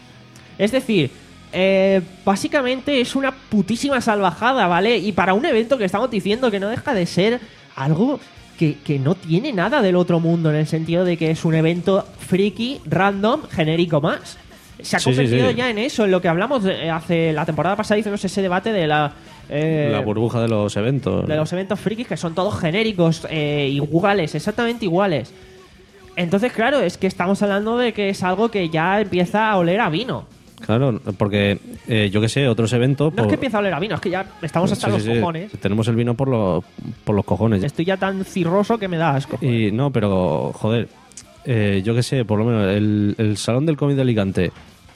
Speaker 1: Es decir, eh, básicamente es una putísima salvajada, ¿vale? Y para un evento que estamos diciendo que no deja de ser algo que, que no tiene nada del otro mundo, en el sentido de que es un evento friki, random, genérico más. Se ha
Speaker 6: Sí, sí,
Speaker 1: convertido
Speaker 6: sí.
Speaker 1: ya en eso, en lo que hablamos de- hace la temporada pasada, hicimos ese debate de la... eh,
Speaker 6: La burbuja de los eventos.
Speaker 1: de los eventos frikis que son todos genéricos, eh, iguales, exactamente iguales. Entonces, claro, es que estamos hablando de que es algo que ya empieza a oler a vino.
Speaker 6: Claro, porque eh, yo que sé, otros eventos.
Speaker 1: No es que empieza a oler a vino, es que ya estamos hasta
Speaker 6: Sí,
Speaker 1: los
Speaker 6: sí, sí.
Speaker 1: cojones.
Speaker 6: Tenemos el vino por, los por los cojones.
Speaker 1: Estoy ya tan cirroso que me da asco.
Speaker 6: Y no, pero joder, eh, yo que sé, por lo menos el, el Salón del Cómic de Alicante,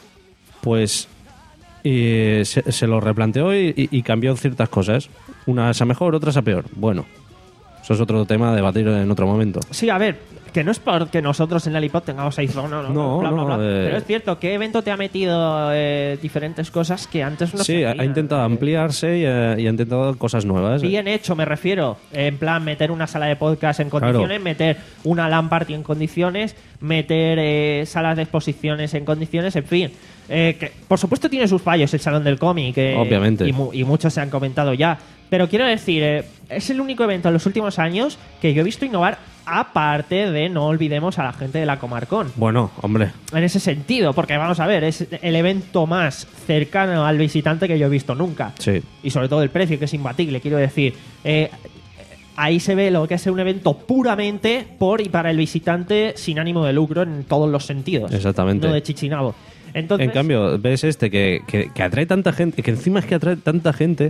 Speaker 6: pues eh, se, se lo replanteó y, y- y cambió ciertas cosas. Unas a mejor, otras a peor. Bueno, Eso es otro tema a debatir en otro momento.
Speaker 1: Sí, a ver, que no es porque nosotros en el iPod tengamos iPhone, no, no,
Speaker 6: No,
Speaker 1: bla, bla,
Speaker 6: no,
Speaker 1: bla.
Speaker 6: eh.
Speaker 1: Pero es cierto, ¿qué evento te ha metido eh, diferentes cosas que antes no
Speaker 6: Sí,
Speaker 1: se
Speaker 6: ha,
Speaker 1: hacían?
Speaker 6: ha intentado ampliarse y, eh, y ha intentado cosas nuevas.
Speaker 1: Bien hecho, me refiero. En plan, meter una sala de podcast en condiciones,
Speaker 6: Claro.
Speaker 1: meter una LAN party en condiciones, meter eh, salas de exposiciones en condiciones, en fin. Eh, que, por supuesto tiene sus fallos el Salón del Cómic. eh,
Speaker 6: Obviamente.
Speaker 1: Y, mu- y muchos se han comentado ya. Pero quiero decir, eh, es el único evento en los últimos años que yo he visto innovar, aparte de, no olvidemos, a la gente de la Comarcón.
Speaker 6: Bueno, hombre.
Speaker 1: En ese sentido, porque vamos a ver, es el evento más cercano al visitante que yo he visto nunca.
Speaker 6: Sí.
Speaker 1: Y sobre todo el precio, que es imbatible, quiero decir. Eh, ahí se ve lo que es un evento puramente por y para el visitante sin ánimo de lucro en todos los sentidos.
Speaker 6: Exactamente.
Speaker 1: No de chichinabo. Entonces,
Speaker 6: En cambio, ves este que, que, que atrae tanta gente, que encima es que atrae tanta gente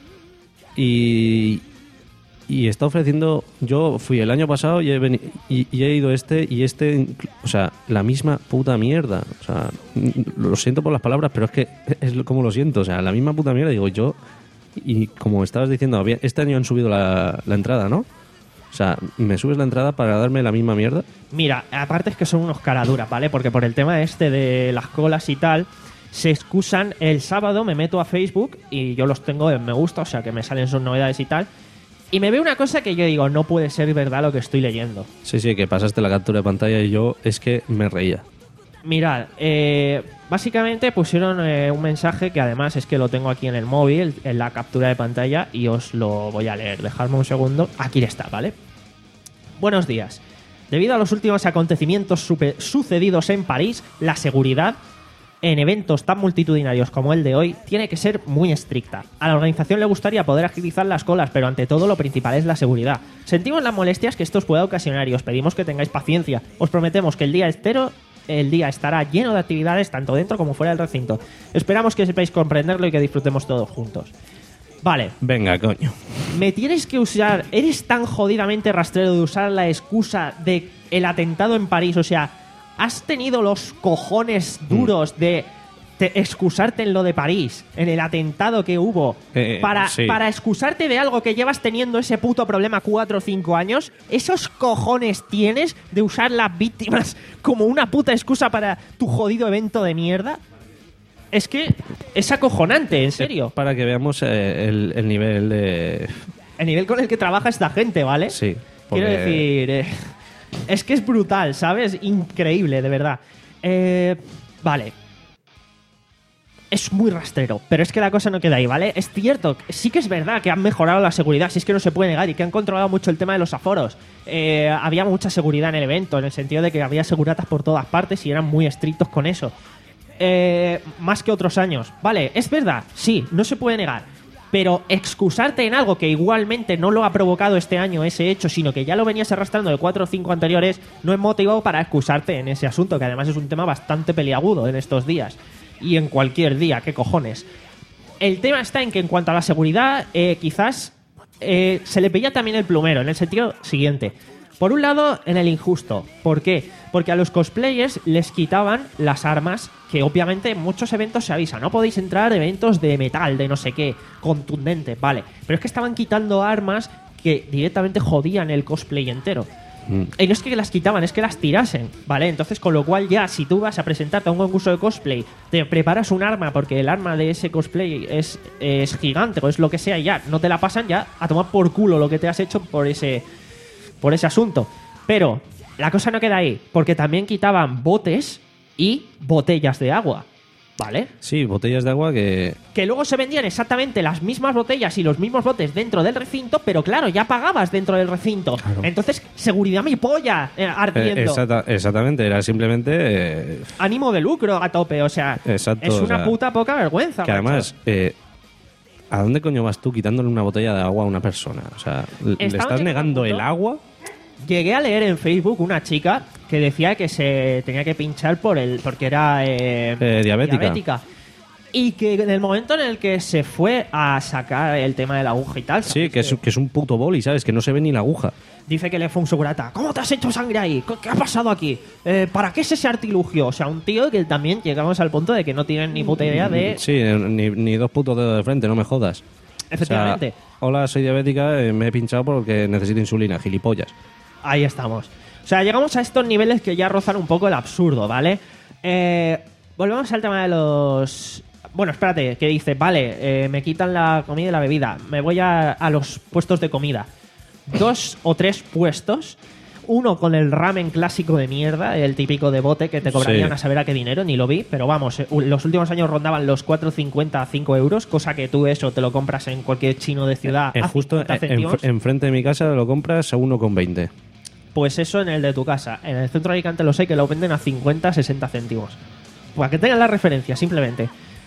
Speaker 6: y, y está ofreciendo... Yo fui el año pasado y he, veni- y, y he ido este y este... O sea, la misma puta mierda. O sea, lo siento por las palabras, pero es que es como lo siento. O sea, la misma puta mierda. Digo, yo... Y como estabas diciendo, había- este año han subido la, la entrada, ¿no? O sea, ¿me subes la entrada para darme la misma mierda?
Speaker 1: mira, aparte es que son unos caraduras, ¿vale? Porque por el tema este de las colas y tal, se excusan. El sábado me meto a Facebook y yo los tengo en me gusta, o sea que me salen sus novedades y tal. Y me veo una cosa que yo digo, no puede ser verdad lo que estoy leyendo.
Speaker 6: Sí, sí, que pasaste la captura de pantalla y yo es que me reía.
Speaker 1: Mirad, eh, básicamente pusieron eh, un mensaje que además es que lo tengo aquí en el móvil, en la captura de pantalla, y os lo voy a leer. Dejadme un segundo. Aquí está, ¿vale? Buenos días. Debido a los últimos acontecimientos supe- sucedidos en París, la seguridad en eventos tan multitudinarios como el de hoy tiene que ser muy estricta. A la organización le gustaría poder agilizar las colas, pero ante todo lo principal es la seguridad. Sentimos las molestias que esto os pueda ocasionar y os pedimos que tengáis paciencia. Os prometemos que el día entero el día estará lleno de actividades tanto dentro como fuera del recinto. Esperamos que sepáis comprenderlo y que disfrutemos todos juntos. Vale,
Speaker 6: Venga, coño.
Speaker 1: me tienes que usar... Eres tan jodidamente rastrero de usar la excusa de el atentado en París. O sea, has tenido los cojones duros de... te- excusarte en lo de París, en el atentado que hubo,
Speaker 6: Eh,
Speaker 1: para,
Speaker 6: sí.
Speaker 1: para excusarte de algo que llevas teniendo ese puto problema cuatro o cinco años. ¿Esos cojones tienes de usar las víctimas como una puta excusa para tu jodido evento de mierda? Es que es acojonante, en serio.
Speaker 6: Para que veamos eh, el, el nivel de...
Speaker 1: El nivel con el que trabaja esta gente, ¿vale?
Speaker 6: Sí.
Speaker 1: Quiero
Speaker 6: porque-
Speaker 1: decir, eh, es que es brutal, ¿sabes? Increíble, de verdad. Eh, vale. Es muy rastrero, pero es que la cosa no queda ahí, ¿vale? Es cierto, sí que es verdad que han mejorado la seguridad, si es que no se puede negar, y que han controlado mucho el tema de los aforos. Eh, había mucha seguridad en el evento, en el sentido de que había seguratas por todas partes y eran muy estrictos con eso. Eh, más que otros años. Vale, es verdad, sí, no se puede negar. Pero excusarte en algo que igualmente no lo ha provocado este año ese hecho, sino que ya lo venías arrastrando de cuatro o cinco anteriores, no es motivo para excusarte en ese asunto, que además es un tema bastante peliagudo en estos días. Y en cualquier día, ¿qué cojones? El tema está en que en cuanto a la seguridad, eh, quizás eh, se le veía también el plumero, en el sentido siguiente. Por un lado, en el injusto. ¿Por qué? Porque a los cosplayers les quitaban las armas, que obviamente en muchos eventos se avisa. No podéis entrar a eventos de metal, de no sé qué, contundente, vale. Pero es que estaban quitando armas que directamente jodían el cosplay entero.
Speaker 6: Mm.
Speaker 1: Y no es que las quitaban, es que las tirasen, ¿vale? Entonces, con lo cual ya, si tú vas a presentarte a un concurso de cosplay, te preparas un arma porque el arma de ese cosplay es, es gigante o es lo que sea, y ya no te la pasan, ya a tomar por culo lo que te has hecho por ese, por ese asunto. Pero la cosa no queda ahí, porque también quitaban botes y botellas de agua, ¿vale?
Speaker 6: Sí, botellas de agua que...
Speaker 1: Que luego se vendían exactamente las mismas botellas y los mismos botes dentro del recinto, pero claro, ya pagabas dentro del recinto. Entonces, seguridad mi polla, eh,
Speaker 6: eh,
Speaker 1: ardiendo.
Speaker 6: exacta- exactamente, era simplemente... eh,
Speaker 1: Ánimo de lucro a tope, o sea,
Speaker 6: Exacto,
Speaker 1: es
Speaker 6: o
Speaker 1: una
Speaker 6: sea,
Speaker 1: puta poca vergüenza.
Speaker 6: que
Speaker 1: macho.
Speaker 6: además... eh, ¿a dónde coño vas tú quitándole una botella de agua a una persona? O sea, ¿le
Speaker 1: Estaban
Speaker 6: estás
Speaker 1: llegando
Speaker 6: negando
Speaker 1: a un
Speaker 6: el
Speaker 1: punto-
Speaker 6: agua?
Speaker 1: Llegué a leer en Facebook una chica que decía que se tenía que pinchar por el porque era eh,
Speaker 6: Eh, diabética.
Speaker 1: y que en el momento en el que se fue a sacar el tema de la aguja y tal,
Speaker 6: Sí, que es, que es un puto boli, ¿sabes? Que no se ve ni la aguja.
Speaker 1: dice que le fue un segurata. ¿Cómo te has hecho sangre ahí? ¿Qué- ¿Qué ha pasado aquí? Eh, ¿Para qué es ese artilugio? O sea, un tío que también llegamos al punto de que no tienen ni puta idea de...
Speaker 6: Sí, ni, ni dos putos dedos de frente, no me jodas.
Speaker 1: Efectivamente.
Speaker 6: O sea, hola, soy diabética, eh, me he pinchado porque necesito insulina, gilipollas.
Speaker 1: Ahí estamos. O sea, llegamos a estos niveles que ya rozan un poco el absurdo, ¿vale? Eh, volvemos al tema de los... Bueno, espérate, que dice, vale, eh, me quitan la comida y la bebida. Me voy a, a los puestos de comida. Dos o tres puestos... Uno con el ramen clásico de mierda, el típico de bote que te cobrarían
Speaker 6: Sí.
Speaker 1: a saber a qué dinero, ni lo vi, pero vamos, eh, los últimos años rondaban los cuatro cincuenta a cinco euros, cosa que tú eso te lo compras en cualquier chino de ciudad
Speaker 6: Eh,
Speaker 1: a
Speaker 6: justo
Speaker 1: cincuenta
Speaker 6: en,
Speaker 1: céntimos.
Speaker 6: enfrente de mi casa lo compras a uno con veinte.
Speaker 1: Pues eso en el de tu casa. En el centro de Alicante lo sé que lo venden a cincuenta, sesenta céntimos. Para que tengan la referencia, simplemente.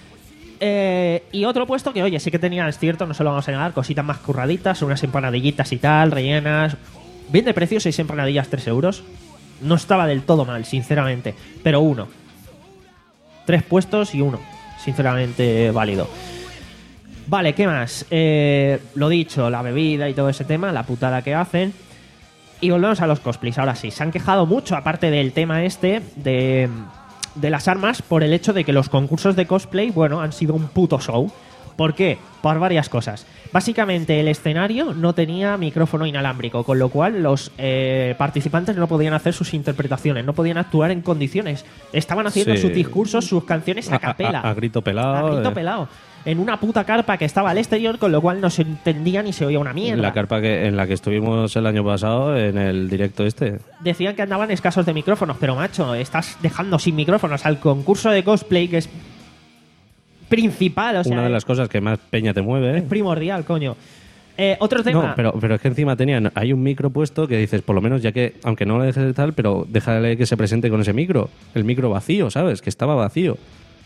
Speaker 1: Eh, y otro puesto que, oye, sí que tenía, es cierto, no se lo vamos a negar, cositas más curraditas, unas empanadillitas y tal, rellenas. Bien de precio, seis empanadillas, tres euros. No estaba del todo mal, sinceramente. Pero uno. Tres puestos y uno. Sinceramente válido. Vale, ¿qué más? Eh, lo dicho, la bebida y todo ese tema, la putada que hacen. Y volvemos a los cosplays. Ahora sí, se han quejado mucho, aparte del tema este de, de las armas, por el hecho de que los concursos de cosplay, bueno, han sido un puto show. ¿Por qué? Por varias cosas. Básicamente el escenario no tenía micrófono inalámbrico, con lo cual los eh, participantes no podían hacer sus interpretaciones, no podían actuar en condiciones. Estaban haciendo
Speaker 6: Sí.
Speaker 1: sus discursos, sus canciones a,
Speaker 6: A,
Speaker 1: capela.
Speaker 6: a- a grito pelado.
Speaker 1: A grito
Speaker 6: eh.
Speaker 1: pelado. En una puta carpa que estaba al exterior, con lo cual no se entendía ni se oía una mierda.
Speaker 6: La carpa que, en la que estuvimos el año pasado en el directo este.
Speaker 1: Decían que andaban escasos de micrófonos, pero macho, estás dejando sin micrófonos al concurso de cosplay que es principal, o sea,
Speaker 6: Una de las cosas que más peña te mueve.
Speaker 1: es primordial, coño. Eh, otro tema.
Speaker 6: No, pero, pero es que encima tenían, hay un micro puesto que dices, por lo menos ya que, aunque no lo dejes de tal, pero déjale que se presente con ese micro. El micro vacío, ¿sabes? Que estaba vacío.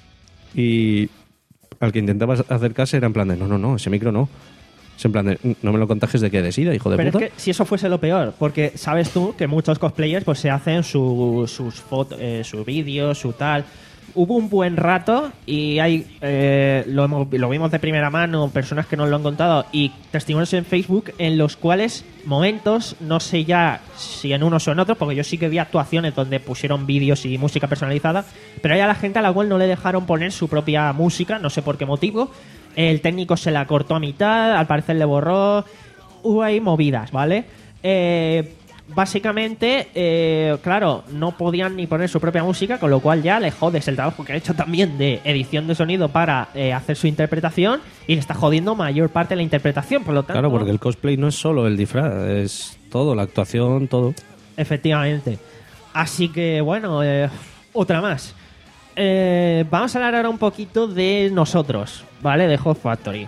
Speaker 6: Y al que intentabas acercarse era en plan de, no, no, no, ese micro no. Es en plan de, no me lo contagies de que de sida, hijo de
Speaker 1: Pero
Speaker 6: puta.
Speaker 1: es que si eso fuese lo peor, porque sabes tú que muchos cosplayers pues se hacen su, sus fotos, eh, su vídeos, su tal. Hubo un buen rato y hay eh, lo, hemos- lo vimos de primera mano, personas que nos lo han contado y testimonios en Facebook en los cuales momentos, no sé ya si en unos o en otros, porque yo sí que vi actuaciones donde pusieron vídeos y música personalizada, pero hay a la gente a la cual no le dejaron poner su propia música, no sé por qué motivo. El técnico se la cortó a mitad, al parecer le borró. Hubo ahí movidas, ¿vale? Eh, básicamente, eh, claro, no podían ni poner su propia música, con lo cual ya le jodes el trabajo que ha hecho también de edición de sonido para eh, hacer su interpretación y le está jodiendo mayor parte de la interpretación, por lo tanto...
Speaker 6: Claro, porque el cosplay no es solo el disfraz, es todo, la actuación, todo.
Speaker 1: Efectivamente. Así que, bueno, eh, otra más. Eh, vamos a hablar ahora un poquito de nosotros, ¿vale? De Hot Factory.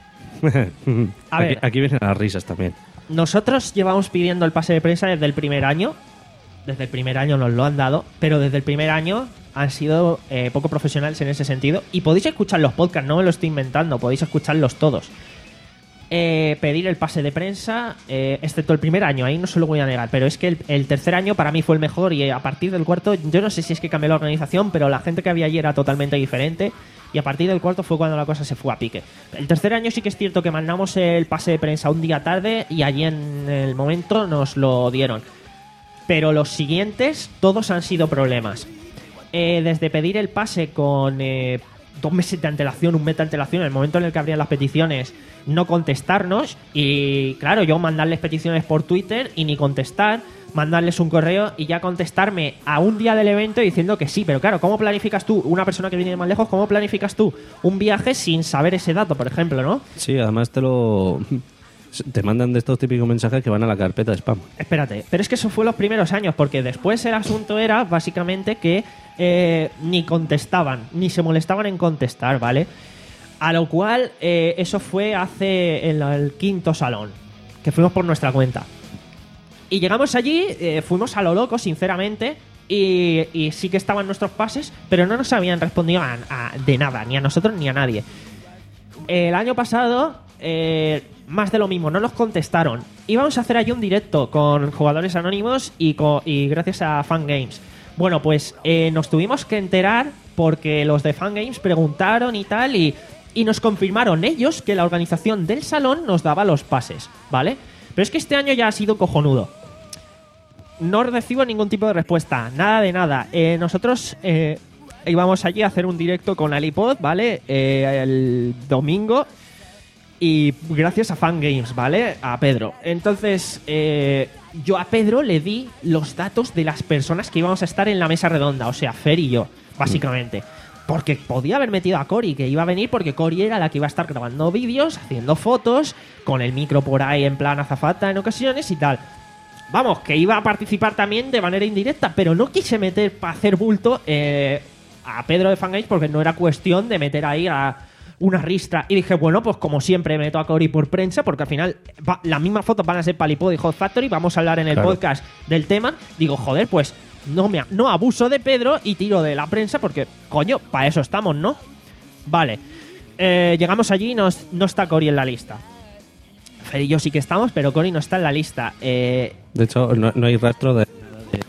Speaker 1: A
Speaker 6: aquí,
Speaker 1: ver.
Speaker 6: aquí vienen las risas también.
Speaker 1: Nosotros llevamos pidiendo el pase de prensa desde el primer año. Desde el primer año nos lo han dado, pero desde el primer año han sido eh, poco profesionales en ese sentido. Y podéis escuchar los podcasts, no me lo estoy inventando, podéis escucharlos todos. Eh, pedir el pase de prensa, eh, excepto el primer año, ahí no se lo voy a negar, pero es que el, el tercer año para mí fue el mejor y eh, a partir del cuarto, yo no sé si es que cambió la organización, pero la gente que había allí era totalmente diferente y a partir del cuarto fue cuando la cosa se fue a pique. El tercer año sí que es cierto que mandamos el pase de prensa un día tarde y allí en el momento nos lo dieron. Pero los siguientes, todos han sido problemas. Eh, desde pedir el pase con eh, dos meses de antelación, un mes de antelación, en el momento en el que abrían las peticiones, no contestarnos. Y claro, yo mandarles peticiones por Twitter y ni contestar, mandarles un correo y ya contestarme a un día del evento diciendo que sí. Pero claro, ¿cómo planificas tú, una persona que viene de más lejos, cómo planificas tú un viaje sin saber ese dato, por ejemplo, ¿no?
Speaker 6: Sí, además te lo... Te mandan de estos típicos mensajes que van a la carpeta de spam.
Speaker 1: Espérate, pero es que eso fue los primeros años, porque después el asunto era básicamente que eh, ni contestaban, ni se molestaban en contestar, ¿vale? A lo cual, eh, eso fue hace en el quinto salón, que fuimos por nuestra cuenta. Y llegamos allí, eh, fuimos a lo loco, sinceramente, y, y sí que estaban nuestros pases, pero no nos habían respondido a, a- de nada, ni a nosotros ni a nadie. El año pasado, eh, más de lo mismo, no nos contestaron. Íbamos a hacer allí un directo con jugadores anónimos y, co- y gracias a Fangames. Bueno, pues eh, nos tuvimos que enterar porque los de Fangames preguntaron y tal y, y nos confirmaron ellos que la organización del salón nos daba los pases, ¿vale? Pero es que este año ya ha sido cojonudo. No recibo ningún tipo de respuesta, nada de nada. Eh, nosotros eh, íbamos allí a hacer un directo con Alipod, ¿vale? Eh, el domingo. Y gracias a Fangames, ¿vale? A Pedro. Entonces, eh, yo a Pedro le di los datos de las personas que íbamos a estar en la mesa redonda, o sea, Fer y yo, básicamente. Porque podía haber metido a Cori, que iba a venir porque Cori era la que iba a estar grabando vídeos, haciendo fotos, con el micro por ahí en plan azafata en ocasiones y tal. Vamos, que iba a participar también de manera indirecta, pero no quise meter para hacer bulto eh, a Pedro de Fangames porque no era cuestión de meter ahí a una ristra. Y dije, bueno, pues como siempre meto a Cori por prensa porque al final va, las mismas fotos van a ser Palipod y Hot Factory, vamos a hablar en el
Speaker 8: Claro.
Speaker 1: podcast del tema. Digo, joder, pues no, me, no abuso de Pedro y tiro de la prensa porque, coño, para eso estamos, ¿no? Vale. Eh, llegamos allí y no, no está Cori en la lista. Fer y yo sí que estamos, pero Cori no está en la lista. Eh,
Speaker 6: De hecho, no, no hay rastro de, de-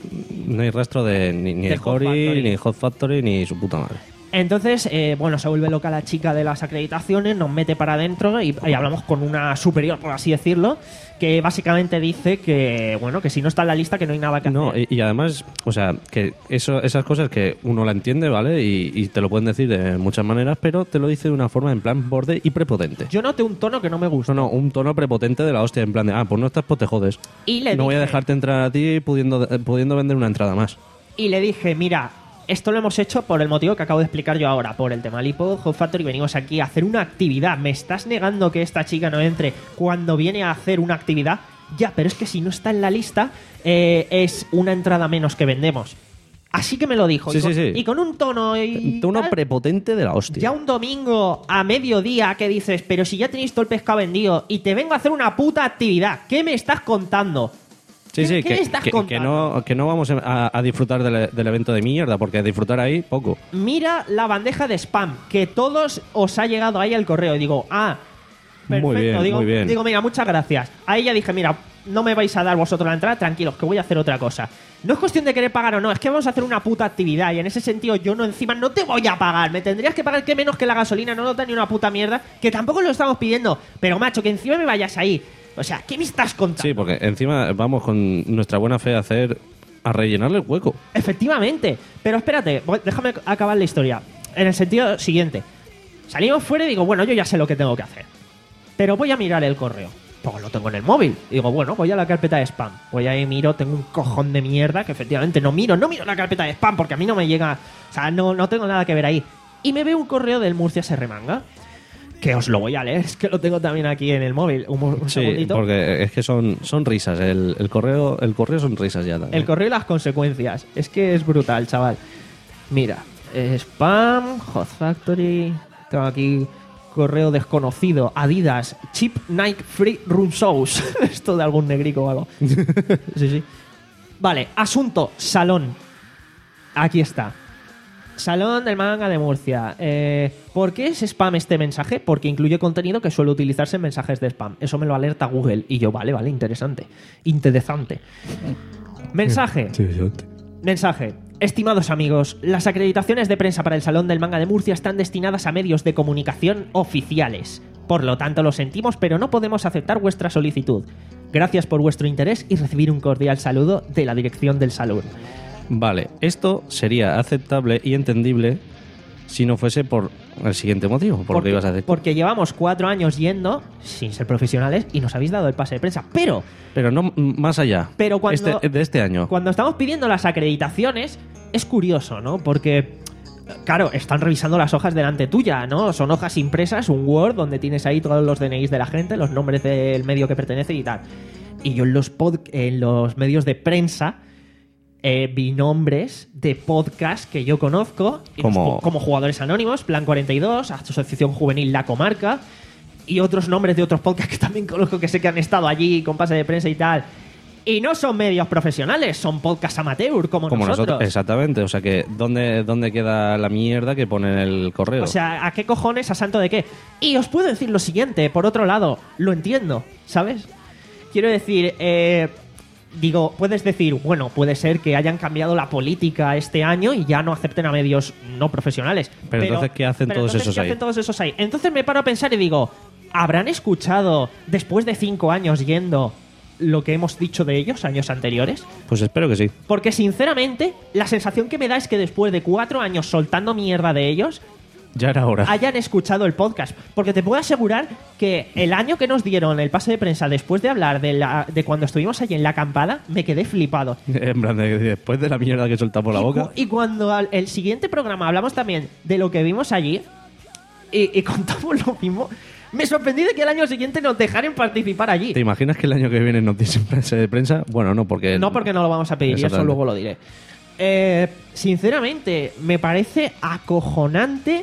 Speaker 6: No hay rastro de ni, ni
Speaker 1: De
Speaker 6: de
Speaker 1: Hot
Speaker 6: Cory,
Speaker 1: Factory.
Speaker 6: ni Hot Factory, ni su puta madre.
Speaker 1: Entonces, eh, bueno, se vuelve loca la chica de las acreditaciones, nos mete para adentro y, y hablamos con una superior, por así decirlo, que básicamente dice que, bueno, que si no está en la lista que no hay nada que hacer.
Speaker 6: No, y, y además, o sea, que eso, esas cosas que uno la entiende, ¿vale? Y, y te lo pueden decir de muchas maneras, pero te lo dice de una forma en plan borde y prepotente.
Speaker 1: Yo noté un tono que no me gusta.
Speaker 6: No, no, un tono prepotente de la hostia, en plan de, ah, pues no estás, pues te jodes.
Speaker 1: Y le
Speaker 6: no voy a
Speaker 1: dije-
Speaker 6: dejarte entrar a ti pudiendo, eh, pudiendo vender una entrada más.
Speaker 1: Y le dije, mira, esto lo hemos hecho por el motivo que acabo de explicar yo ahora, por el tema Lipo, Hot Factory, venimos aquí a hacer una actividad. ¿Me estás negando que esta chica no entre cuando viene a hacer una actividad? Ya, pero es que si no está en la lista, eh, es una entrada menos que vendemos. Así que me lo dijo.
Speaker 6: Sí,
Speaker 1: y, con,
Speaker 6: sí, sí.
Speaker 1: y con un tono y
Speaker 6: Un tono
Speaker 1: tal.
Speaker 6: prepotente de la hostia.
Speaker 1: Ya un domingo a mediodía que dices, pero si ya tenéis todo el pescado vendido y te vengo a hacer una puta actividad, ¿qué me estás contando?
Speaker 6: Sí,
Speaker 1: ¿Qué-
Speaker 6: sí,
Speaker 1: qué
Speaker 6: que,
Speaker 1: me estás
Speaker 6: que- que
Speaker 1: contando?
Speaker 6: no, que no vamos a, a disfrutar del, del evento de mierda, porque disfrutar ahí, poco.
Speaker 1: Mira la bandeja de spam, que todos os ha llegado ahí el correo. Y digo, ah, perfecto.
Speaker 6: Muy bien,
Speaker 1: digo,
Speaker 6: muy bien.
Speaker 1: digo, mira, muchas gracias. Ahí ya dije, mira, no me vais a dar vosotros la entrada, tranquilos, que voy a hacer otra cosa. No es cuestión de querer pagar o no, es que vamos a hacer una puta actividad. Y en ese sentido, yo no encima no te voy a pagar. Me tendrías que pagar que menos que la gasolina, no nota ni una puta mierda, que tampoco lo estamos pidiendo. Pero macho, que encima me vayas ahí. O sea, ¿qué me estás contando?
Speaker 6: Sí, porque encima vamos con nuestra buena fe a hacer, a rellenarle el hueco.
Speaker 1: Efectivamente. Pero espérate, voy- déjame acabar la historia. En el sentido siguiente. Salimos fuera y digo, bueno, yo ya sé lo que tengo que hacer. Pero voy a mirar el correo. Pues lo tengo en el móvil. Y digo, bueno, voy a la carpeta de spam. Voy ahí y miro, tengo un cojón de mierda que efectivamente no miro. No miro la carpeta de spam porque a mí no me llega... O sea, no, no tengo nada que ver ahí. Y me veo un correo del Murcia se remanga. Que os lo voy a leer. Es que lo tengo también aquí en el móvil. Un, un
Speaker 6: Sí,
Speaker 1: segundito.
Speaker 6: porque es que son, son risas. El, el correo el correo son risas ya también.
Speaker 1: El correo y las consecuencias. Es que es brutal, chaval. Mira, eh, spam, Hot Factory. Tengo aquí correo desconocido. Adidas, Cheap Nike Free Room Shows. Esto de algún negrico o algo. Sí, sí. Vale, asunto, salón. Aquí está. Salón del Manga de Murcia. Eh, ¿Por qué es spam este mensaje? Porque incluye contenido que suele utilizarse en mensajes de spam. Eso me lo alerta Google. Y yo, vale, vale, interesante. Interesante. Mensaje. Mensaje. Estimados amigos, las acreditaciones de prensa para el Salón del Manga de Murcia están destinadas a medios de comunicación oficiales. Por lo tanto, lo sentimos, pero no podemos aceptar vuestra solicitud. Gracias por vuestro interés y recibir un cordial saludo de la dirección del salón.
Speaker 6: Vale, esto sería aceptable y entendible si no fuese por el siguiente motivo, por lo que ibas a decir.
Speaker 1: Porque llevamos cuatro años yendo sin ser profesionales y nos habéis dado el pase de prensa. Pero,
Speaker 6: Pero no m- más allá.
Speaker 1: Pero cuando-
Speaker 6: Este- de este año.
Speaker 1: cuando estamos pidiendo las acreditaciones, es curioso, ¿no? Porque, claro, están revisando las hojas delante tuya, ¿no? Son hojas impresas, un Word, donde tienes ahí todos los D N Is de la gente, los nombres del medio que pertenece y tal. Y yo en los, pod- en los medios de prensa eh, vi nombres de podcast que yo conozco, y los
Speaker 6: Como-
Speaker 1: po- como Jugadores Anónimos, Plan cuarenta y dos, Asociación Juvenil La Comarca, y otros nombres de otros podcasts que también conozco que sé que han estado allí con pase de prensa y tal. Y no son medios profesionales, son podcasts amateur como,
Speaker 6: Como
Speaker 1: nosotros.
Speaker 6: nosotros. Exactamente. O sea que, ¿dónde, ¿dónde queda la mierda que pone en el correo?
Speaker 1: O sea, ¿a qué cojones, a santo de qué? Y os puedo decir lo siguiente, por otro lado, lo entiendo, ¿sabes? Quiero decir, eh, digo, puedes decir, bueno, puede ser que hayan cambiado la política este año y ya no acepten a medios no profesionales.
Speaker 6: Pero entonces, ¿qué hacen
Speaker 1: pero
Speaker 6: todos
Speaker 1: entonces,
Speaker 6: esos
Speaker 1: ¿qué
Speaker 6: ahí?
Speaker 1: hacen todos esos ahí? Entonces me paro a pensar y digo, ¿habrán escuchado después de cinco años yendo lo que hemos dicho de ellos años anteriores?
Speaker 6: Pues espero que sí.
Speaker 1: Porque sinceramente, la sensación que me da es que después de cuatro años soltando mierda de ellos,
Speaker 6: Ya era hora.
Speaker 1: hayan escuchado el podcast. Porque te puedo asegurar que el año que nos dieron el pase de prensa después de hablar de, la, de cuando estuvimos allí en la acampada, me quedé flipado.
Speaker 6: En plan, de, después de la mierda que soltamos por la
Speaker 1: Y,
Speaker 6: boca.
Speaker 1: cu- y cuando al- el siguiente programa hablamos también de lo que vimos allí y, y contamos lo mismo, me sorprendí de que el año siguiente nos dejaran participar allí.
Speaker 6: ¿Te imaginas que el año que viene nos dicen prensa de prensa? Bueno, no, porque...
Speaker 1: No porque no lo vamos a pedir, y eso
Speaker 6: Exactamente.
Speaker 1: luego lo diré. Eh, sinceramente, me parece acojonante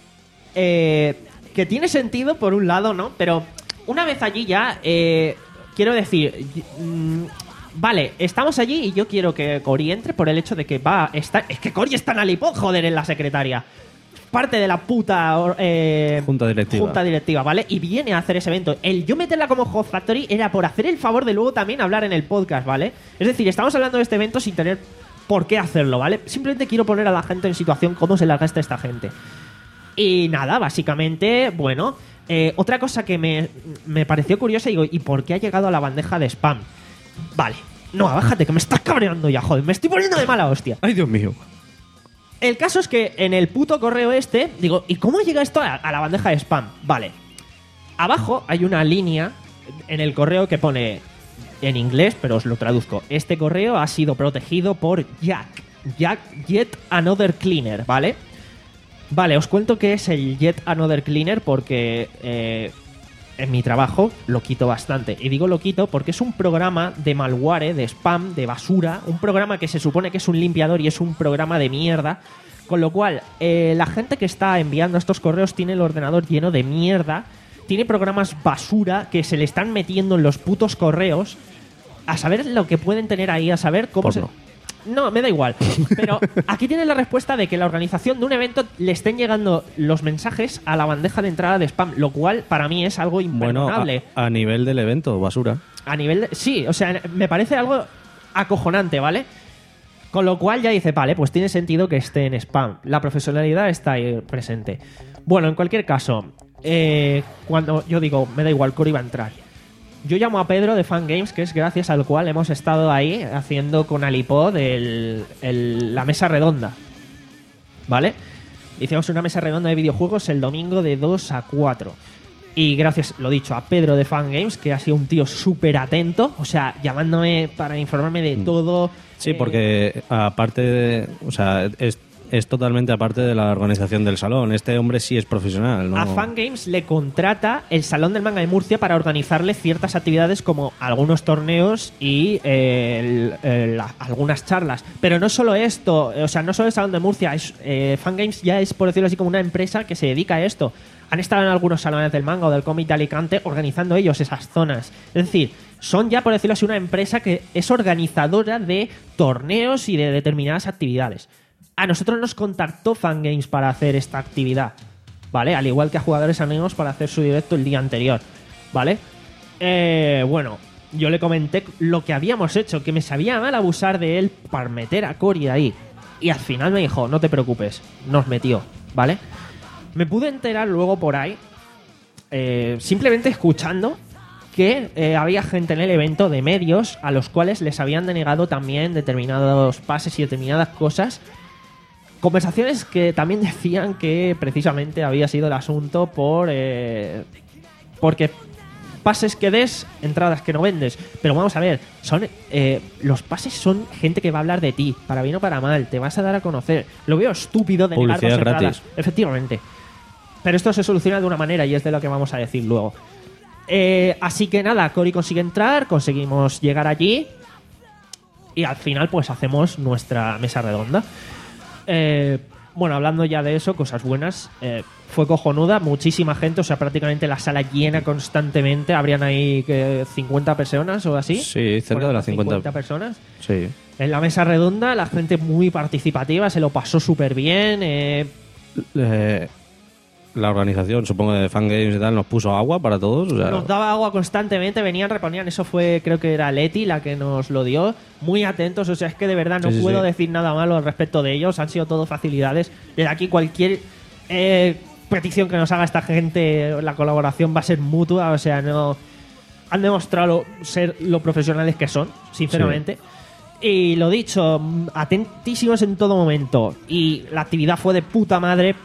Speaker 1: eh, que tiene sentido por un lado, ¿no? Pero una vez allí ya, eh, quiero decir, y- mm, vale, estamos allí y yo quiero que Cory entre por el hecho de que va a estar... Es que Cory está en Alipod, joder, en la secretaria. Parte de la puta eh,
Speaker 6: Junta directiva.
Speaker 1: junta directiva, ¿vale? Y viene a hacer ese evento. El yo meterla como Host Factory era por hacer el favor de luego también hablar en el podcast, ¿vale? Es decir, estamos hablando de este evento sin tener por qué hacerlo, ¿vale? Simplemente quiero poner a la gente en situación cómo se la gasta esta gente. Y nada, básicamente, bueno, eh, otra cosa que me, me pareció curiosa, digo, ¿y por qué ha llegado a la bandeja de spam? Vale, no, bájate, que me estás cabreando ya, joder, me estoy poniendo de mala hostia.
Speaker 6: Ay, Dios mío.
Speaker 1: El caso es que en el puto correo este, digo, ¿y cómo llega esto a, a la bandeja de spam? Vale. Abajo hay una línea en el correo que pone en inglés, pero os lo traduzco. Este correo ha sido protegido por Jack. Jack Yet Another Cleaner, ¿vale? Vale, os cuento qué es el Yet Another Cleaner porque eh, en mi trabajo lo quito bastante. Y digo lo quito porque es un programa de malware, de spam, de basura. Un programa que se supone que es un limpiador y es un programa de mierda. Con lo cual, eh, la gente que está enviando estos correos tiene el ordenador lleno de mierda. Tiene programas basura que se le están metiendo en los putos correos. A saber lo que pueden tener ahí, a saber cómo
Speaker 6: Porno.
Speaker 1: se... No, me da igual. Pero aquí tiene la respuesta de que la organización de un evento le estén llegando los mensajes a la bandeja de entrada de spam, lo cual para mí es algo
Speaker 6: Bueno,
Speaker 1: imperdonable.
Speaker 6: a, a nivel del evento, basura.
Speaker 1: A, nivel de... Sí, o sea, me parece algo acojonante, ¿vale? Con lo cual ya dice, vale, pues tiene sentido que esté en spam. La profesionalidad está ahí presente. Bueno, en cualquier caso, eh, cuando yo digo, me da igual, Cory va a entrar. Yo llamo a Pedro de Fangames, que es gracias al cual hemos estado ahí haciendo con Alipod el, el- la mesa redonda. ¿Vale? Hicimos una mesa redonda de videojuegos el domingo de dos a cuatro. Y gracias, lo dicho, a Pedro de Fangames, que ha sido un tío súper atento, o sea, llamándome para informarme de todo.
Speaker 6: Sí,
Speaker 1: eh,
Speaker 6: porque aparte de... O sea, es, es totalmente aparte de la organización del salón. Este hombre sí es profesional, ¿no?
Speaker 1: A Fangames le contrata el Salón del Manga de Murcia para organizarle ciertas actividades como algunos torneos y eh, el- el- la- algunas charlas. Pero no solo esto, o sea, no solo el Salón de Murcia, es, eh, Fangames ya es, por decirlo así, como una empresa que se dedica a esto. Han estado en algunos salones del manga o del cómic de Alicante organizando ellos esas zonas. Es decir, son ya, por decirlo así, una empresa que es organizadora de torneos y de determinadas actividades. A nosotros nos contactó Fangames para hacer esta actividad, ¿vale? Al igual que a Jugadores Anónimos para hacer su directo el día anterior, ¿vale? Eh, bueno, yo le comenté lo que habíamos hecho, que me sabía mal abusar de él para meter a Cory ahí. Y al final me dijo, no te preocupes, nos metió, ¿vale? Me pude enterar luego por ahí, eh, simplemente escuchando, que eh, había gente en el evento de medios a los cuales les habían denegado también determinados pases y determinadas cosas. Conversaciones que también decían que precisamente había sido el asunto por eh, porque pases que des, entradas que no vendes. Pero vamos a ver, son eh, los pases son gente que va a hablar de ti, para bien o para mal, te vas a dar a conocer. Lo veo estúpido de negar dos
Speaker 6: Publicidad
Speaker 1: entradas.
Speaker 6: gratis.
Speaker 1: Efectivamente. Pero esto se soluciona de una manera y es de lo que vamos a decir luego. Eh, así que nada, Cory consigue entrar, conseguimos llegar allí y al final pues hacemos nuestra mesa redonda. Eh, bueno, hablando ya de eso, cosas buenas, eh, fue cojonuda, muchísima gente, o sea, prácticamente la sala llena constantemente, habrían ahí que cincuenta personas o así.
Speaker 6: Sí, cerca de las cincuenta.
Speaker 1: Personas.
Speaker 6: Sí.
Speaker 1: En la mesa redonda, la gente muy participativa, se lo pasó súper bien. Eh,
Speaker 6: Eh, la organización, supongo, de Fangames y tal, nos puso agua para todos. O sea,
Speaker 1: Nos daba agua constantemente, venían, reponían. Eso fue, creo que era Leti la que nos lo dio. Muy atentos, o sea, es que de verdad no
Speaker 6: Sí, sí,
Speaker 1: puedo
Speaker 6: sí.
Speaker 1: decir nada malo al respecto de ellos. Han sido todo facilidades. Desde aquí, cualquier eh, petición que nos haga esta gente, la colaboración va a ser mutua. O sea, no. Han demostrado ser lo profesionales que son, sinceramente. Y lo dicho, atentísimos en todo momento. Y la actividad fue de puta madre.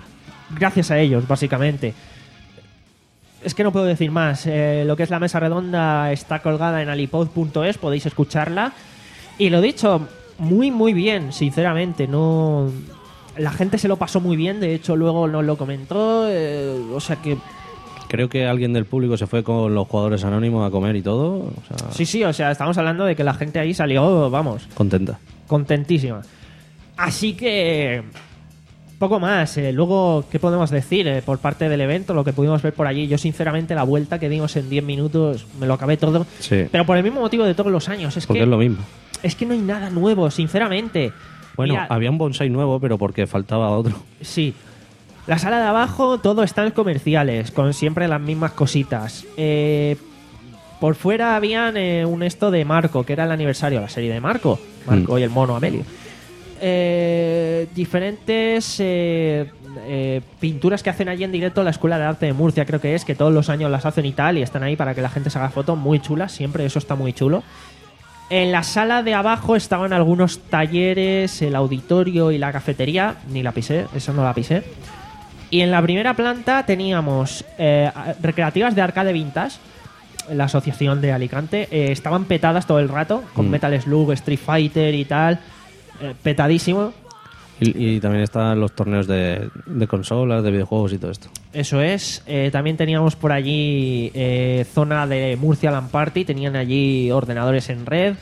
Speaker 1: gracias a ellos, básicamente. Es que no puedo decir más. Eh, lo que es la mesa redonda está colgada en alipod punto es, podéis escucharla. Y lo dicho, muy, muy bien, sinceramente. No, la gente se lo pasó muy bien, de hecho luego nos lo comentó. Eh, o sea que...
Speaker 6: Creo que alguien del público se fue con los jugadores anónimos a comer y todo. O sea,
Speaker 1: sí, sí, o sea, estamos hablando de que la gente ahí salió, vamos,
Speaker 6: contenta.
Speaker 1: Contentísima. Así que... Poco más. Eh, luego, ¿qué podemos decir eh, por parte del evento? Lo que pudimos ver por allí. Yo, sinceramente, la vuelta que dimos en diez minutos me lo acabé todo.
Speaker 6: Sí.
Speaker 1: Pero por el mismo motivo de todos los años. Es
Speaker 6: porque
Speaker 1: que,
Speaker 6: es lo mismo.
Speaker 1: Es que no hay nada nuevo, sinceramente.
Speaker 6: Bueno,
Speaker 1: Mira,
Speaker 6: había un bonsai nuevo, pero porque faltaba otro.
Speaker 1: Sí. La sala de abajo, todo está en comerciales, con siempre las mismas cositas. Eh, por fuera habían eh, un esto de Marco, que era el aniversario de la serie de Marco. Marco
Speaker 6: Mm.
Speaker 1: y el mono Amelio. Eh, diferentes eh, eh, pinturas que hacen allí en directo la Escuela de Arte de Murcia, creo que es, que todos los años las hacen y tal, y están ahí para que la gente se haga fotos, muy chulas, siempre eso está muy chulo. En la sala de abajo estaban algunos talleres, el auditorio y la cafetería, ni la pisé, eso no la pisé. Y en la primera planta teníamos eh, recreativas de arcade vintage, la asociación de Alicante, eh, estaban petadas todo el rato, con
Speaker 6: Mm.
Speaker 1: Metal Slug, Street Fighter y tal. Eh, petadísimo.
Speaker 6: Y, y también están los torneos de, de consolas, de videojuegos y todo esto.
Speaker 1: Eso es. Eh, también teníamos por allí eh, zona de Murcia LAN Party. Tenían allí ordenadores en red.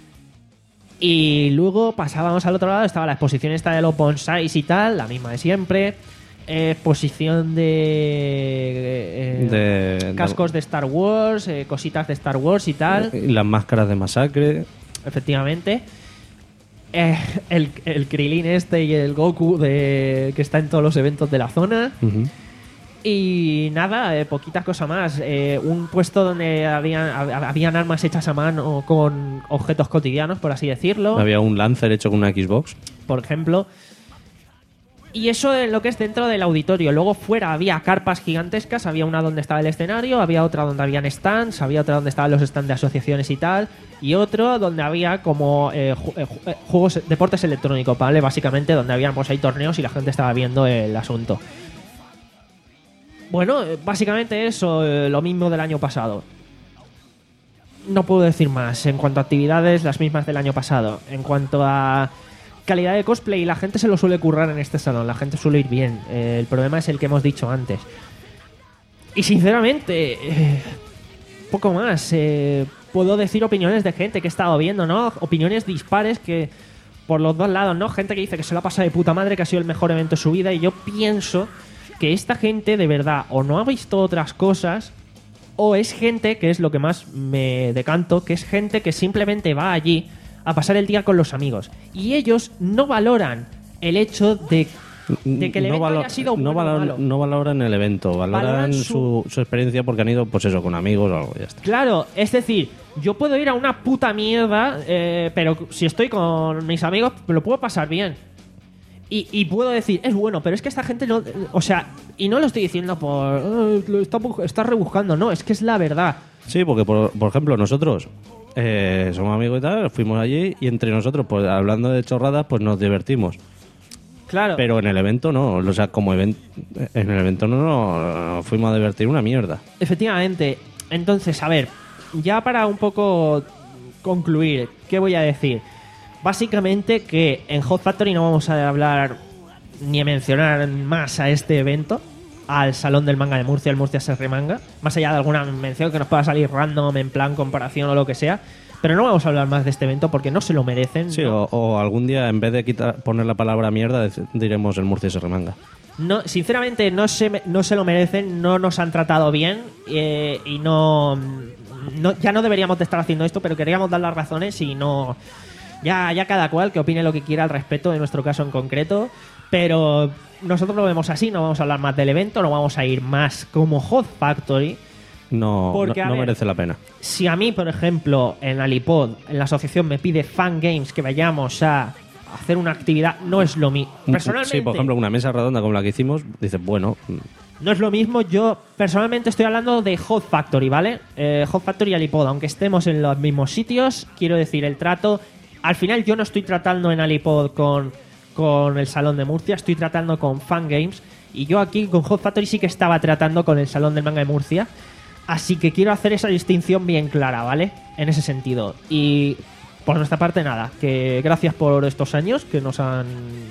Speaker 1: Y luego pasábamos al otro lado. Estaba la exposición esta de los bonsais y tal. La misma de siempre. Eh, exposición de, eh,
Speaker 6: De-
Speaker 1: cascos de Star Wars. eh, cositas de Star Wars y tal.
Speaker 6: Y las máscaras de masacre.
Speaker 1: Efectivamente. Eh, el, el Krilin este y el Goku de, que está en todos los eventos de la zona.
Speaker 6: Ujú.
Speaker 1: Y nada, eh, poquitas cosas más. Eh, un puesto donde habían, hab- habían armas hechas a mano con objetos cotidianos, por así decirlo.
Speaker 6: Había un Lancer hecho con una Xbox.
Speaker 1: Por ejemplo. Y eso es lo que es dentro del auditorio. Luego fuera había carpas gigantescas. Había una donde estaba el escenario, había otra donde habían stands, había otra donde estaban los stands de asociaciones y tal, y otro donde había como eh, ju- eh, ju- eh, juegos, deportes electrónicos, ¿vale? Básicamente donde habían pues ahí torneos y la gente estaba viendo el asunto. Bueno, eh, básicamente eso, eh, lo mismo del año pasado. No puedo decir más. En cuanto a actividades, las mismas del año pasado. En cuanto a calidad de cosplay, la gente se lo suele currar en este salón, la gente suele ir bien. Eh, el problema es el que hemos dicho antes. Y sinceramente, eh, poco más. Eh, puedo decir opiniones de gente que he estado viendo, ¿no? Opiniones dispares que por los dos lados, ¿no? Gente que dice que se lo ha pasado de puta madre, que ha sido el mejor evento de su vida, y yo pienso que esta gente de verdad o no ha visto otras cosas, o es gente, que es lo que más me decanto, que es gente que simplemente va allí a pasar el día con los amigos. Y ellos no valoran el hecho de, de que el
Speaker 6: no,
Speaker 1: evento
Speaker 6: valo-
Speaker 1: haya sido
Speaker 6: no,
Speaker 1: bueno o
Speaker 6: valor-
Speaker 1: malo.
Speaker 6: no valoran el evento, valoran,
Speaker 1: Valoran
Speaker 6: su...
Speaker 1: su-
Speaker 6: Su, experiencia porque han ido, pues eso, con amigos o algo, ya está.
Speaker 1: Claro, es decir, yo puedo ir a una puta mierda, eh, pero si estoy con mis amigos me lo puedo pasar bien. Y, y puedo decir, es bueno, pero es que esta gente no... O sea, y no lo estoy diciendo por... "Eh, lo está, bu- está rebuscando", no, es que es la verdad.
Speaker 6: Sí, porque por, por ejemplo nosotros eh, somos amigos y tal, fuimos allí y entre nosotros, pues hablando de chorradas, pues nos divertimos.
Speaker 1: Claro.
Speaker 6: Pero en el evento no, o sea, como evento, en el evento no, no nos fuimos a divertir una mierda.
Speaker 1: Efectivamente. Entonces, a ver, ya para un poco concluir, ¿qué voy a decir? Básicamente que en Hot Factory no vamos a hablar ni a mencionar más a este evento, al Salón del Manga de Murcia, el Murcia se remanga, más allá de alguna mención que nos pueda salir random en plan comparación o lo que sea, pero no vamos a hablar más de este evento porque no se lo merecen.
Speaker 6: Sí,
Speaker 1: ¿no?
Speaker 6: o, o algún día en vez de quitar, poner la palabra mierda, dec- diremos el Murcia se remanga.
Speaker 1: No, sinceramente no se, me- no se lo merecen, no nos han tratado bien eh, y no, no ya no deberíamos de estar haciendo esto, pero queríamos dar las razones y no... Ya, ya cada cual que opine lo que quiera al respecto de nuestro caso en concreto, pero nosotros lo vemos así, no vamos a hablar más del evento, no vamos a ir más como Hot Factory.
Speaker 6: No,
Speaker 1: Porque,
Speaker 6: no,
Speaker 1: a
Speaker 6: no
Speaker 1: ver,
Speaker 6: merece la pena.
Speaker 1: Si a mí, por ejemplo, en Alipod, en la asociación me pide Fan Games que vayamos a hacer una actividad, no es lo mismo. Personalmente,
Speaker 6: Sí, por ejemplo, una mesa redonda como la que hicimos, dices, bueno,
Speaker 1: no es lo mismo. Yo personalmente estoy hablando de Hot Factory, ¿vale? Eh, Hot Factory y Alipod, aunque estemos en los mismos sitios, quiero decir, el trato... Al final yo no estoy tratando en Alipod con, con el Salón de Murcia, estoy tratando con Fan Games Y yo aquí con Hot Factory sí que estaba tratando con el Salón del Manga de Murcia. Así que quiero hacer esa distinción bien clara, ¿vale? En ese sentido. Y por nuestra parte, nada. Que gracias por estos años que nos han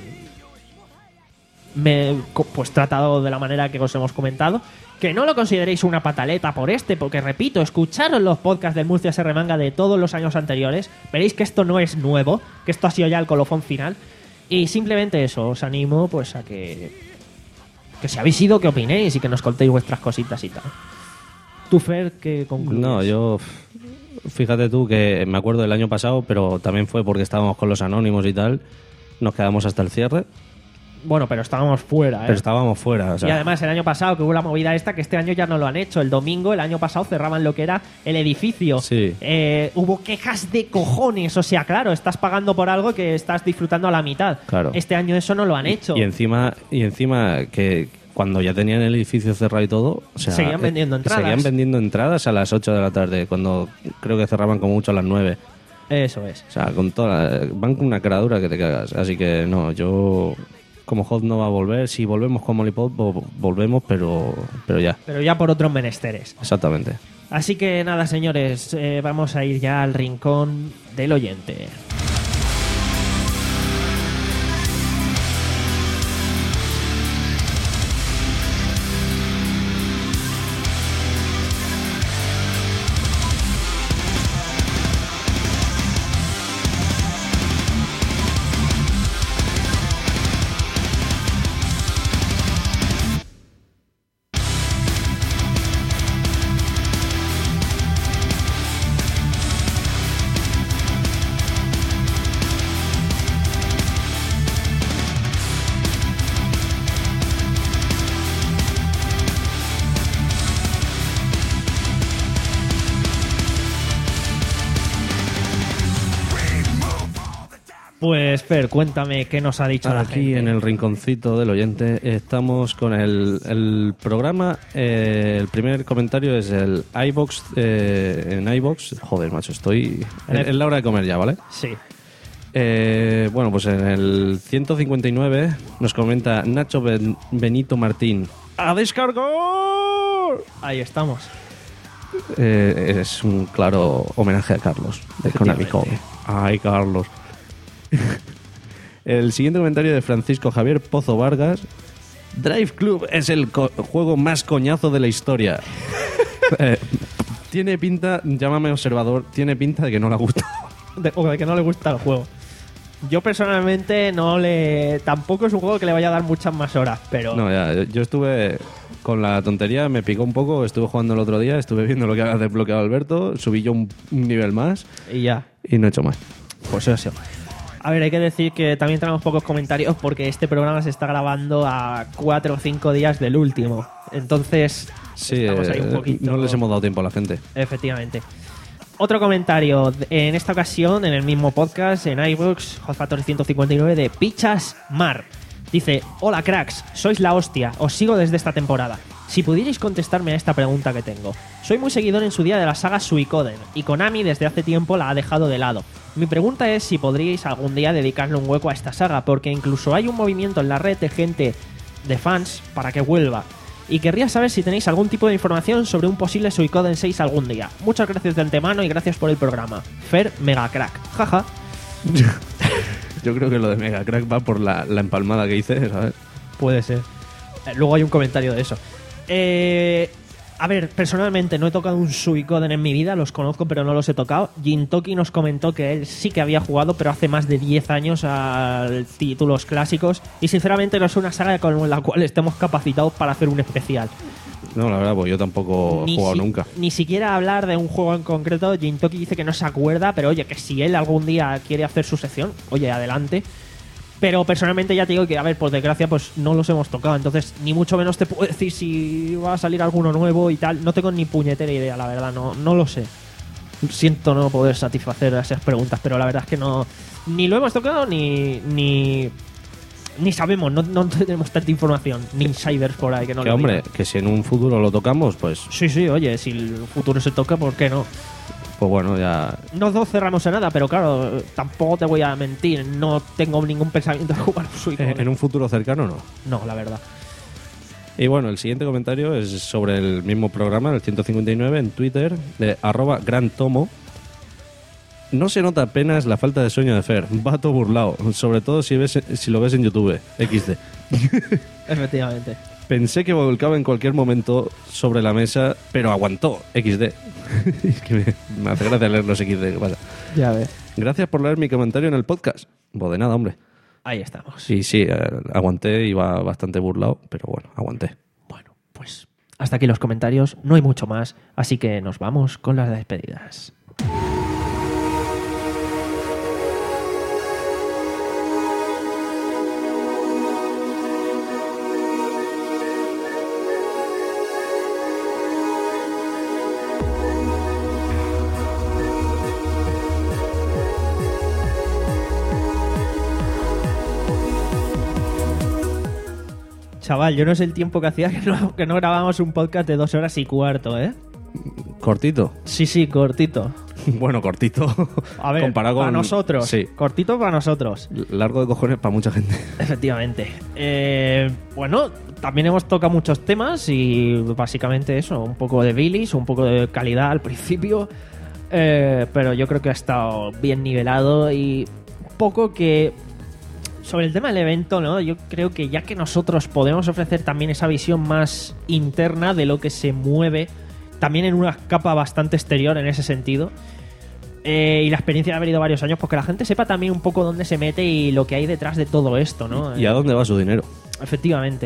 Speaker 1: me, pues tratado de la manera que os hemos comentado. Que no lo consideréis una pataleta por este, porque repito, escucharos los podcasts del Murcia se remanga de todos los años anteriores. Veréis que esto no es nuevo, que esto ha sido ya el colofón final. Y simplemente eso, os animo pues a que, que si habéis ido, que opinéis y que nos contéis vuestras cositas y tal. ¿Tú, Fer, qué concluyes?
Speaker 6: No, yo... Fíjate tú que me acuerdo del año pasado, pero también fue porque estábamos con los anónimos y tal. Nos quedamos hasta el cierre.
Speaker 1: Bueno, pero estábamos fuera, ¿eh?
Speaker 6: Pero estábamos fuera, o sea.
Speaker 1: Y además el año pasado que hubo la movida esta, que este año ya no lo han hecho. El domingo, el año pasado, cerraban lo que era el edificio.
Speaker 6: Sí.
Speaker 1: Eh, hubo quejas de cojones. O sea, claro, estás pagando por algo que estás disfrutando a la mitad.
Speaker 6: Claro.
Speaker 1: Este año eso no lo han hecho.
Speaker 6: Y encima, y encima que cuando ya tenían el edificio cerrado y todo, o sea,
Speaker 1: seguían vendiendo
Speaker 6: eh,
Speaker 1: entradas.
Speaker 6: Seguían vendiendo entradas a las ocho de la tarde, cuando creo que cerraban como mucho a las nueve.
Speaker 1: Eso es.
Speaker 6: O sea, con toda la- van con una caradura que te cagas. Así que no, yo... Como Hot no va a volver, si volvemos con Molipop, vo- volvemos, pero, pero ya.
Speaker 1: Pero ya por otros menesteres.
Speaker 6: Exactamente.
Speaker 1: Así que nada, señores, eh, vamos a ir ya al rincón del oyente. Pues, Fer, cuéntame qué nos ha dicho la
Speaker 6: Aquí
Speaker 1: gente.
Speaker 6: en el rinconcito del oyente estamos con el, el programa. Eh, el primer comentario es el iVox. Eh, en iVox, joder, macho, estoy.
Speaker 1: En el-
Speaker 6: Es la hora de comer ya, ¿vale?
Speaker 1: Sí.
Speaker 6: Eh, bueno, pues en el ciento cincuenta y nueve nos comenta Nacho Ben- Benito Martín. ¡A descargar!
Speaker 1: Ahí estamos.
Speaker 6: Eh, es un claro homenaje a Carlos de Konami Code. Ay, Carlos. El siguiente comentario de Francisco Javier Pozo Vargas. Drive Club es el co- juego más coñazo de la historia. Eh, tiene pinta, llámame observador, tiene pinta de que no le ha gustado.
Speaker 1: De, o de que no le gusta el juego. Yo personalmente no le... Tampoco es un juego que le vaya a dar muchas más horas, pero...
Speaker 6: No, ya, yo estuve con la tontería, me picó un poco, estuve jugando el otro día, estuve viendo lo que había desbloqueado Alberto, subí yo un, un nivel más
Speaker 1: Y ya.
Speaker 6: y no he hecho más.
Speaker 1: Pues eso. A ver, hay que decir que también tenemos pocos comentarios porque este programa se está grabando a cuatro o cinco días del último. Entonces,
Speaker 6: Sí,
Speaker 1: estamos ahí
Speaker 6: eh,
Speaker 1: un poquito...
Speaker 6: no les hemos dado tiempo a la gente.
Speaker 1: Efectivamente. Otro comentario, en esta ocasión, en el mismo podcast, en iVoox, Hot Factory ciento cincuenta y nueve, de Pichas Mar. Dice, hola cracks, sois la hostia, os sigo desde esta temporada. Si pudierais contestarme a esta pregunta que tengo. Soy muy seguidor en su día de la saga Suicoden, y Konami desde hace tiempo la ha dejado de lado. Mi pregunta es si podríais algún día dedicarle un hueco a esta saga, porque incluso hay un movimiento en la red de gente, de fans, para que vuelva. Y querría saber si tenéis algún tipo de información sobre un posible Suicoden seis algún día. Muchas gracias de antemano y gracias por el programa. Fer Megacrack. Jaja.
Speaker 6: Yo creo que lo de Mega Crack va por la, la empalmada que hice, ¿sabes?
Speaker 1: Puede ser. Eh, luego hay un comentario de eso. Eh, a ver, personalmente no he tocado un Suicoden en mi vida, los conozco pero no los he tocado. Jintoki nos comentó que él sí que había jugado, pero hace más de diez años a títulos clásicos. Y sinceramente no es una saga con la cual estemos capacitados para hacer un especial.
Speaker 6: No, la verdad, pues yo tampoco he jugado
Speaker 1: si-
Speaker 6: nunca.
Speaker 1: Ni siquiera hablar de un juego en concreto. Jintoki dice que no se acuerda, pero oye, que si él algún día quiere hacer su sección, oye, adelante. Pero personalmente ya te digo que, a ver, por desgracia, pues no los hemos tocado. Entonces, ni mucho menos te puedo decir si va a salir alguno nuevo y tal. No tengo ni puñetera idea, la verdad, no, no lo sé. Siento no poder satisfacer esas preguntas, pero la verdad es que no. Ni lo hemos tocado, ni. ni. Ni sabemos, no, no tenemos tanta información. Ni insiders por ahí que no
Speaker 6: Que
Speaker 1: lo
Speaker 6: hombre,
Speaker 1: digan.
Speaker 6: que si en un futuro lo tocamos, pues,
Speaker 1: Sí, sí, oye, si el futuro se toca, ¿por qué no?
Speaker 6: pues bueno, ya.
Speaker 1: No nos cerramos a nada, pero claro, tampoco te voy a mentir. No tengo ningún pensamiento de jugar un Suicoden.
Speaker 6: En un futuro cercano no.
Speaker 1: No, la verdad.
Speaker 6: Y bueno, el siguiente comentario es sobre el mismo programa, el ciento cincuenta y nueve, en Twitter, de arroba gran tomo. No se nota apenas la falta de sueño de Fer, vato burlao, sobre todo si ves si lo ves en YouTube, equis de.
Speaker 1: Efectivamente.
Speaker 6: Pensé que volcaba en cualquier momento sobre la mesa, pero aguantó, equis de. Es que me, me hace gracia leer los equis de, ¿qué pasa?
Speaker 1: Ya ves.
Speaker 6: Gracias por leer mi comentario en el podcast. Pues de nada, hombre.
Speaker 1: Ahí estamos.
Speaker 6: Sí, sí, eh, aguanté, iba bastante burlado, pero bueno, aguanté.
Speaker 1: Bueno, pues hasta aquí los comentarios, no hay mucho más, así que nos vamos con las despedidas. Chaval, yo no sé el tiempo que hacía que no, que no grabábamos un podcast de dos horas y cuarto, ¿eh?
Speaker 6: ¿Cortito?
Speaker 1: Sí, sí, cortito.
Speaker 6: Bueno, cortito.
Speaker 1: A ver,
Speaker 6: comparado con...
Speaker 1: para nosotros.
Speaker 6: Sí.
Speaker 1: Cortito para nosotros.
Speaker 6: Largo de cojones para mucha gente.
Speaker 1: Efectivamente. Eh, bueno, también hemos tocado muchos temas y básicamente eso, un poco de bilis, un poco de calidad al principio, eh, pero yo creo que ha estado bien nivelado y un poco que... Sobre el tema del evento, ¿no? Yo creo que ya que nosotros podemos ofrecer también esa visión más interna de lo que se mueve, también en una capa bastante exterior en ese sentido, eh, y la experiencia de haber ido varios años, pues que la gente sepa también un poco dónde se mete y lo que hay detrás de todo esto, ¿no?
Speaker 6: ¿Y a dónde va su dinero?
Speaker 1: Efectivamente.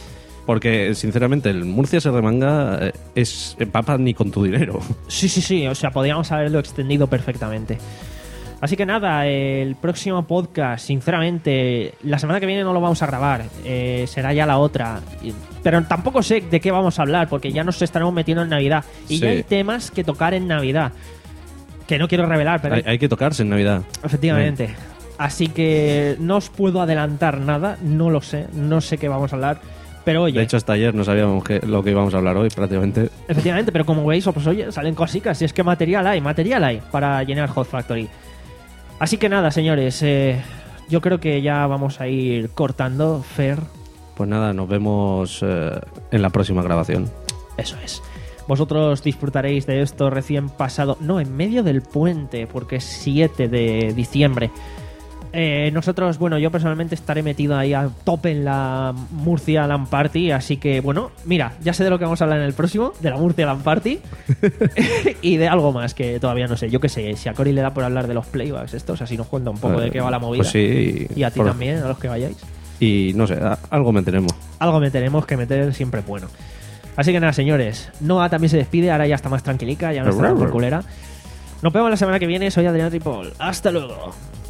Speaker 6: Porque, sinceramente, el Murcia se remanga eh, es empapa ni con tu dinero.
Speaker 1: Sí, sí, sí. O sea, podríamos haberlo extendido perfectamente. Así que nada, el próximo podcast, sinceramente, la semana que viene no lo vamos a grabar, eh, será ya la otra. Pero tampoco sé de qué vamos a hablar, porque ya nos estaremos metiendo en Navidad. Y
Speaker 6: Sí.
Speaker 1: ya hay temas que tocar en Navidad, que no quiero revelar, pero...
Speaker 6: Hay, hay que tocarse en Navidad.
Speaker 1: Efectivamente.
Speaker 6: Bien.
Speaker 1: Así que no os puedo adelantar nada, no lo sé, no sé qué vamos a hablar. Pero oye...
Speaker 6: De hecho, hasta ayer no sabíamos que, lo que íbamos a hablar hoy, prácticamente.
Speaker 1: Efectivamente, pero como veis, pues oye, salen cositas. Y es que material hay, material hay para llenar Hot Factory. Así que nada, señores, eh, yo creo que ya vamos a ir cortando, Fer.
Speaker 6: Pues nada, nos vemos eh, en la próxima grabación.
Speaker 1: Eso es. Vosotros disfrutaréis de esto recién pasado, no, en medio del puente, porque es siete de diciembre. Eh, nosotros, bueno, yo personalmente estaré metido ahí a tope en la Murcia LAN Party, así que, bueno, mira, ya sé de lo que vamos a hablar en el próximo, de la Murcia LAN Party, y de algo más que todavía no sé. Yo qué sé, si a Cory le da por hablar de los playbacks estos, así nos cuenta un poco
Speaker 6: Eh,
Speaker 1: de qué va la movida.
Speaker 6: Pues sí.
Speaker 1: Y a ti
Speaker 6: por-
Speaker 1: también, a los que vayáis.
Speaker 6: Y no sé, a- algo meteremos.
Speaker 1: Algo me tenemos que meter siempre es bueno. Así que nada, señores, Noah también se despide, ahora ya está más tranquilica, ya no está por culera. Nos vemos la semana que viene, soy Adrián Ripoll. Hasta luego.